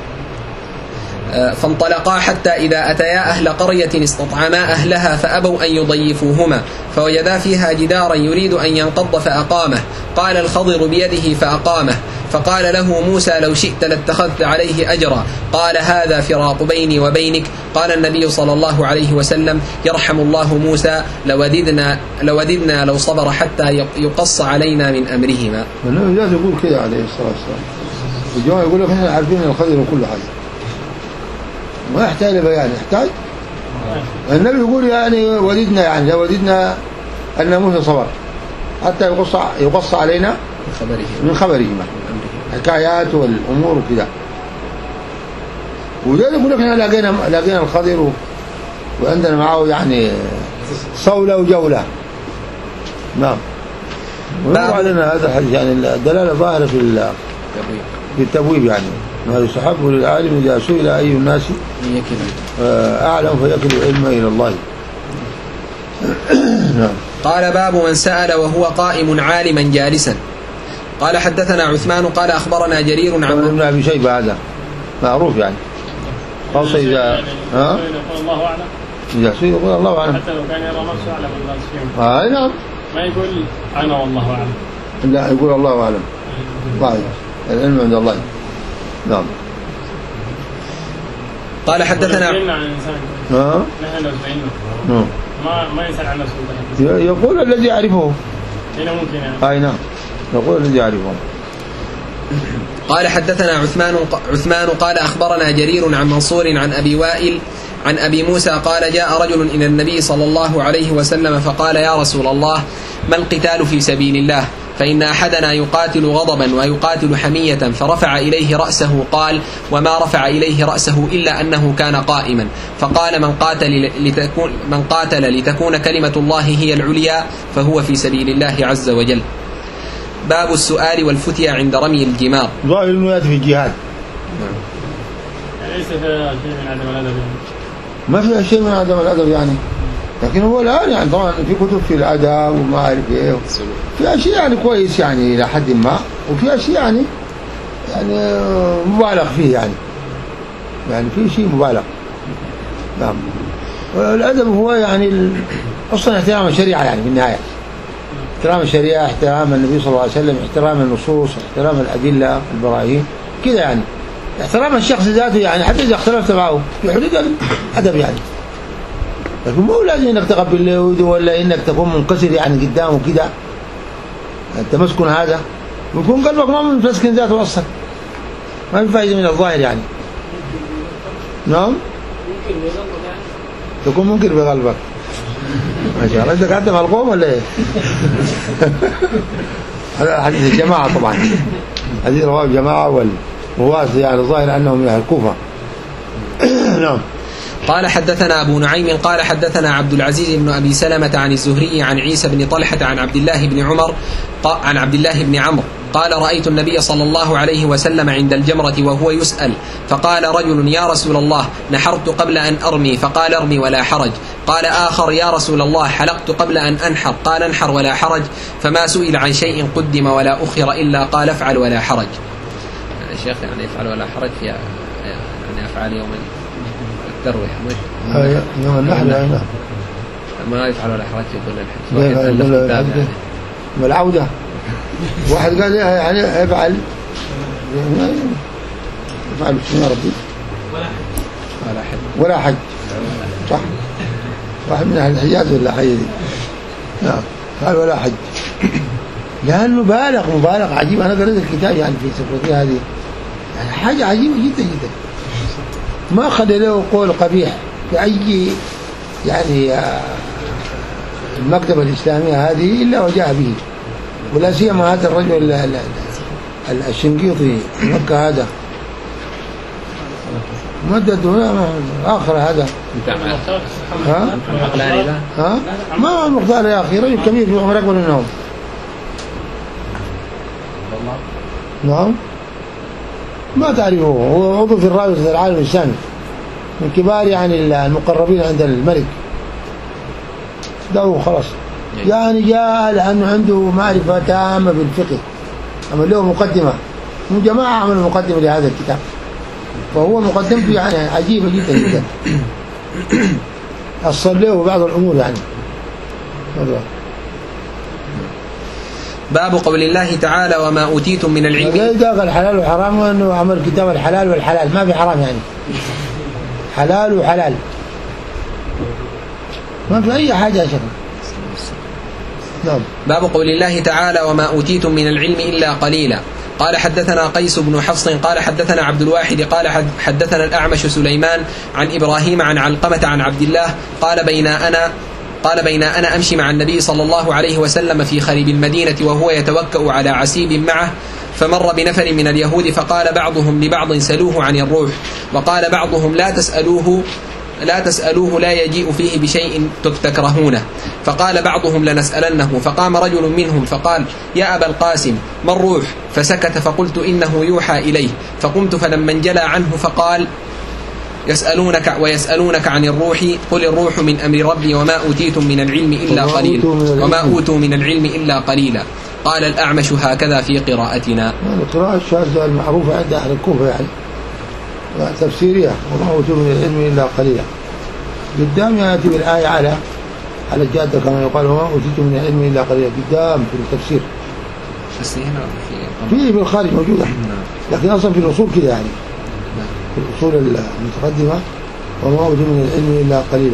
فانطلقا حتى إذا أتيا أهل قرية استطعما أهلها فأبوا أن يضيفوهما، فوجدا فيها جدارا يريد أن ينقض فأقامه. قال الخضر بيده فأقامه. فقال له موسى لو شئت لاتخذت عليه أجرا. قال هذا فراق بيني وبينك. قال النبي صلى الله عليه وسلم يرحم الله موسى لوددنا, لوددنا لو صبر حتى يقص علينا من أمرهما.
النبي لازم يقول كده عليه الصلاة والسلام. الجماعة يقول لك احنا عارفين الخضر وكل حاجة ما يحتاج لبيان، يحتاج النبي يقول يعني وددنا يعني لو وددنا أن موسى صبر حتى يقص يقص علينا من خبره حكايات والأمور وكذا. وده يقول لك احنا لقينا لقينا الخضر وعندنا معه يعني صولة وجولة. نعم. ويقول لنا هذا الحديث يعني الدلالة ظاهرة في في التبويب يعني ما يستحب للعالم إذا سئل أي الناس أعلم فيكل العلم إلى الله. نعم.
قال باب من سأل وهو قائم عالما جالسا. قال حدثنا عثمان قال أخبرنا جرير عن
ابن أبي شيبة هذا معروف يعني خاصة إذا ها
يقول الله أعلم
إذا سئل يقول الله أعلم
حتى لو كان يرى نفسه أعلم الله
آه نعم
ما يقول أنا والله أعلم
لا يقول الله أعلم طيب العلم عند الله. نعم.
قال حدثنا
ها
ما ما يسأل عن نفسه
يقول الذي يعرفه
هنا ممكن يعني.
أي نعم يقول الذي يعرفه.
قال حدثنا عثمان عثمان قال أخبرنا جرير عن منصور عن أبي وائل عن أبي موسى قال جاء رجل إلى النبي صلى الله عليه وسلم فقال يا رسول الله ما القتال في سبيل الله فإن أحدنا يقاتل غضبا ويقاتل حمية فرفع إليه رأسه قال وما رفع إليه رأسه إلا أنه كان قائما فقال من قاتل لتكون, من قاتل لتكون كلمة الله هي العليا فهو في سبيل الله عز وجل. باب السؤال والفتية عند رمي الجمار.
ظاهر أنه يأتي في الجهاد
ليس فيها شيء من عدم الأدب يعني.
ما فيها شيء من عدم الأدب يعني، لكن هو الآن يعني طبعا في كتب في الأدب وما أعرف إيه، في أشياء يعني كويس يعني إلى حد ما، وفي أشياء يعني يعني مبالغ فيه يعني يعني في شيء مبالغ. نعم. والأدب هو يعني أصلا احترام الشريعة يعني في النهاية، احترام الشريعة، احترام النبي صلى الله عليه وسلم، احترام النصوص، احترام الأدلة البراهين كده يعني، احترام الشخص ذاته يعني حتى إذا اختلفت معه في حدود الأدب يعني، لكن مو لازم انك تقبل له ولا انك تكون منكسر يعني قدامه كده التمسكن هذا، ويكون قلبك ما متمسكن ذاته اصلا، ما في فائده من الظاهر يعني. نعم تكون منكر بقلبك ما شاء الله. انت قاعد مع القوم ولا ايه؟ هذا حديث الجماعه طبعا، حديث رواه الجماعه والرواة يعني ظاهر انهم من اهل الكوفه. نعم.
قال حدثنا أبو نعيم قال حدثنا عبد العزيز بن أبي سلمة عن الزهري عن عيسى بن طلحة عن عبد الله بن عمر عن عبد الله بن عمرو قال رأيت النبي صلى الله عليه وسلم عند الجمرة وهو يسأل فقال رجل يا رسول الله نحرت قبل أن أرمي فقال ارمي ولا حرج. قال آخر يا رسول الله حلقت قبل أن أنحر قال انحر ولا حرج. فما سئل عن شيء قدم ولا أخر إلا قال افعل ولا حرج. الشيخ يعني افعل ولا حرج في يعني أفعال يوم الترويح مش
يوم النحر يعني
ما يفعل ولا حرج في كل الحج
والعودة. واحد قال يعني افعل افعل يا ربي
ولا حج
ولا حج صح، واحد من أهل الحجاز ولا حي دي. نعم قال ولا حج، لأنه بالغ مبالغ عجيب. أنا قرأت الكتاب يعني في سفرتي هذه يعني حاجة عجيبة جدا جدا، ما أخذ له قول قبيح في أي يعني المكتبة الإسلامية هذه إلا وجاء به، ولا سيما هذا الرجل الشنقيطي مكة هذا مدد آخر هذا ها ها ما هو المختار يا أخي، رجل كبير في عمر أكبر منهم. نعم ما تعرفه، هو عضو في الرابطة العالم الإسلامي من كبار يعني المقربين عند الملك ده خلاص يعني، جاء لأنه عنده معرفة تامة بالفقه، عمل له مقدمة من جماعة عملوا مقدمة لهذا الكتاب، فهو مقدمته يعني عجيبة جدا جدا أصل له بعض الأمور يعني.
باب قول الله تعالى وما أوتيتم من العلم.
لا قال الحلال والحرام، وأنه عمل كتاب الحلال والحلال، ما في حرام يعني، حلال وحلال ما في أي حاجة يا شيخ. نعم.
باب قول الله تعالى وما أوتيتم من العلم إلا قليلا. قال حدثنا قيس بن حفص قال حدثنا عبد الواحد قال حدثنا الأعمش سليمان عن إبراهيم عن علقمة عن عبد الله قال بين أنا قال بين أنا أمشي مع النبي صلى الله عليه وسلم في خريب المدينة وهو يتوكأ على عسيب معه، فمر بنفر من اليهود فقال بعضهم لبعض سلوه عن الروح، وقال بعضهم لا تسألوه لا تسألوه لا يجيء فيه بشيء تكرهونه، فقال بعضهم لنسألنه. فقام رجل منهم فقال يا أبا القاسم ما الروح؟ فسكت فقلت إنه يوحى إليه، فقمت فلما انجلى عنه فقال يسألونك ويسألونك عن الروح قل الروح من أمر ربي وما أوتيتم من العلم إلا قليلا وما أوتوا من العلم إلا قليلا. قال الأعمش هكذا في قراءتنا.
القراءة الشاذة المعروفة عند أهل الكوفة يعني تفسيرية وما أوتوا من العلم إلا قليلا، قدام يأتي بالآية على على الجادة كما يقال وما أوتيتم من العلم إلا قليلا، قدام في التفسير في بالخارج موجودة، لكن أصلا في الأصول كده يعني في الأصول المتقدمة وما أوتوا من العلم إلا قليلا.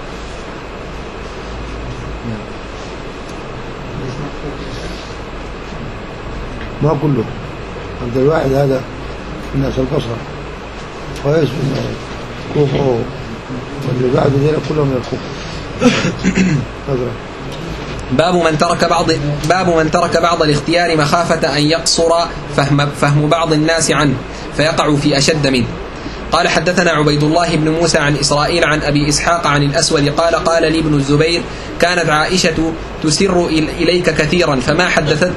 ما كله، عبد الواحد هذا الناس البصرة كويس من كوفة واللي بعد ذلك كلهم من الكفر.
باب من ترك بعض باب من ترك بعض الاختيار مخافة أن يقصر فهم, فهم بعض الناس عنه فيقع في أشد منه. قال حدثنا عبيد الله بن موسى عن إسرائيل عن أبي إسحاق عن الأسود قال قال لي ابن الزبير كانت عائشة تسر إليك كثيرا فما حدثت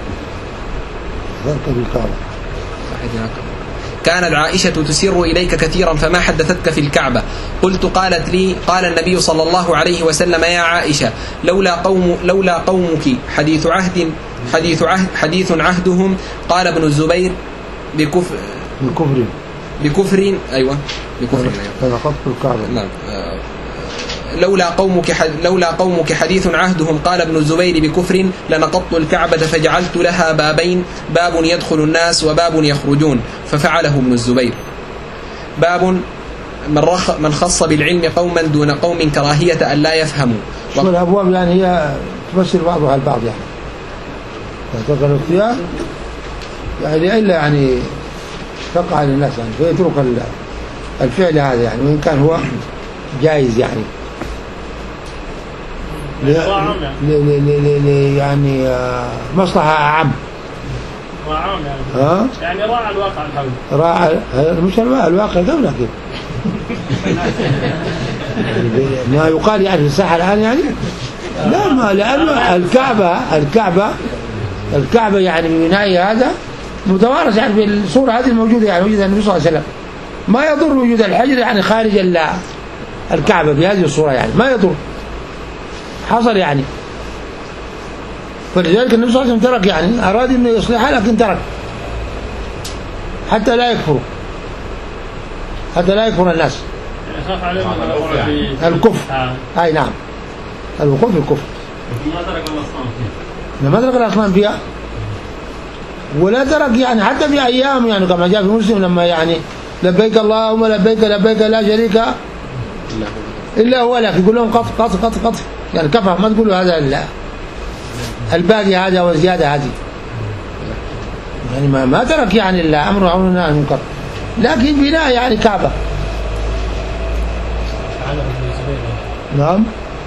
كانت عائشة تسر إليك كثيرا فما حدثتك في الكعبة. قلت قالت لي قال النبي صلى الله عليه وسلم يا عائشة لولا قوم لولا قومك حديث عهد حديث عهد حديث عهدهم. قال ابن الزبير بكفر
بكفر
بكفر أيوة بكفر
فنقضت الكعبة.
نعم. لولا قومك لولا قومك حديث عهدهم. قال ابن الزبير بكفر لنقضت الكعبة فجعلت لها بابين باب يدخل الناس وباب يخرجون ففعله ابن الزبير. باب من, رخ من خص بالعلم قوما دون قوم كراهية أن لا يفهموا.
والأبواب يعني هي تفسر بعضها البعض يعني تقل الاختيار يعني إلا يعني تقع للناس يعني فيترك الفعل هذا يعني وإن كان هو جائز يعني ل ل ل يعني مصلحة أعم
راعي يعني
ها
يعني راعى الواقع الحول
راعى مش الواقع دولة كده ما يقال يعني في الساحة الآن يعني لا ما لأن الكعبة الكعبة الكعبة يعني ببنائها هذا متوارث يعني في الصورة هذه الموجودة يعني وجد النبي صلى الله عليه وسلم ما يضر وجود الحجر يعني خارج الكعبة بهذه الصورة يعني ما يضر حصل يعني فلذلك النبي صلى الله عليه وسلم ترك يعني أراد أنه يصلحها لكن ترك حتى لا يكفر حتى لا يكفر الناس
خاف عليهم في
الكفر
آه.
أي نعم الوقوف في الكفر
ما ترك الأصنام فيها
ما ترك الأصنام فيها ولا ترك يعني حتى في أيام يعني كما جاء في مسلم لما يعني لبيك اللهم لبيك لبيك لا شريك إلا هو لك يقول لهم قط قط قط قط يعني كفى ما تقولوا هذا الباقي هذا والزيادة هذه يعني ما, ما ترك يعني الأمر والنهي عن المنكر لكن بناء يعني كعبة. نعم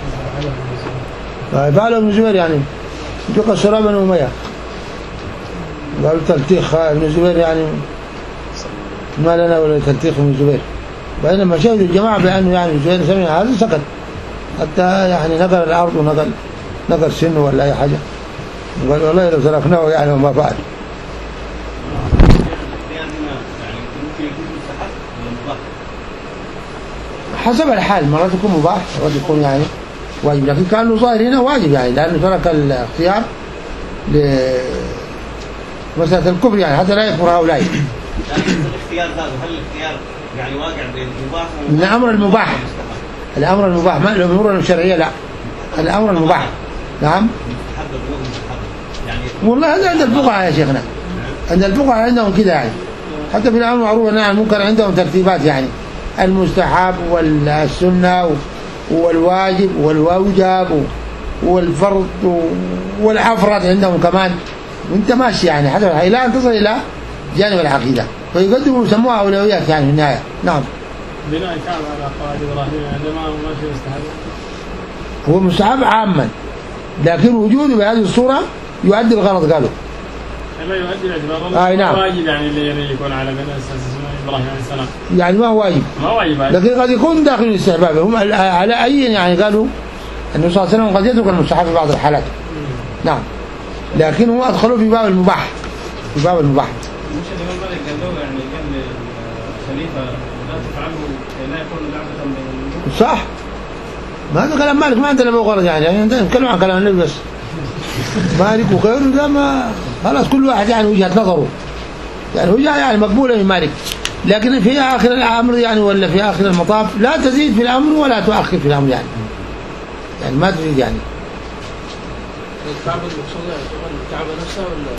فعله ابن زبير يعني جوق السراب بن أمية قالوا تلتيخ ابن زبير يعني ما لنا ولا تلتيخ ابن زبير بينما شهدوا الجماعة بأنه يعني زبير سمع هذا سكت حتى يعني نقل الأرض ونقل نقل سنه ولا أي حاجة وقال والله لو تركناه يعني وما فعل. حسب الحال مرات يكون مباح مرات يكون يعني واجب لكن كان ظاهر هنا واجب يعني لأنه ترك الاختيار لمسألة الكفر يعني حتى لا يكفر هؤلاء.
الاختيار هذا هل الاختيار يعني واقع بين المباح
من الأمر المباح الأمر المباح ما الأمور الشرعية لا الأمر المباح. نعم والله هذا عند الفقهاء يا شيخنا عند الفقهاء عندهم كده يعني حتى في الأمر المعروف والنهي عن المنكر عندهم ترتيبات يعني المستحب والسنة والواجب والأوجب والفرض والأفراد عندهم كمان وانت ماشي يعني حتى لا تصل إلى جانب العقيدة فيقدموا يسموها أولويات يعني في النهاية. نعم
بناء الكعبة على قواعد إبراهيم هذا ما ماشي مستحب
هو مستحب عاما لكن وجوده بهذه الصورة يؤدي الغرض قالوا
ما يؤدي الاعتبار
آه نعم.
واجب يعني اللي يكون على بناء أساس إبراهيم عليه السلام
يعني ما هو واجب
ما واجب
لكن قد يكون داخل الاستحباب هم على أي يعني قالوا النبي صلى الله عليه وسلم قد يترك المستحب في بعض الحالات. نعم لكن هو أدخلوا في باب المباح في باب المباح.
مش الإمام مالك قال له يعني كان الخليفة لا تفعله لا يكون لعبة بين
صح ما هذا كلام مالك ما عندنا بغرض يعني يعني نتكلم عن كلام النبي بس مالك وغيره ده ما خلاص كل واحد يعني وجهة نظره يعني وجهة يعني مقبولة من مالك لكن في آخر الأمر يعني ولا في آخر المطاف لا تزيد في الأمر ولا تؤخر في الأمر يعني يعني ما تزيد يعني.
الكعبة المقصودة الكعبة نفسها ولا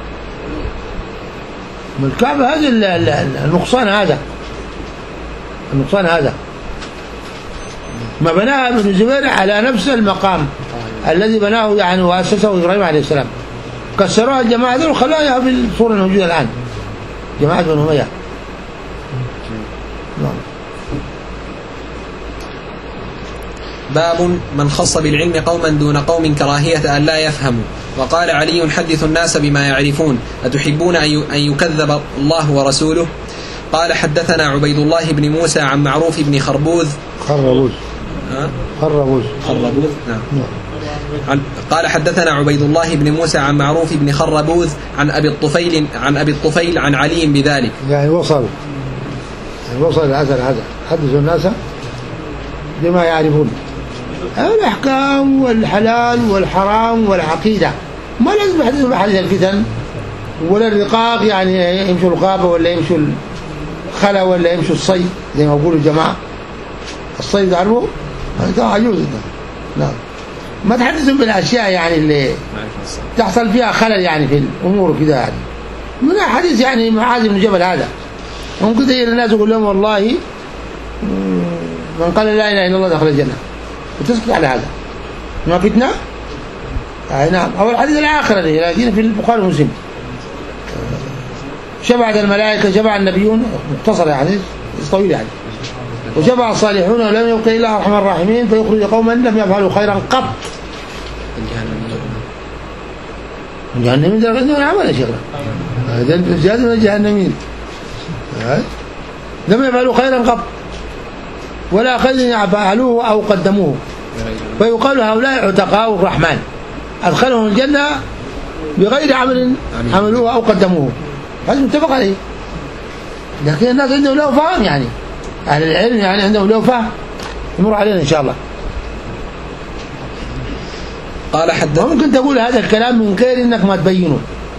من الكعبة هذه النقصان هذا النقصان هذا ما بناها ابن زبير على نفس المقام الذي بناه يعني وأسسه إبراهيم عليه السلام كسروها الجماعة ذي وخلاها بالصورة الموجودة الآن جماعة بن أمية.
باب من خص بالعلم قوما دون قوم كراهية أن لا يفهموا. وقال علي حدثوا الناس بما يعرفون أتحبون أن يكذب الله ورسوله. قال حدثنا عبيد الله بن موسى عن معروف بن خربوذ
خربوذ خربوذ
خربوذ نعم. عن قال حدثنا عبيد الله بن موسى عن معروف بن خربوذ عن أبي الطفيل عن أبي الطفيل عن علي بذلك.
يعني وصل يعني وصل الأثر هذا حدثوا الناس بما يعرفون الأحكام والحلال والحرام والعقيدة، ما لازم يحدثوا بحديث الفتن ولا الرقاق، يعني يمشوا الغابة ولا يمشوا الخلا ولا يمشوا الصيد زي ما يقولوا الجماعة. الصيد عرفوا هذا عجوز. نعم ما تحدثوا بالأشياء يعني اللي تحصل فيها خلل يعني في الأمور كده. يعني من حديث يعني معاذ بن جبل هذا ممكن تجي الناس يقول لهم والله من قال لا إله إلا الله دخل الجنة وتسكت على هذا ما فتنة. آه نعم. أو الحديث الآخر الذي لكن في البخاري ومسلم شبعت الملائكة شبع النبيون مختصر يعني طويل يعني وشبع الصالحون ولم يبق إلا أرحم الراحمين فيخرج قوما لم يفعلوا خيرا قط من جهنمين ده عندهم عمل يا شيخنا هذا زيادة من الجهنمين لم يفعلوا خيرا قط ولا خير فعلوه أو قدموه فيقال هؤلاء عتقاء الرحمن أدخلهم الجنة بغير عمل عملوه أو قدموه. هذا متفق عليه. لكن الناس عندهم له فهم يعني أهل العلم يعني عندهم له فهم يمر علينا إن شاء الله.
قال حد
ممكن تقول هذا الكلام من غير إنك ما تبينه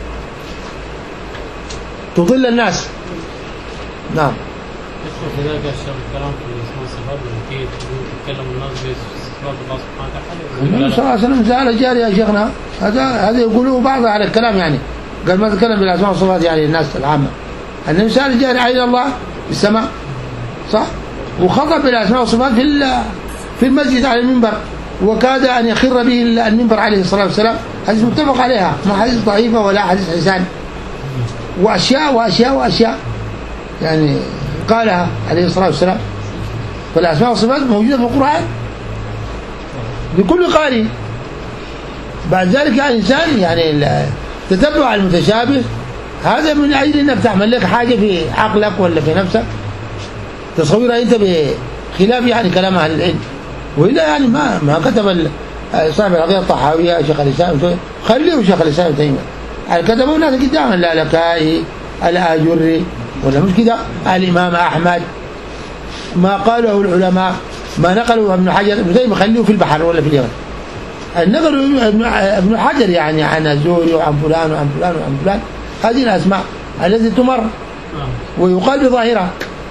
تضل الناس. نعم.
يدخل في ذلك الشيخ الكلام في الاسماء والصفات كيف يتكلم الناس بصفات الله سبحانه وتعالى.
النبي صلى الله عليه وسلم سأل الجارية يا شيخنا هذا هذا يقولوه بعض على الكلام يعني قال ما تتكلم بالاسماء والصفات يعني الناس العامة. النبي سأل الجارية أين الله في السماء صح وخطب بالاسماء والصفات في في المسجد على المنبر وكاد أن يخر به المنبر عليه الصلاة والسلام. حديث متفق عليها ما حديث ضعيفة ولا حديث حسان وأشياء وأشياء وأشياء يعني قالها عليه الصلاة والسلام. فالأسماء والصفات موجودة في القرآن بكل قارئ. بعد ذلك يعني الإنسان يعني تتبع المتشابه هذا من أجل أنك تعمل لك حاجة في عقلك ولا في نفسك تصورها أنت بخلاف يعني كلام أهل العلم. وإلا يعني ما ما كتب صاحب العقيدة الطحاوية شيخ الإسلام خليه شيخ الإسلام تيمية يعني كتبوا ناس قدام اللالكائي الآجري ولا مش كده الإمام أحمد ما قاله العلماء ما نقلوا ابن حجر زي ما خليه في البحر ولا في اليمن. النقل ابن حجر يعني عن الزهري وعن فلان وعن فلان وعن فلان هذه الأسماء التي تمر ويقال بظاهرها.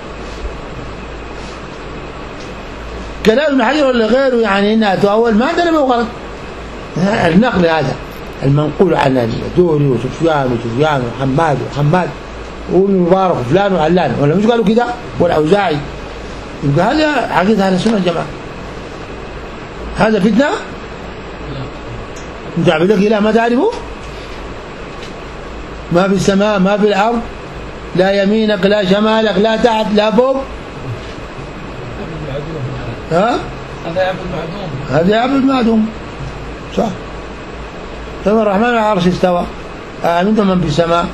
كلام ابن حجر ولا غيره يعني انها تؤول ما عندنا غلط. النقل هذا المنقول عن الزهري وسفيان وسفيان وحماد وحماد وابن مبارك وفلان وعلان ولا مش قالوا كده والأوزاعي يبقى هذا عقيدة أهل السنة والجماعة. هذا فتنة انت عبدك إله ما تعرفه ما في السماء ما في الأرض لا يمينك لا شمالك لا تحت لا فوق. ها
هذا يعبد معدوم
هذا يعبد معدوم صح. طيب الرحمن على العرش استوى أأمنتم من في السماء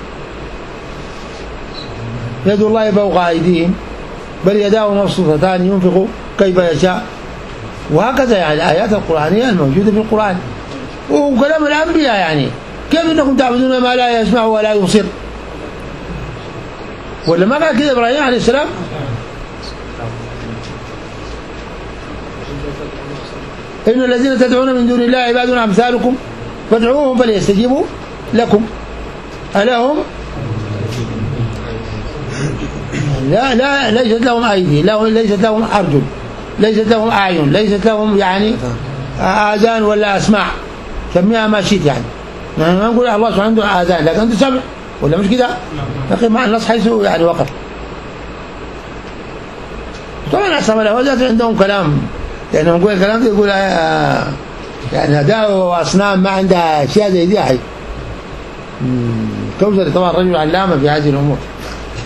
يد الله فوق أيديهم بل يداه مبسوطتان ينفق كيف يشاء. وهكذا يعني الآيات القرآنية الموجودة في القرآن وكلام الأنبياء يعني كيف إنكم تعبدون ما لا يسمع ولا يبصر ولا ما قال كده إبراهيم عليه السلام. إن الذين تدعون من دون الله عباد أمثالكم فادعوهم فليستجيبوا لكم ألهم لا لا ليست لهم أيدي ليست لهم أرجل ليست لهم أعين ليست لهم يعني آذان ولا أسماع سميها ما شئت يعني ما نقول الله سبحانه عنده آذان لكن أنت سمع ولا مش كده لكن مع النص حيث يعني وقف. طبعا أسمع له عندهم كلام يعني نقول الكلام ده يقول آه يعني هداء وأصنام ما عندها أشياء زي دي حي كوثر طبعا رجل علامة في هذه الأمور.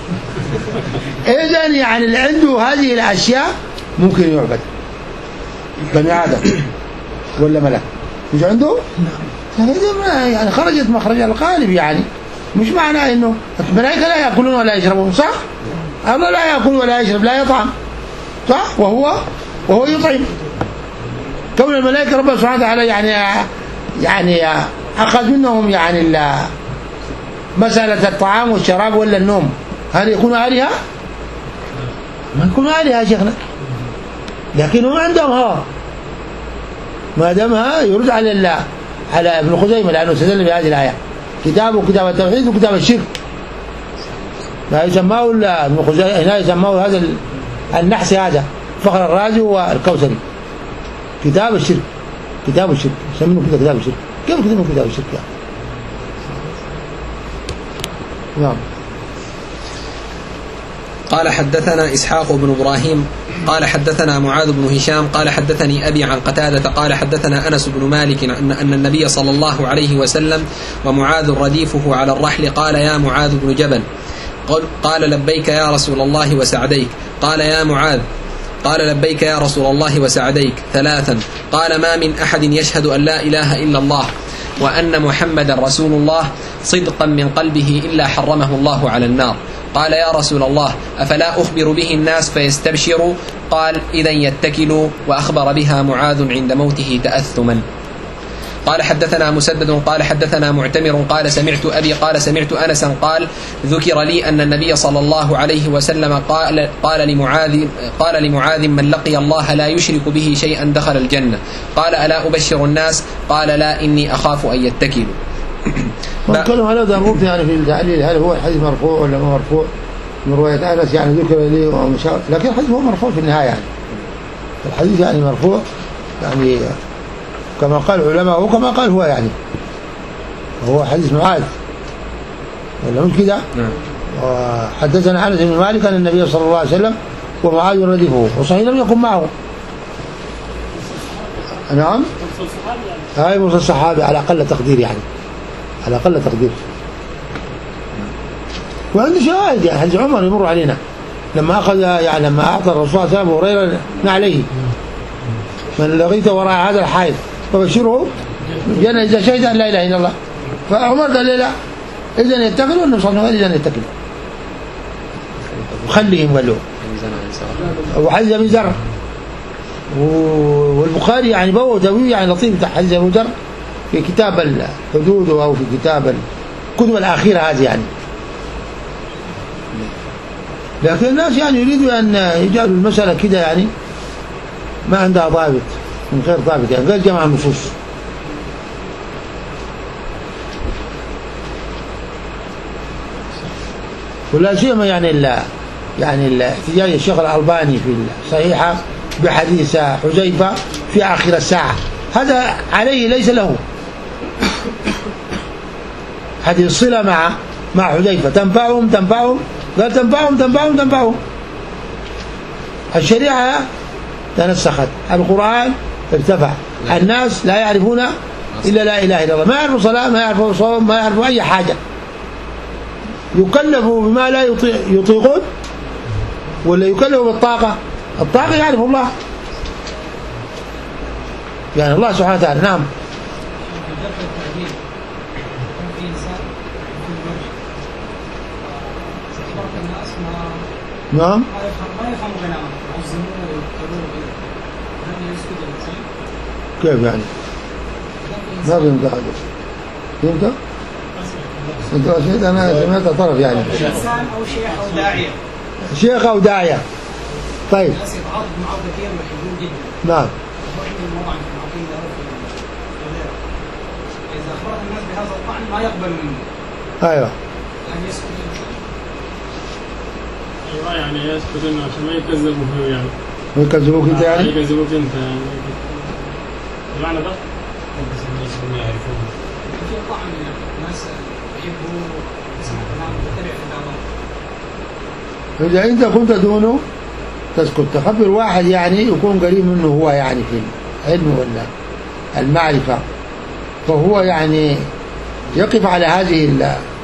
إذن يعني اللي عنده هذه الأشياء ممكن يعبد بني آدم ولا ملك؟ مش عنده؟ يعني خرجت مخرج الغالب يعني. مش معناه انه الملائكة لا يأكلون ولا يشربون، صح؟ الله لا يأكل ولا يشرب، لا يطعم، صح؟ وهو وهو يطعم. كون الملائكة ربنا سبحانه وتعالى يعني يعني أخذ منهم يعني مسألة الطعام والشراب ولا النوم، هل يكون آلهة؟ ما يكون آلهة يا شيخنا، لكنهم عندهم هوى. ما دامها يرد على الله على ابن خزيمة لأنه استدل بهذه الآية، كتابه كتاب التوحيد وكتاب الشرك. لا يسماه ابن خزيمة هنا يسماه هذا النحس هذا فخر الرازي والكوثري كتاب الشرك، كتاب الشرك يسمونه كده كتاب الشرك. كيف يسمونه كتاب الشرك يعني؟ نعم.
قال حدثنا إسحاق بن إبراهيم قال حدثنا معاذ بن هشام قال حدثني أبي عن قتادة قال حدثنا أنس بن مالك أن, أن النبي صلى الله عليه وسلم ومعاذ رديفه على الرحل قال يا معاذ بن جبل قال لبيك يا رسول الله وسعديك قال يا معاذ قال لبيك يا رسول الله وسعديك ثلاثا قال ما من أحد يشهد أن لا إله إلا الله وأن محمدا رسول الله صدقا من قلبه إلا حرمه الله على النار. قال يا رسول الله أفلا أخبر به الناس فيستبشروا؟ قال إذن يتكلوا. وأخبر بها معاذ عند موته تأثما. قال حدثنا مسدد قال حدثنا معتمر قال سمعت أبي قال سمعت أنسا قال ذكر لي أن النبي صلى الله عليه وسلم قال قال لمعاذ قال لمعاذ من لقي الله لا يشرك به شيئا دخل الجنة. قال ألا أبشر الناس؟ قال لا إني أخاف أن يتكلوا.
وكلهم هذا ضروري يعني في التعليل، هل هو الحديث مرفوع ولا ما مرفوع؟ من رواية أنس يعني ذكر لي ومشاور، لكن الحديث هو مرفوع في النهاية يعني. الحديث يعني مرفوع يعني كما قال العلماء وكما قال هو يعني هو حديث معاذ ولا مش كده؟ وحدثنا أنس بن مالك أن النبي صلى الله عليه وسلم ومعاذ رديفه وصحيح لم يكن معه. نعم. هاي مرسل الصحابي على أقل تقدير يعني، على أقل تقدير. وعنده شاهد يعني حديث عمر يمر علينا لما أخذ يعني لما أعطى الرسول صلى الله عليه وسلم أبو هريرة نعليه من لقيت وراء هذا الحائط فبشره جنة إذا شهد أن لا إله إلا الله. فعمر قال لي لا إذن يتقلوا والنبي صلى الله عليه وسلم إذن يتقلوا وخليهم قال له. وحديث أبي ذر والبخاري يعني بوه تويه يعني لطيف حديث أبو ذر في كتاب الحدود أو في كتاب الكتب الأخيرة هذه يعني. لكن الناس يعني يريدوا أن يجعلوا المسألة كده يعني ما عندها ضابط من غير ضابط يعني غير جمع النصوص. ولا سيما يعني ال يعني الاحتجاج الشيخ الألباني في الصحيحة بحديث حذيفة في آخر الساعة هذا عليه ليس له هذه الصلة مع مع حذيفة تنفعهم تنفعهم قال تنفعهم تنفعهم تنفعهم. الشريعة تنسخت، القرآن ارتفع، الناس لا يعرفون إلا لا إله إلا الله، ما يعرفوا صلاة ما يعرفوا صوم ما يعرفوا أي حاجة، يكلفوا بما لا يطيقون ولا يكلفوا بالطاقة. الطاقة يعرف الله يعني الله سبحانه وتعالى. نعم. نعم. كيف يعني؟ ما فهمت هذا. فهمت؟ انت أشهد أنا سمعت طرف يعني.
إنسان أو شيخ أو داعية.
شيخ أو داعية. طيب.
الناس يتعاطف معه كثير ويحبون جدا.
نعم.
إذا أخبرت الناس بهذا الطعن ما يقبل منه.
أيوه.
يعني يسكت.
أيوه يعني يسكت إنه عشان ما يكذبوا فيه يعني.
ما يكذبوك أنت يعني؟
يكذبوك أنت يعني. المعنى ده؟
بس الناس هم يعرفون. في طعن الناس يحبوا يسمع كلام ويتبع كلامه.
إذا أنت كنت دونه تسكت. تخبر واحد يعني يكون قريب منه هو يعني في العلم ولا المعرفة فهو يعني يقف على هذه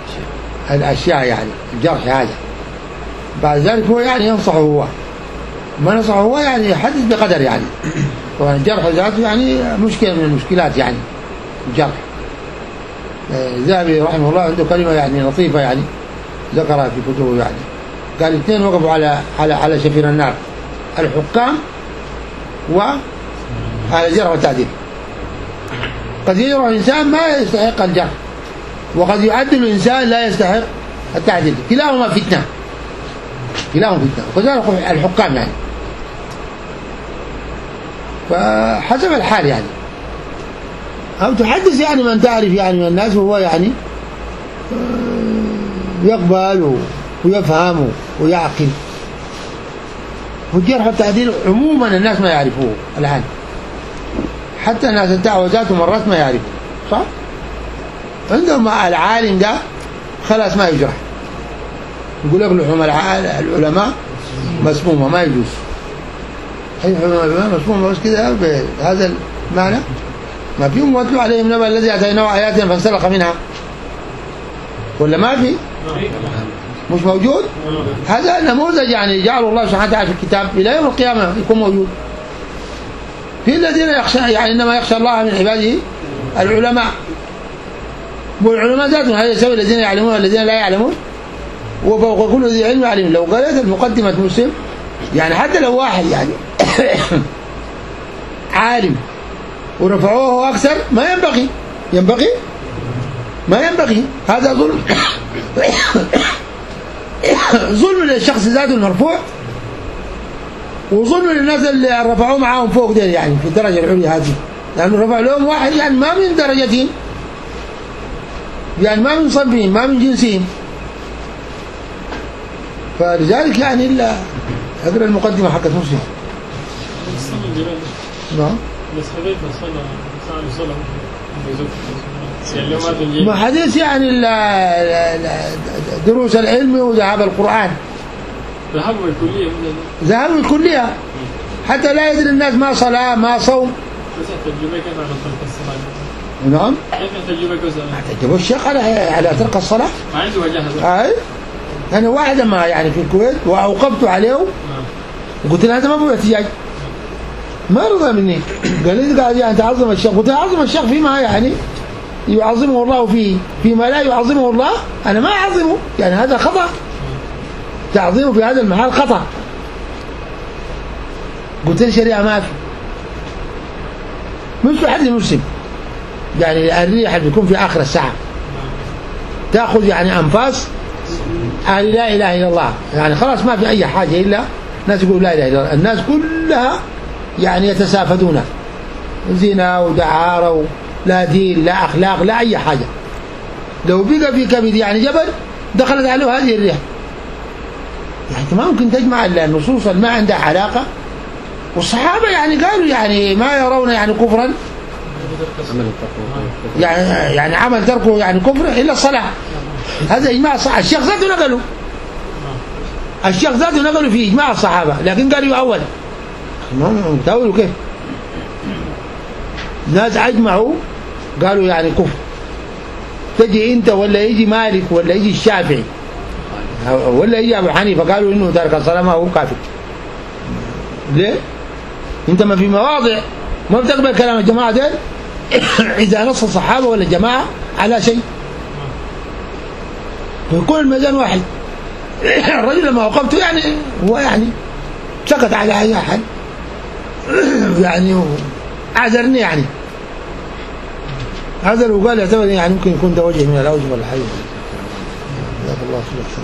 الأشياء يعني الجرح هذا بعد ذلك هو يعني ينصحه هو ما نصح هو يعني يحدث بقدر يعني. والجرح ذاته يعني مشكلة من المشكلات يعني الجرح. الذهبي رحمه الله عنده كلمة يعني لطيفة يعني ذكرها في كتبه يعني، قال الاثنين وقفوا على على على شفير النار، الحكام وعلى الجرح والتعديل. قد يجرح الإنسان ما يستحق الجرح، وقد يعدل الإنسان لا يستحق التعديل، كلاهما فتنة كلاهما فتنة وكذلك الحكام يعني. فحسب الحال يعني، أو تحدث يعني من تعرف يعني من الناس وهو يعني يقبل ويفهم ويعقل. والجرح والتعديل عموما الناس ما يعرفوه الآن، حتى الناس الدعوة ذاته مرات ما يعرفوا، صح؟ عندهم العالم ده خلاص ما يجرح، يقول لك لحوم العلماء مسمومة ما يجوز. أي لحوم العلماء مسمومة بس كده بهذا المعنى؟ ما فيهم واتلو عليهم نبأ الذي آتيناه آياتنا فانسلخ منها، ولا ما في؟ مش موجود؟ هذا نموذج يعني جعله الله سبحانه وتعالى في الكتاب إلى يوم القيامة يكون موجود. في الذين يخشى يعني إنما يخشى الله من عباده العلماء، والعلماء ذاتهم هل يسوي الذين يعلمون والذين لا يعلمون؟ وفوق كل ذي علم عليم. لو قرأت المقدمة مسلم يعني حتى لو واحد يعني عالم ورفعوه أكثر ما ينبغي ينبغي ما ينبغي، هذا ظلم ظلم للشخص ذاته المرفوع، وظلم للناس اللي رفعوه معاهم فوق ده يعني في الدرجة العليا هذه، لأنه رفع لهم واحد يعني ما من درجتهم، يعني ما من صنفهم ما من جنسهم. فلذلك يعني إلا أقرأ المقدمة حقت مسلم. نعم.
بس حديث صلى صلى صلى
ما حديث يعني دروس العلم وذهاب القرآن.
ذهبوا الكلية
ذهبوا الكلية حتى لا يدري الناس ما صلاة ما صوم.
بس التجربة كيف على ترك الصلاة؟
نعم.
كيف التجربة كذا؟
تجربة الشيخ على على ترك الصلاة.
ما عنده وجهة.
أي. أنا واحد ما يعني في الكويت وأوقفت عليه وقلت له هذا ما هو احتجاج. ما رضى مني، قال لي قاعد يعني تعظم الشيخ، قلت له عظم الشيخ فيما يعني يعظمه الله فيه، فيما لا يعظمه الله أنا ما أعظمه، يعني هذا خطأ، تعظيمه في هذا المحل خطأ. قلت له الشريعة ما في، مش في حد مسلم يعني الريح اللي بيكون في آخر الساعة تأخذ يعني أنفاس أهل لا إله إلا الله، يعني خلاص ما في أي حاجة إلا الناس يقولوا لا إله إلا الله، الناس كلها يعني يتسافدون زنا ودعارة لا دين لا أخلاق لا أي حاجة. لو بقى في كبد يعني جبل دخلت عليه هذه الريح، يعني ما ممكن تجمع النصوص اللي ما عندها علاقة. والصحابة يعني قالوا يعني ما يرون يعني كفرا يعني يعني عمل تركه يعني كفر إلا الصلاة، هذا إجماع الصحابة. الشيخ ذاته نقلوا الشيخ ذاته نقلوا في إجماع الصحابة، لكن قالوا أول تقولوا كيف ناس أجمعوا قالوا يعني كفر، تجي أنت ولا يجي مالك ولا يجي الشافعي ولا يجي أبو حنيفة قالوا إنه ترك الصلاة ما هو كافر. ليه؟ أنت ما في مواضع ما بتقبل كلام الجماعة دين إذا نص الصحابة ولا الجماعة على شيء، ويكون الميزان واحد. الرجل لما وقفته يعني هو يعني سكت على أي أحد يعني أعذرني يعني، هذا لو قال يعتبر يعني ممكن يكون ده وجه من الأوجه ولا حاجة. جزاك الله خير.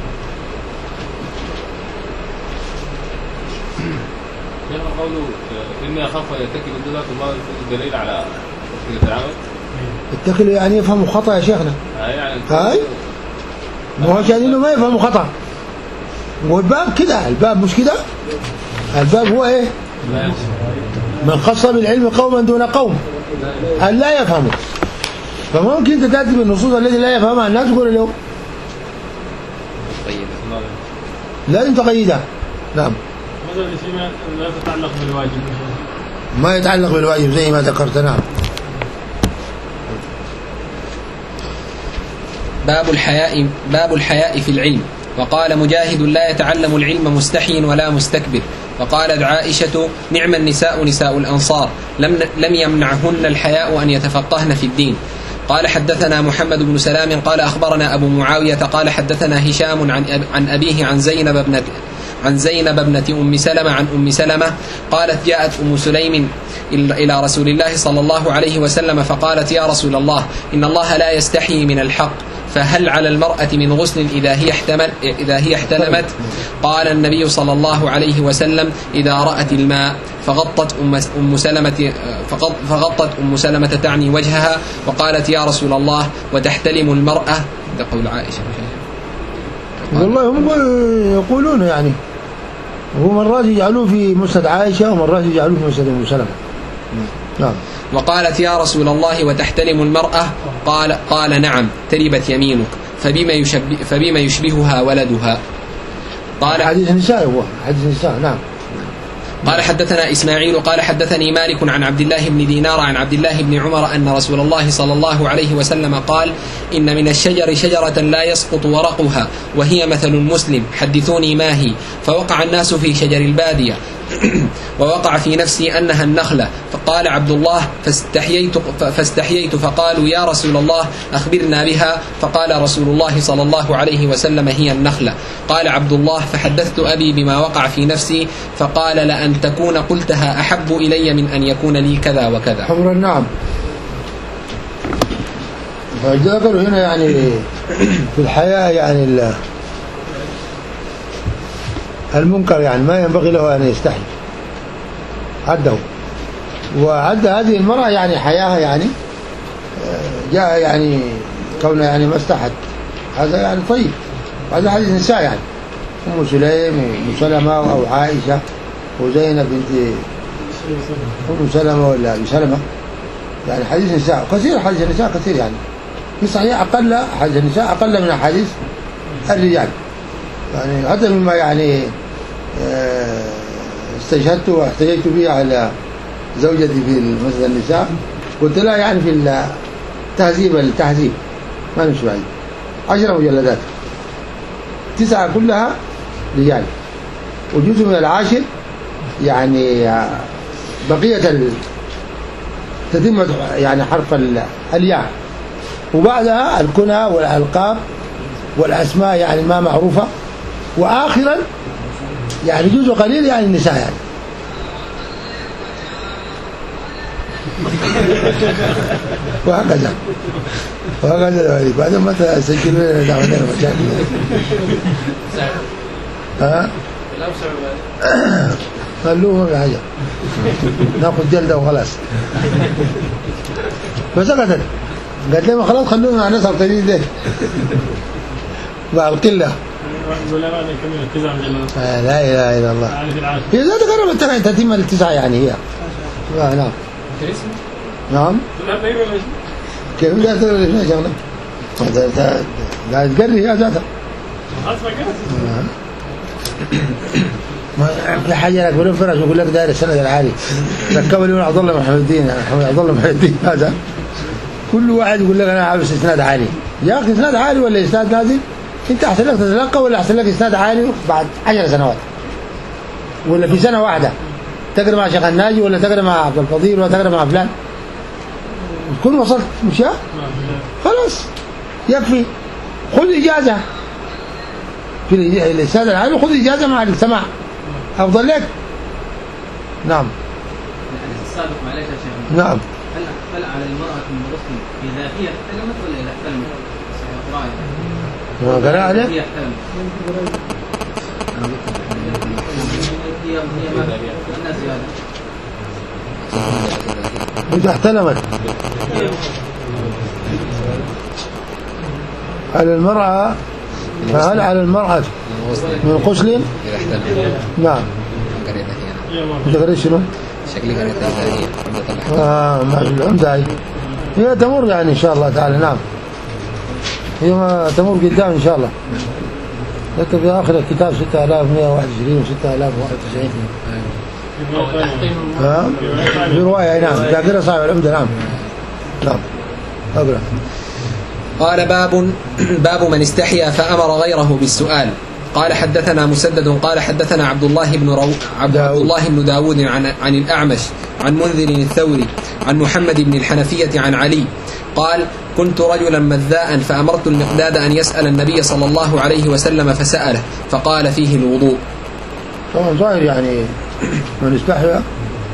كيف قوله إني أخاف أن يتكل الدولة الله الدليل على التعامل؟
التكل يعني يفهموا خطأ يا شيخنا.
يعني
هاي ما هو عشان إنه ما يفهموا خطأ. والباب كده الباب مش كده، الباب هو إيه؟ من خص بالعلم قوما دون قوم أن لا يفهموا، فممكن أنت تأتي بالنصوص التي لا يفهمها الناس تقول له لازم تقيدها. نعم.
هذا فيما لا يتعلق بالواجب،
ما يتعلق بالواجب زي ما ذكرت. نعم.
باب الحياء باب الحياء في العلم. وقال مجاهد لا يتعلم العلم مستحي ولا مستكبر، فقالت عائشة نعم النساء نساء الأنصار لم, لم يمنعهن الحياء أن يتفقهن في الدين. قال حدثنا محمد بن سلام قال أخبرنا أبو معاوية قال حدثنا هشام عن, أب عن أبيه عن زينب ابنة عن زينب ابنة أم سلمة عن أم سلمة قالت جاءت أم سليم إلى رسول الله صلى الله عليه وسلم فقالت يا رسول الله إن الله لا يستحيي من الحق فهل على المرأة من غسل إذا هي احتمل إذا هي احتلمت؟ قال النبي صلى الله عليه وسلم إذا رأت الماء فغطت أم, أم سلمة فغطت أم سلمة تعني وجهها وقالت يا رسول الله وتحتلم المرأة؟ ده قول عائشة.
والله هم يقولون يعني هو مرات يجعلوه في مسند عائشة ومرات يجعلوه في مسند أم سلمة. نعم.
وقالت يا رسول الله وتحتلم المرأة؟ قال قال نعم تربت يمينك فبما يشبه فبما يشبهها ولدها.
قال حديث النساء هو حديث النساء. نعم.
قال حدثنا إسماعيل قال حدثني مالك عن عبد الله بن دينار عن عبد الله بن عمر أن رسول الله صلى الله عليه وسلم قال إن من الشجر شجرة لا يسقط ورقها وهي مثل المسلم حدثوني ما هي؟ فوقع الناس في شجر البادية ووقع في نفسي أنها النخلة فقال عبد الله فاستحييت, فاستحييت فقالوا يا رسول الله أخبرنا بها فقال رسول الله صلى الله عليه وسلم هي النخلة. قال عبد الله فحدثت أبي بما وقع في نفسي فقال لأن تكون قلتها أحب إلي من أن يكون لي كذا وكذا.
حمر النعم. فذكروا هنا يعني في الحياة يعني المنكر يعني ما ينبغي له أن يستحي عده وعد هذه المرأة يعني حياها يعني جاء يعني كونها يعني ما استحت هذا يعني طيب. هذا حديث نساء يعني أم سليم وأم سلمة أو عائشة وزينب بنت أم سلمة ولا أبي سلمة يعني حديث نساء كثير. حديث النساء كثير يعني في صحيح أقل حديث النساء أقل من حديث الرجال يعني هذا مما يعني استشهدت واحتجيت به على زوجتي في مسجد النساء قلت لها يعني في التهذيب التهذيب ما نمشي بعيد عشر مجلدات تسعة كلها رجال وجزء من العاشر يعني بقية تتمة يعني حرف الياء وبعدها الكنى والألقاب والأسماء يعني ما معروفة وآخرا يعني جزء قليل يعني النساء يعني وهكذا وهكذا بعد ما تسجلوا لنا دعونا مشاكل ها خلوه ما حاجة ناخذ جلدة وخلاص فسكتت قالت لي خلاص خلونا نسهر تجديد ده مع القلة. لا اله الا الله. هي ذات قربت تتم التسعة يعني هي. آه نعم. نعم. كيف لا تقول ليش شغله؟ لا تقري هي ذاتها. ما في حاجة لك يقولون فرش يقول لك داير السند العالي. ركبوا لي عبد الله محمد الدين عبد الله محمد الدين هذا. كل واحد يقول لك أنا عاوز إسناد عالي. يا أخي إسناد عالي ولا إسناد نازل؟ أنت أحسن لك تتلقى ولا أحسن لك إسناد عالي بعد عشر سنوات ولا في سنة واحدة تقرأ مع شيخ الناجي ولا تقرأ مع عبد الفضيل ولا تقرأ مع فلان تكون وصلت مش خلاص يكفي. خذ إجازة في الإسناد العالي وخذ إجازة مع السماع أفضل لك. نعم.
السابق معلش يا شيخ.
نعم.
هل أخفل على المرأة من غسل إذا هي احتلمت ولا إذا احتلمت؟
ما قرأ عليه؟
هي احتلمت. هي هي ما الناس هذا.
إذا احتلمت. على المرأة فهل على المرأة من غسل؟
إذا احتلمت.
نعم. أنت قريت شنو؟
شكلي قريت الثانية.
آه ما في العمدة هي. هي تمر يعني إن شاء الله تعالى. نعم. هي ما تمر قدام إن شاء الله. لكن في آخر الكتاب ستة آلاف ومئة وواحد وعشرين وستة آلاف وواحد وتسعين. ها؟ في رواية نعم. ذاكرة صاحب العمدة. نعم. نعم. أقرأ.
قال باب باب من استحيا فأمر غيره بالسؤال. قال حدثنا مسدد قال حدثنا عبد الله بن رو... عبد الله بن داود عن عن الأعمش عن منذر الثوري عن محمد بن الحنفية عن علي قال كنت رجلا مذاء فأمرت المقداد أن يسأل النبي صلى الله عليه وسلم فسأله فقال فيه الوضوء.
طبعا ظاهر يعني من استحيا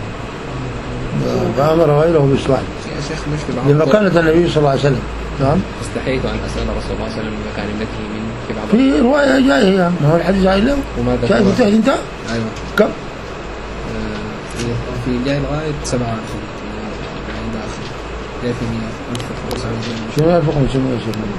فأمر غيره بالسؤال
يا شيخ مش
لما كانت النبي صلى الله عليه وسلم. نعم.
استحييت أن أسأل رسول الله صلى الله عليه وسلم مكان ابنته من في بعض
في رواية جاية ما هو الحديث عائل له
وماذا
شايف انتهي انت؟
أيوة.
كم؟
آه في جاي لغاية سبعة جاي في مئة
شنو ألف وخمسمائة وعشرين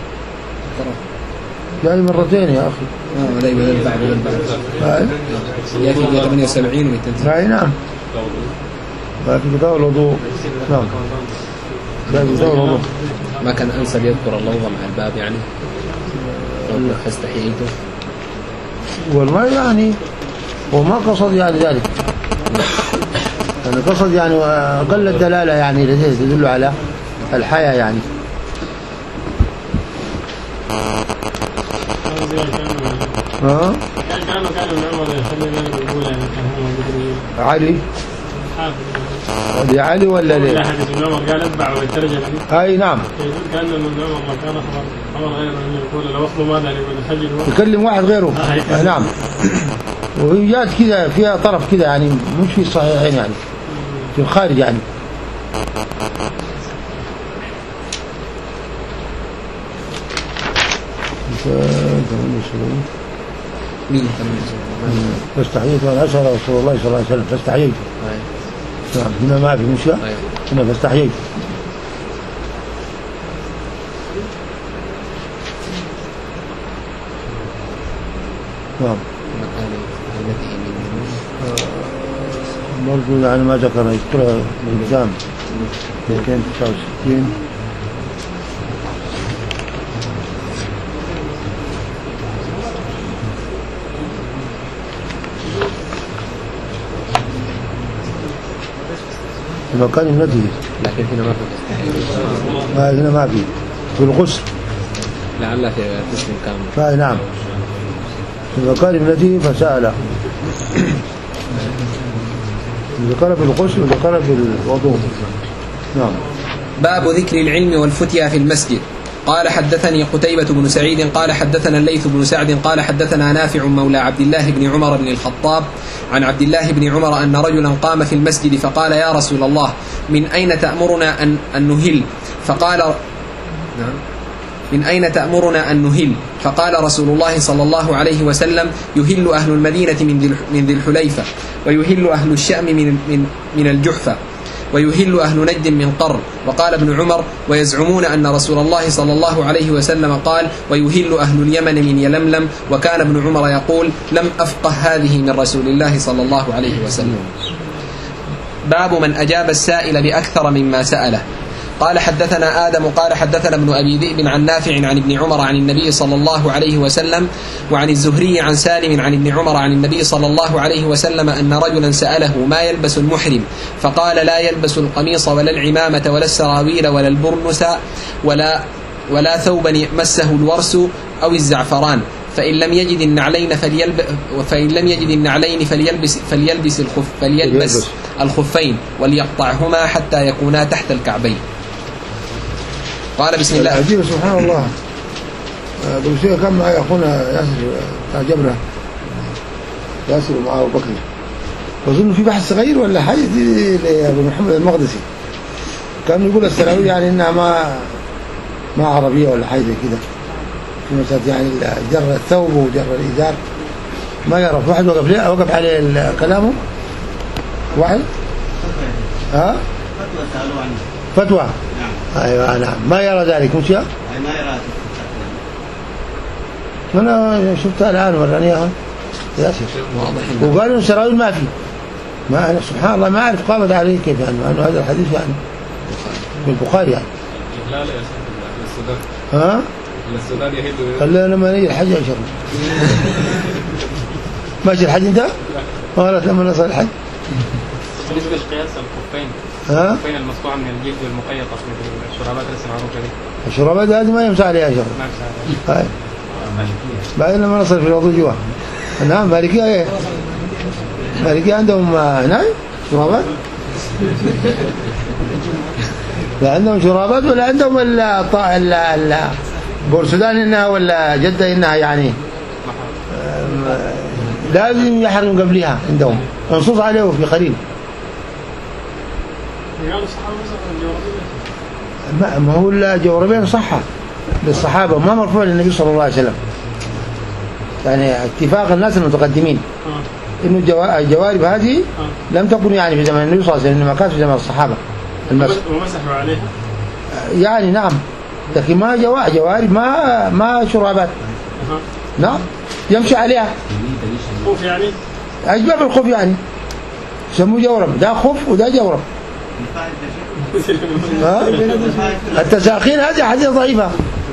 جاي مرتين يا أخي.
اه لا بدل بعد بدل بعد جاي في مئة وثمانية وسبعين ومئتين.
أي نعم. في كتاب الوضوء. نعم. في كتاب الوضوء.
ما كان أنسب يذكر اللفظ مع الباب يعني فاستحييته
والله يعني وما قصد يعني ذلك يعني قصد يعني أقل الدلالة يعني التي تدل على الحياة يعني. ها؟
كانوا كانوا من عمر يخلي ذلك يقول يعني كان هو موجود
علي دي علي ولا ليه؟
لا حديث ابن عمر قال اتبع والترجمة
اي نعم.
كان ابن عمر ما كان خبر خبر غيره انه يقول لو اصله ماذا يقول الحج
يكلم واحد غيره. آه نعم. وهي جات كذا فيها طرف كذا يعني مش في الصحيحين يعني في الخارج يعني.
مين
فاستحييت وأن أسأل رسول الله صلى الله عليه وسلم فاستحييت. نعم هنا ما في مشكلة هنا فاستحييت. نعم برضو يعني ما ذكر يذكرها الإلزام مئتين وتسعة وستين. مكان ابنته
لكن هنا ما في
ما هنا ما في في الغسل
لعل في تسليم كامل.
فاي نعم في مكان ابنته فسأله ذكر في الغسل وذكر في الوضوء. نعم.
باب ذكر العلم والفتيا في المسجد. قال حدثني قتيبة بن سعيد قال حدثنا الليث بن سعد قال حدثنا نافع مولى عبد الله بن عمر بن الخطاب عن عبد الله بن عمر أن رجلا قام في المسجد فقال يا رسول الله من أين تأمرنا أن, أن نهل فقال من أين تأمرنا أن نهل فقال رسول الله صلى الله عليه وسلم يهل أهل المدينة من ذي الحليفة ويهل أهل الشأم من, من, من الجحفة ويهل أهل نجد من قر. وقال ابن عمر ويزعمون أن رسول الله صلى الله عليه وسلم قال ويهل أهل اليمن من يلملم. وكان ابن عمر يقول لم أفقه هذه من رسول الله صلى الله عليه وسلم. باب من أجاب السائل بأكثر مما سأله. قال حدثنا آدم قال حدثنا ابن أبي ذئب عن نافع عن ابن عمر عن النبي صلى الله عليه وسلم وعن الزهري عن سالم عن ابن عمر عن النبي صلى الله عليه وسلم أن رجلا سأله ما يلبس المحرم فقال لا يلبس القميص ولا العمامة ولا السراويل ولا البرنس ولا, ولا ثوبا مسه الورس أو الزعفران فإن لم يجد النعلين فليلب فإن لم يجد النعلين فليلبس فليلبس الخف فليلبس الخفين وليقطعهما حتى يكونا تحت الكعبين. قال بسم الله.
عجيب سبحان الله. بلوسيه كان معي أخونا ياسر تعجبنا ياسر ومعه أبو بكر أظن في بحث صغير ولا حاجة دي لأبو محمد المقدسي كان يقول السراويل يعني إنها ما ما عربية ولا حاجة كده في مسألة يعني جر الثوب وجر الإزار ما يعرف. واحد وقف ليه وقف عليه كلامه واحد ها
فتوى سألوا عنه
فتوى
نعم.
أيوة نعم ما يرى ذلك مش يا
ما يرى.
أنا شفتها الآن ورانيها ياسر وقالوا إن سراويل ما في ما أنا سبحان الله ما أعرف قامت عليه كيف يعني أنه هذا الحديث يعني في البخاري يعني
لا لا يا السودان
ها
السودان يهدوا
خلينا لما نيجي الحج إن شاء الله. ماشي الحج أنت؟ والله لما نصل الحج.
بالنسبة لقياس الخفين
ها؟
الخفين المصنوعة من الجلد والمقيطة من الشرابات لسه معروفة دي.
الشرابات هذه ما يمسح عليها شر.
ما يمسح عليها.
هاي بعدين لما نصل في الوضوء جوا. نعم مالكية ايه؟ مالكية عندهم نعم شرابات؟ لا عندهم شرابات ولا عندهم ال بورسودان إنها ولا جدة إنها يعني لازم يحرم قبلها عندهم منصوص عليه في قريب. ما ما هو الجوربين صحة للصحابة ما مرفوع للنبي صلى الله عليه وسلم، يعني اتفاق الناس المتقدمين إنه الجوارب هذه لم تكن يعني في زمن النبي صلى الله عليه وسلم، إنما كانت في زمن الصحابة المسح
ومسحوا عليها
يعني نعم، لكن ما جوا جوارب ما ما شرابات. نعم يمشي عليها
خوف يعني
أشبه بالخوف يعني يسموه جورب، ده خوف وده جورب. التساخين هذه حديث ضعيفة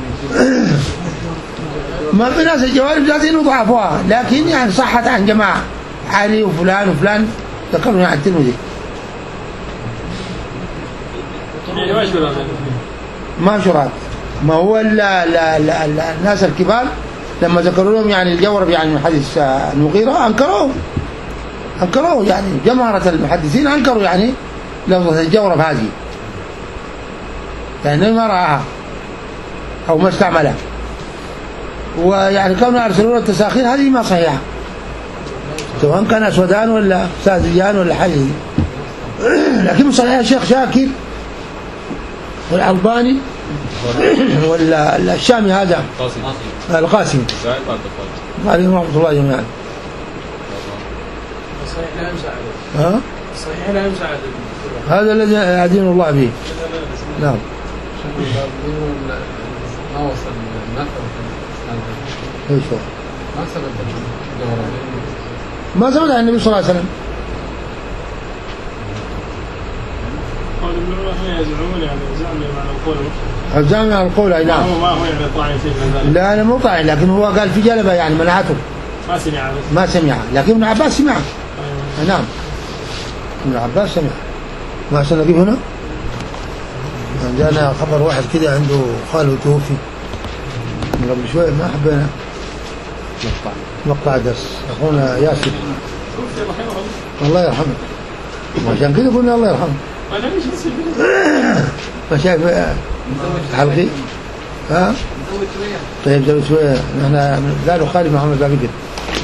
ما في ناس الجوارب ذاتين وضعفوها، لكن يعني صحت عن جماعة علي وفلان وفلان ذكروا عن الترمذي. ما شراب ما هو لا لا لا لا الناس الكبار لما ذكروا لهم يعني الجورب يعني من حديث المغيرة أنكروه أنكروه يعني جمهرة المحدثين أنكروا يعني لفظة الجورب هذه، يعني ما رآها أو ما استعملها، ويعني كانوا يرسلون التساخير هذه ما صحيحة سواء كان أسودان ولا ساذجان ولا حاجة، لكن صحيح الشيخ شاكر والألباني ولا الشامي هذا القاسم عليهم رحمة الله جميعا.
صحيح لا يمسح
ها
صحيح لا يمسح
هذا الذي يدين الله به. نعم
ما وصل
ايش هو
ما ثبت
ما ثبت عن النبي صلى الله عليه وسلم.
قول ابن عمر يزعمون يعني زعم مع القول
الزام على القول اي نعم
ما هو يعني طاعن فيه من ذلك.
لا انا مو طاعن، لكن هو قال في جلبه يعني منعته
ما سمع
ما سمع، لكن ابن عباس سمع. نعم ابن عباس سمع. ما عشان نجيب هنا جانا خبر واحد كده عنده خاله توفي من قبل شويه ما حبينا مقطع مقطع درس اخونا ياسر الله يرحمه، وعشان كده قلنا الله يرحمه. ما شايف حلقي ها طيب زود شويه نحن لا نخالف محمد بن كده.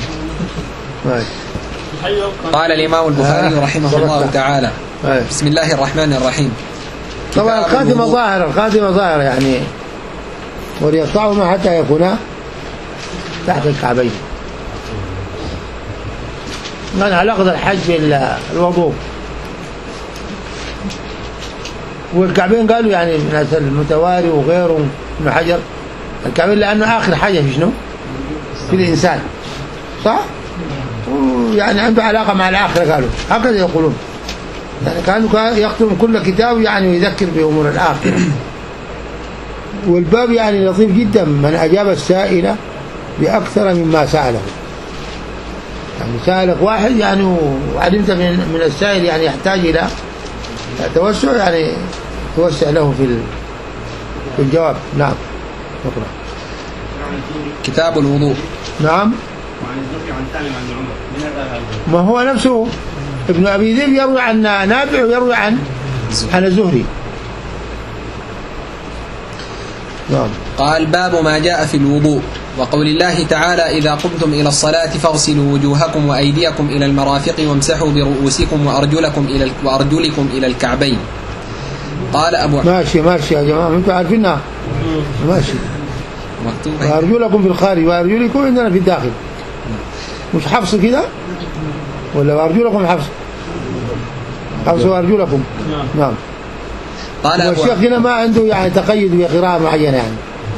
قال الإمام البخاري رحمه الله تعالى بسم الله الرحمن الرحيم.
طبعا الخاتمة ظاهرة الخاتمة ظاهرة يعني وليقطعهما حتى يكونا تحت الكعبين. من علاقة الحج بالوضوء والكعبين قالوا يعني من المتواري وغيره من حجر الكعبين لأنه آخر حاجة في شنو في الإنسان صح، ويعني عنده علاقة مع الآخرة قالوا هكذا يقولون، يعني كانوا يختم كل كتاب يعني ويذكر بأمور الآخرة. والباب يعني لطيف جدا، من أجاب السائل بأكثر مما سأله، يعني سألك واحد يعني وعلمت من, من السائل يعني يحتاج إلى توسع يعني توسع له في في الجواب. نعم نقرأ
كتاب الوضوء.
نعم ما هو نفسه ابن أبي ذئب يروي عن نافع ويروي عن عن الزهري. نعم.
قال باب ما جاء في الوضوء وقول الله تعالى إذا قمتم إلى الصلاة فاغسلوا وجوهكم وأيديكم إلى المرافق وامسحوا برؤوسكم وأرجلكم إلى وأرجلكم إلى الكعبين. قال أبو
ماشي ماشي يا جماعة أنتم عارفينها ماشي
مكتوب
وأرجلكم في الخارج وأرجلكم عندنا في الداخل، مش حفص كده ولا وأرجلكم حفص حفص وأرجلكم. نعم.
قال أبو
والشيخ هنا ما عنده يعني تقيد بقراءة معينة يعني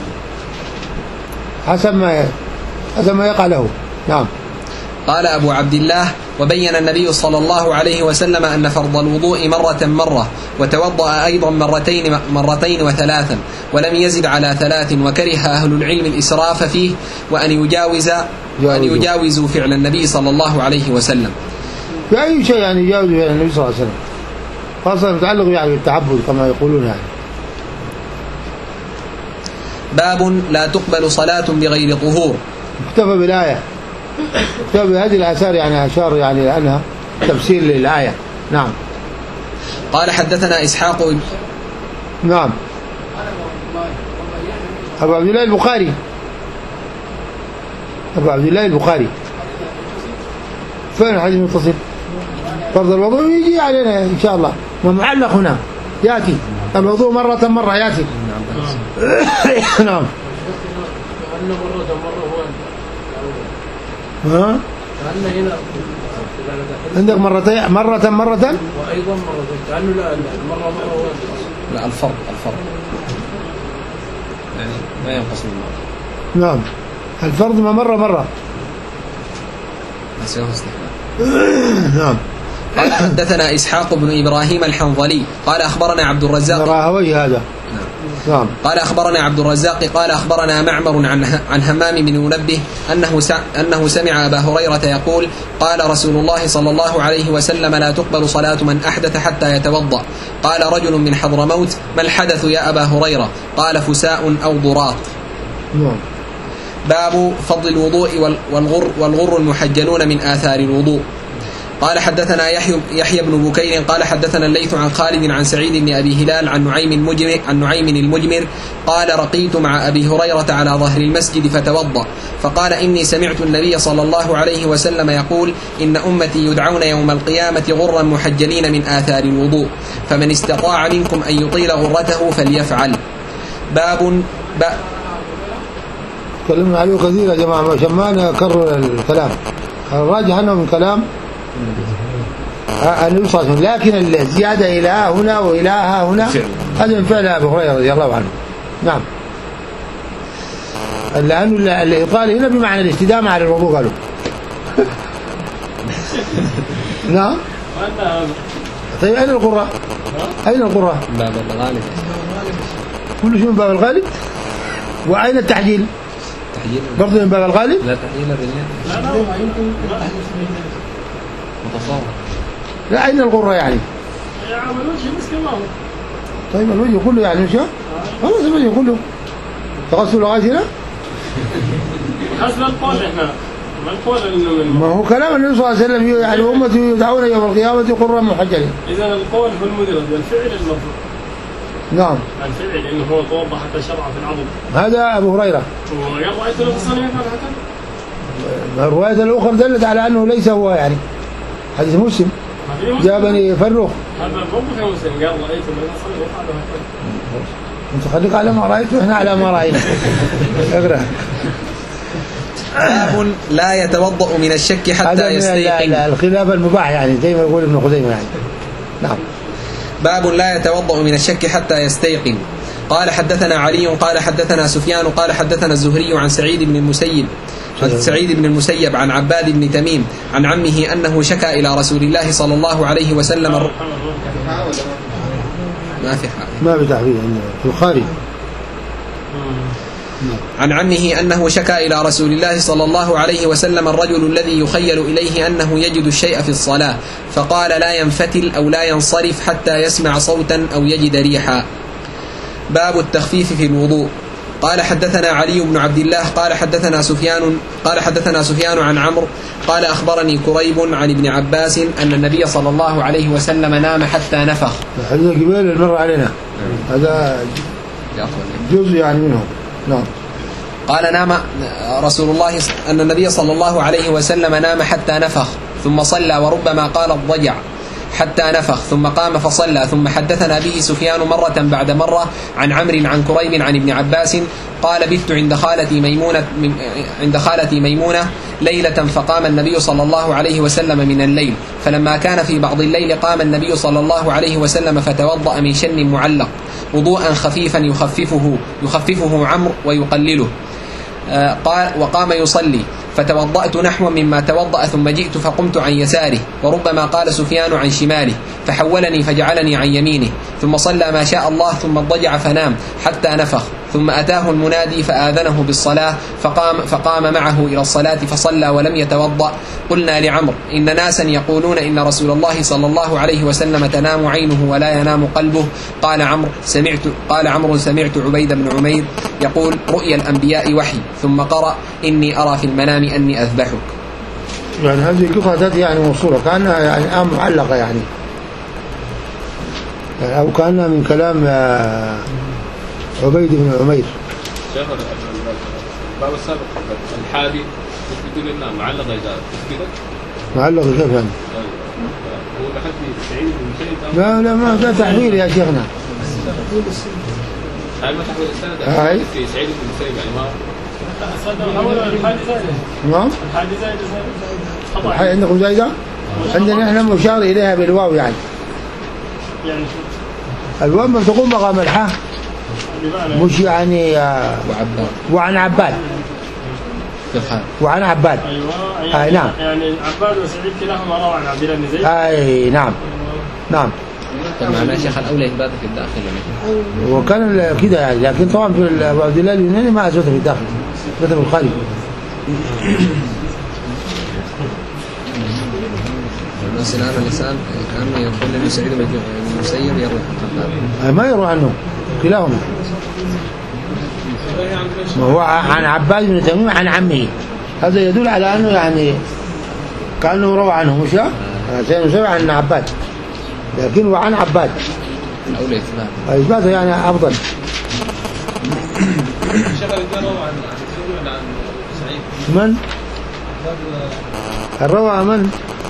حسب ما حسب ما يقع له. نعم.
قال أبو عبد الله وبين النبي صلى الله عليه وسلم أن فرض الوضوء مرة مرة وتوضأ أيضا مرتين مرتين وثلاثا ولم يزد على ثلاث، وكره أهل العلم الإسراف فيه وأن يجاوز وأن يجاوزوا فعل النبي صلى الله عليه وسلم
في أي شيء يعني يجاوز فعل النبي صلى الله عليه وسلم، خاصة يتعلق يعني بالتعبد كما يقولون يعني.
باب لا تقبل صلاة بغير طهور.
اكتفى بالآية، اكتفى بهذه الآثار يعني أشار يعني لأنها تفسير للآية. نعم.
قال حدثنا إسحاق.
نعم. أبو عبد الله البخاري، أبو عبد الله البخاري فين الحديث المتصل؟ فرض الوضوء يجي علينا إن شاء الله، ومعلق هنا يأتي الوضوء مرة مرة يأتي. نعم. ها؟ عندك مرتين مرة مرة
وأيضا مرتين، كأنه لا مرة مرة هو
لا الفرق الفرق يعني ما ينقص من مرة.
نعم الفرض ما مرة مرة. نعم.
قال حدثنا إسحاق بن إبراهيم الحنظلي قال أخبرنا عبد الرزاق.
راهوي هذا. نعم.
قال أخبرنا عبد الرزاق قال أخبرنا معمر عن عن همام بن منبه أنه أنه سمع أبا هريرة يقول قال رسول الله صلى الله عليه وسلم لا تقبل صلاة من أحدث حتى يتوضأ. قال رجل من حضرموت ما الحدث يا أبا هريرة؟ قال فساء أو ضراط.
نعم.
باب فضل الوضوء والغر والغر المحجلون من آثار الوضوء. قال حدثنا يحيى يحيى بن بكير قال حدثنا الليث عن خالد عن سعيد بن أبي هلال عن نعيم المجمر عن نعيم المجمر قال رقيت مع أبي هريرة على ظهر المسجد فتوضأ فقال إني سمعت النبي صلى الله عليه وسلم يقول إن أمتي يدعون يوم القيامة غرا محجلين من آثار الوضوء فمن استطاع منكم أن يطيل غرته فليفعل. باب ب...
تكلمنا عليه كثير يا جماعة عشان ما نكرر الكلام، الراجح أنه من كلام النبي صلى الله عليه وسلم، لكن الزيادة إلى هنا وإلى هنا هذا من فعل أبي هريرة رضي الله عنه. نعم. لأنه الإطالة هنا بمعنى الاستدامة على الوضوء قالوا. نعم. طيب أين القرى؟ أين القرى؟
باب الغالب.
كل شيء من باب الغالب. وأين التحجيل؟
تحجيل
برضه من باب الغالب؟
لا تحجيل الرجال.
لا لا يمكن
متصور.
لا أين الغرة يعني؟
يا عم الوجه بس كمان.
طيب الوجه كله يعني مش خلاص الوجه كله تغسل لغاية هنا؟
حسب القول احنا ما القول انه
ما هو كلام النبي صلى الله عليه وسلم يعني أمتي يدعون يوم القيامة قرا محجلين.
إذا القول هو المدرج الفعل المفروض.
نعم.
الفعل لأنه هو توضح حتى شرع في العضد.
هذا أبو هريرة.
وقال رأيت له تصنيف حتى.
الرواية الأخرى دلت على أنه ليس هو يعني حديث مسلم جابني فرخ.
هذا برضه في مسلم قال رأيت له تصنيف حتى.
أنت خليك على ما رأيت وإحنا على ما رأينا. اقرأ.
باب لا يتوضأ من الشك حتى يستيقن.
الخلاف المباح يعني زي ما يقول ابن خزيمة يعني. نعم.
باب لا يتوضأ من الشك حتى يستيقن. قال حدثنا علي قال حدثنا سفيان قال حدثنا الزهري عن سعيد بن المسيب عن سعيد بن المسيب عن عباد بن تميم عن عمه أنه شكى إلى رسول الله صلى الله عليه وسلم. ما في حاجة
ما بتحويل في الخارج.
عن عمه أنه شكى إلى رسول الله صلى الله عليه وسلم الرجل الذي يخيل إليه أنه يجد الشيء في الصلاة فقال لا ينفتل أو لا ينصرف حتى يسمع صوتا أو يجد ريحا. باب التخفيف في الوضوء. قال حدثنا علي بن عبد الله قال حدثنا سفيان قال حدثنا سفيان عن عمرو قال أخبرني كريب عن ابن عباس أن النبي صلى الله عليه وسلم نام حتى نفخ.
هذا قبيل المر علينا هذا جزء يعني منهم. نعم.
قال نام رسول الله أن النبي صلى الله عليه وسلم نام حتى نفخ ثم صلى وربما قال الضجع حتى نفخ ثم قام فصلى ثم حدثنا به سفيان مرة بعد مرة عن عمرو عن كريب عن ابن عباس قال بثت عند خالتي ميمونة عند خالتي ميمونة ليلة فقام النبي صلى الله عليه وسلم من الليل فلما كان في بعض الليل قام النبي صلى الله عليه وسلم فتوضأ من شن معلق وضوءا خفيفا يخففه يخففه عمرو ويقلله. قال وقام يصلي فتوضأت نحو مما توضأ ثم جئت فقمت عن يساره وربما قال سفيان عن شماله فحولني فجعلني عن يمينه ثم صلى ما شاء الله ثم اضطجع فنام حتى نفخ ثم أتاه المنادي فآذنه بالصلاة فقام, فقام معه إلى الصلاة فصلى ولم يتوضأ. قلنا لعمرو إن ناسا يقولون إن رسول الله صلى الله عليه وسلم تنام عينه ولا ينام قلبه. قال عمرو سمعت قال عمرو سمعت عبيد بن عمير يقول رؤيا الأنبياء وحي. ثم قرأ إني أرى في المنام أني أذبحك.
يعني هذه القطعة تأتي يعني موصولة كأنها يعني آم معلقة يعني أو كأنها من كلام عبيد بن عمير.
شيخ الباب السابق الحادي تقول إنها معلقة إذا تثبتك
معلقة كيف يعني؟
هو دخلت سعيد بن مسيب.
لا لا ما ده تحويل يا شيخنا.
هاي ما تحويل السنة
هاي
في سعيد بن مسيب يعني ما
نعم
الحادي زايدة خطأ.
الحادي عندكم زايدة؟ عندنا احنا مشار إليها بالواو يعني
يعني
الواو ما تقوم مقام الحاء مش يعني آه وعن عباد وعن عباد.
ايوه
آه نعم
يعني عباد وسعيد كلاهما روى عن عبد الله بن زيد.
اي نعم نعم.
طب معناه شيخ الأولى إثبات في الداخل يعني.
وكان كده يعني لكن طبعا في عبد الله اليوناني ما أثبت في الداخل أثبت في الخارج.
الناس الآن اللسان كأنه يقول لنا سعيد بن المسيب يروي
عنه ما يروي عنه كلاهما. ما هو عن عباد بن تميم عن عمه هذا يدل على أنه يعني كأنه روى عنه مش سيد عن عباد لكن وعن عباد
الأولى إثبات
إثباته يعني أفضل. من؟ الروى من؟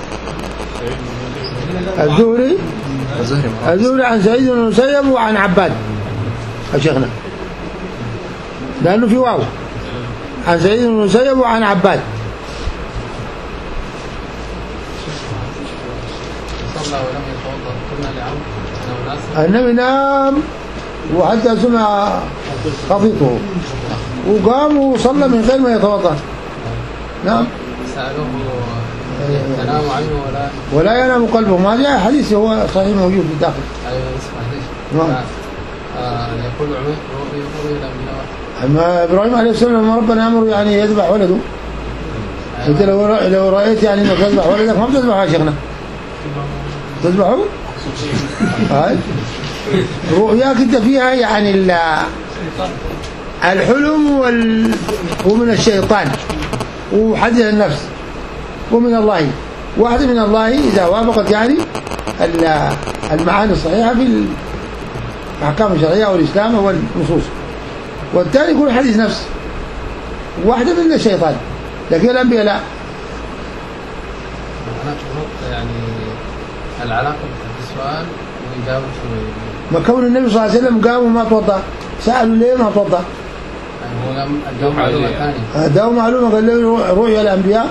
الزهري الزهري عن سعيد بن المسيب وعن عباد يا شيخنا لأنه في واو عن سعيد بن المسيب وعن عباد.
صلى ولم يتوضأ قلنا لعمرو
النبي نام وحتى سمع خفيفه وقام وصلى من غير ما يتوضأ. نعم
سألوه تنام عينه ولا
ولا ينام قلبه. ما جاء حديث هو صحيح موجود في الداخل.
أيوة اسمع
نعم.
يقول عمير رؤيا الأنبياء.
أما إبراهيم عليه السلام لما ربنا أمره يعني يذبح ولده. أنت لو لو رأيت يعني إنك تذبح ولدك ما بتذبحه يا شيخنا. تذبحه؟ هاي رؤياك أنت فيها يعني الحلم وال ومن الشيطان وحدث النفس ومن الله. واحدة من الله إذا وافقت يعني المعاني الصحيحة في الأحكام الشرعية والإسلام والنصوص. والثاني يكون حديث نفس واحدة من الشيطان لكن الأنبياء لا.
يعني العلاقة بالسؤال وإجابة
ما كون النبي صلى الله عليه وسلم قام وما توضأ سألوا ليه ما توضأ
هو الجو معلومة ثانية
ده معلومة قال له رؤيا الأنبياء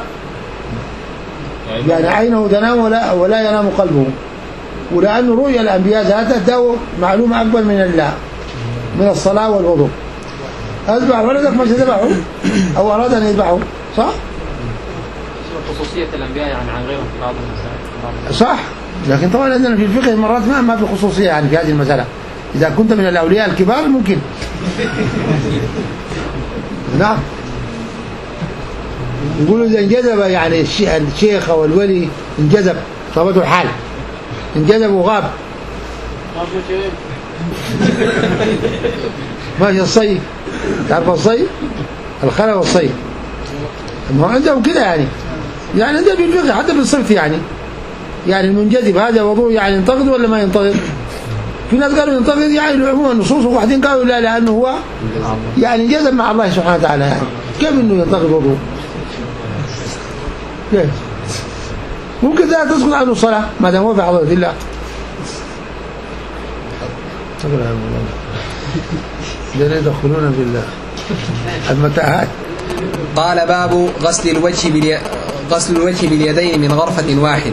يعني عينه تنام ولا ولا ينام قلبه. ولأن رؤيا الأنبياء ذاتها ده معلومة أكبر من الله من الصلاة والوضوء. أذبح ولدك ما تذبحه أو أراد أن يذبحه صح؟
خصوصية الأنبياء يعني عن غيرهم في بعض المسائل.
صح لكن طبعا عندنا في الفقه مرات ما ما في خصوصية يعني في هذه المسألة. إذا كنت من الأولياء الكبار ممكن. نعم يقولوا إذا انجذب يعني الشيخ أو الولي انجذب طابته الحال انجذب وغاب ماشي الصيف تعرف الصيف الخلا والصيف ما عندهم كده يعني يعني عندهم في الفقه حتى في الصيف يعني يعني المنجذب هذا وضوء يعني ينتقد ولا ما ينتقد. في ناس قالوا ينتقد يعني العموم النصوص وواحدين قالوا لا لأنه هو يعني انجذب مع الله سبحانه وتعالى يعني كيف انه ينتقد وضوء كيف ممكن ذا تسقط عنه الصلاة ما دام هو في حضرة الله. لا يدخلون بالله المتاهات.
قال باب غسل الوجه بالي... غسل الوجه باليدين من غرفة واحدة.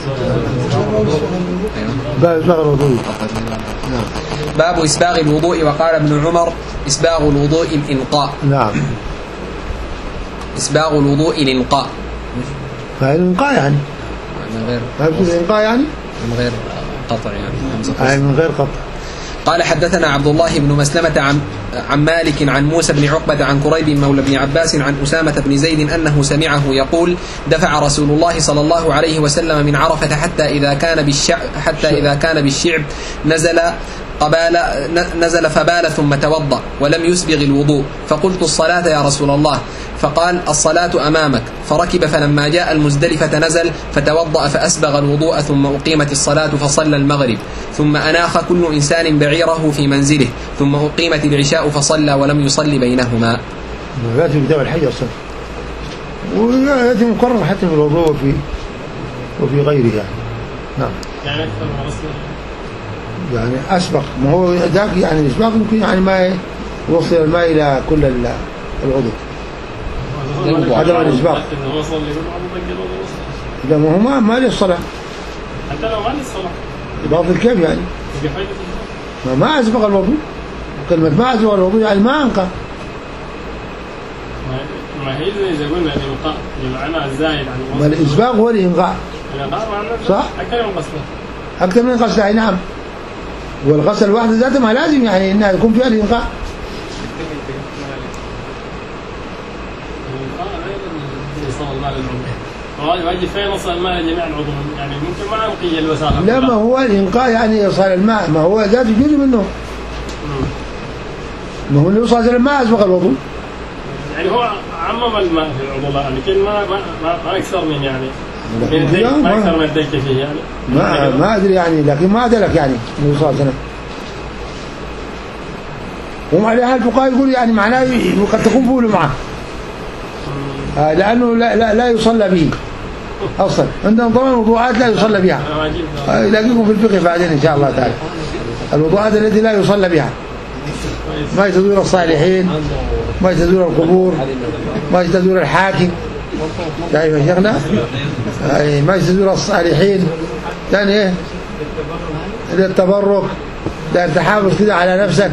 باب إسباغ الوضوء.
باب إسباغ الوضوء. وقال ابن عمر إسباغ الوضوء الإنقاء.
نعم
إسباغ الوضوء الإنقاء
فهذا الإنقاء يعني
من غير
فهذا الإنقاء يعني
من غير قطع يعني
أي من غير قطع.
قال حدثنا عبد الله بن مسلمة عن, عن مالك عن موسى بن عقبة عن كريب مولى بن عباس عن أسامة بن زيد أنه سمعه يقول دفع رسول الله صلى الله عليه وسلم من عرفة حتى إذا كان بالشعب حتى إذا كان بالشعب نزل قبال نزل فبال ثم توضأ ولم يسبغ الوضوء، فقلت الصلاة يا رسول الله، فقال الصلاة أمامك، فركب فلما جاء المزدلفة نزل فتوضأ فأسبغ الوضوء ثم أقيمت الصلاة فصلى المغرب، ثم أناخ كل إنسان بعيره في منزله، ثم أقيمت العشاء فصلى ولم يصلي بينهما.
لازم كتاب الحج أصلا، ولازم مكرر حتى في الوضوء وفي وفي غيره يعني. نعم.
يعني أكثر من غسل
يعني أسبق، ما هو ذاك يعني الإسباق ممكن يعني ما يوصل الماء إلى كل العضو. هذا الإسباق. لا ما هو ما ما له الصلاة.
حتى لو ما له الصلاة.
باطل كيف يعني؟ ما ما أسبق الوضوء. كلمة ما أسبق الوضوء يعني ما أنقى.
ما هي إذا قلنا الإنقاء بمعنى زايد عن الوضوء.
ما الإسباق هو الإنقاء.
الإنقاء معناه
صح؟
أكثر من غسله.
أكثر من غسله نعم. والغسل الواحد ذاته ما لازم يعني إنها يكون فيها الإنقاء.
واجب فين وصل الماء لجميع العضو يعني ممكن ما أنقي الوساخة.
لا ما هو الإنقاء يعني إيصال الماء، ما هو ذاته جزء منه. ما هو اللي يوصل الماء أسبق الوضوء. يعني
هو عمم الماء في العضو لكن ما ما ما أكثر من يعني من ما أكثر من الدك فيه يعني.
ما ما أدري يعني لكن ما أدرك يعني من يوصل سنة. هم عليها الفقهاء يقول يعني معناه قد تكون بولو معه. آه لأنه لا لا لا يصلى به أصلا، عندنا طبعا وضوءات لا يصلى بها. آه يلاقيكم في الفقه بعدين إن شاء الله تعالى. الوضوءات التي لا يصلى بها، ما يتزور الصالحين، ما يتزور القبور، ما يتزور الحاكم. شايف يا شيخنا؟ آه ما يتزور الصالحين. ثاني إيه؟ التبرك، لا تحافظ كده على نفسك.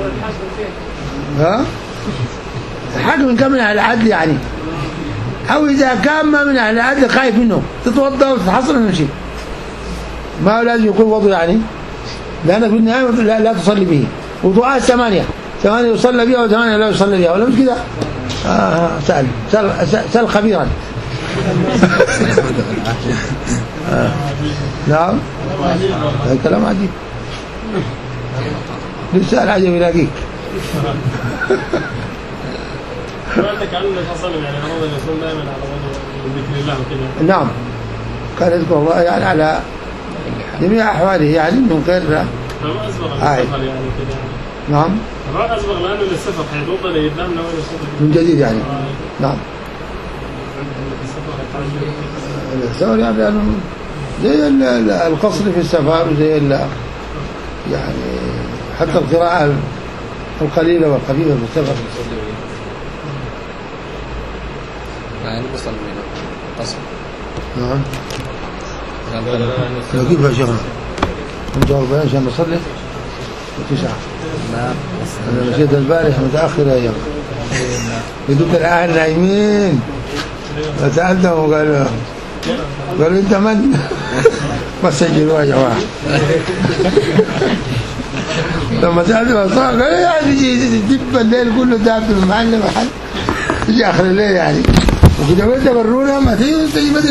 ها؟ الحاكم كان من أهل العدل يعني، أو إذا كان ما من أهل العدل خايف منه تتوضأ وتتحصل من شيء، ما لازم يكون وضوء يعني، لأنك في النهاية لا, لا تصلي به. وضوءات ثمانية، ثمانية يصلى بها وثمانية لا يصلى بها، ولا مش كده؟ آه سأل سأل, سأل خبيرا. آه. نعم الكلام عجيب، لسه العجب يلاقيك. نعم كان يذكر الله يعني على جميع أحواله يعني من غير آية. نعم
ما أسبق لأنه للسفر حيتوضأ ليدامنا وين السفر
من جديد يعني. نعم السفر يعني لأنه زي القصر في السفر وزي يعني حتى القراءة القليلة والخفيفة في السفر.
يعني وصل من قصر.
نعم. كيف يا شيخنا؟ انت أربعين عشان نصلي؟ وتسعة.
نعم.
أنا مشيت البارح متأخر يا يوم. بدوك الأهل نايمين. فسألتهم وقالوا قالوا أنت من؟ ما سجلوا يا جماعة. لما سألتهم قالوا يعني جيب الليل كله داب في المحل محل. يجي آخر الليل يعني. وكده وين تبرونا ما تيجي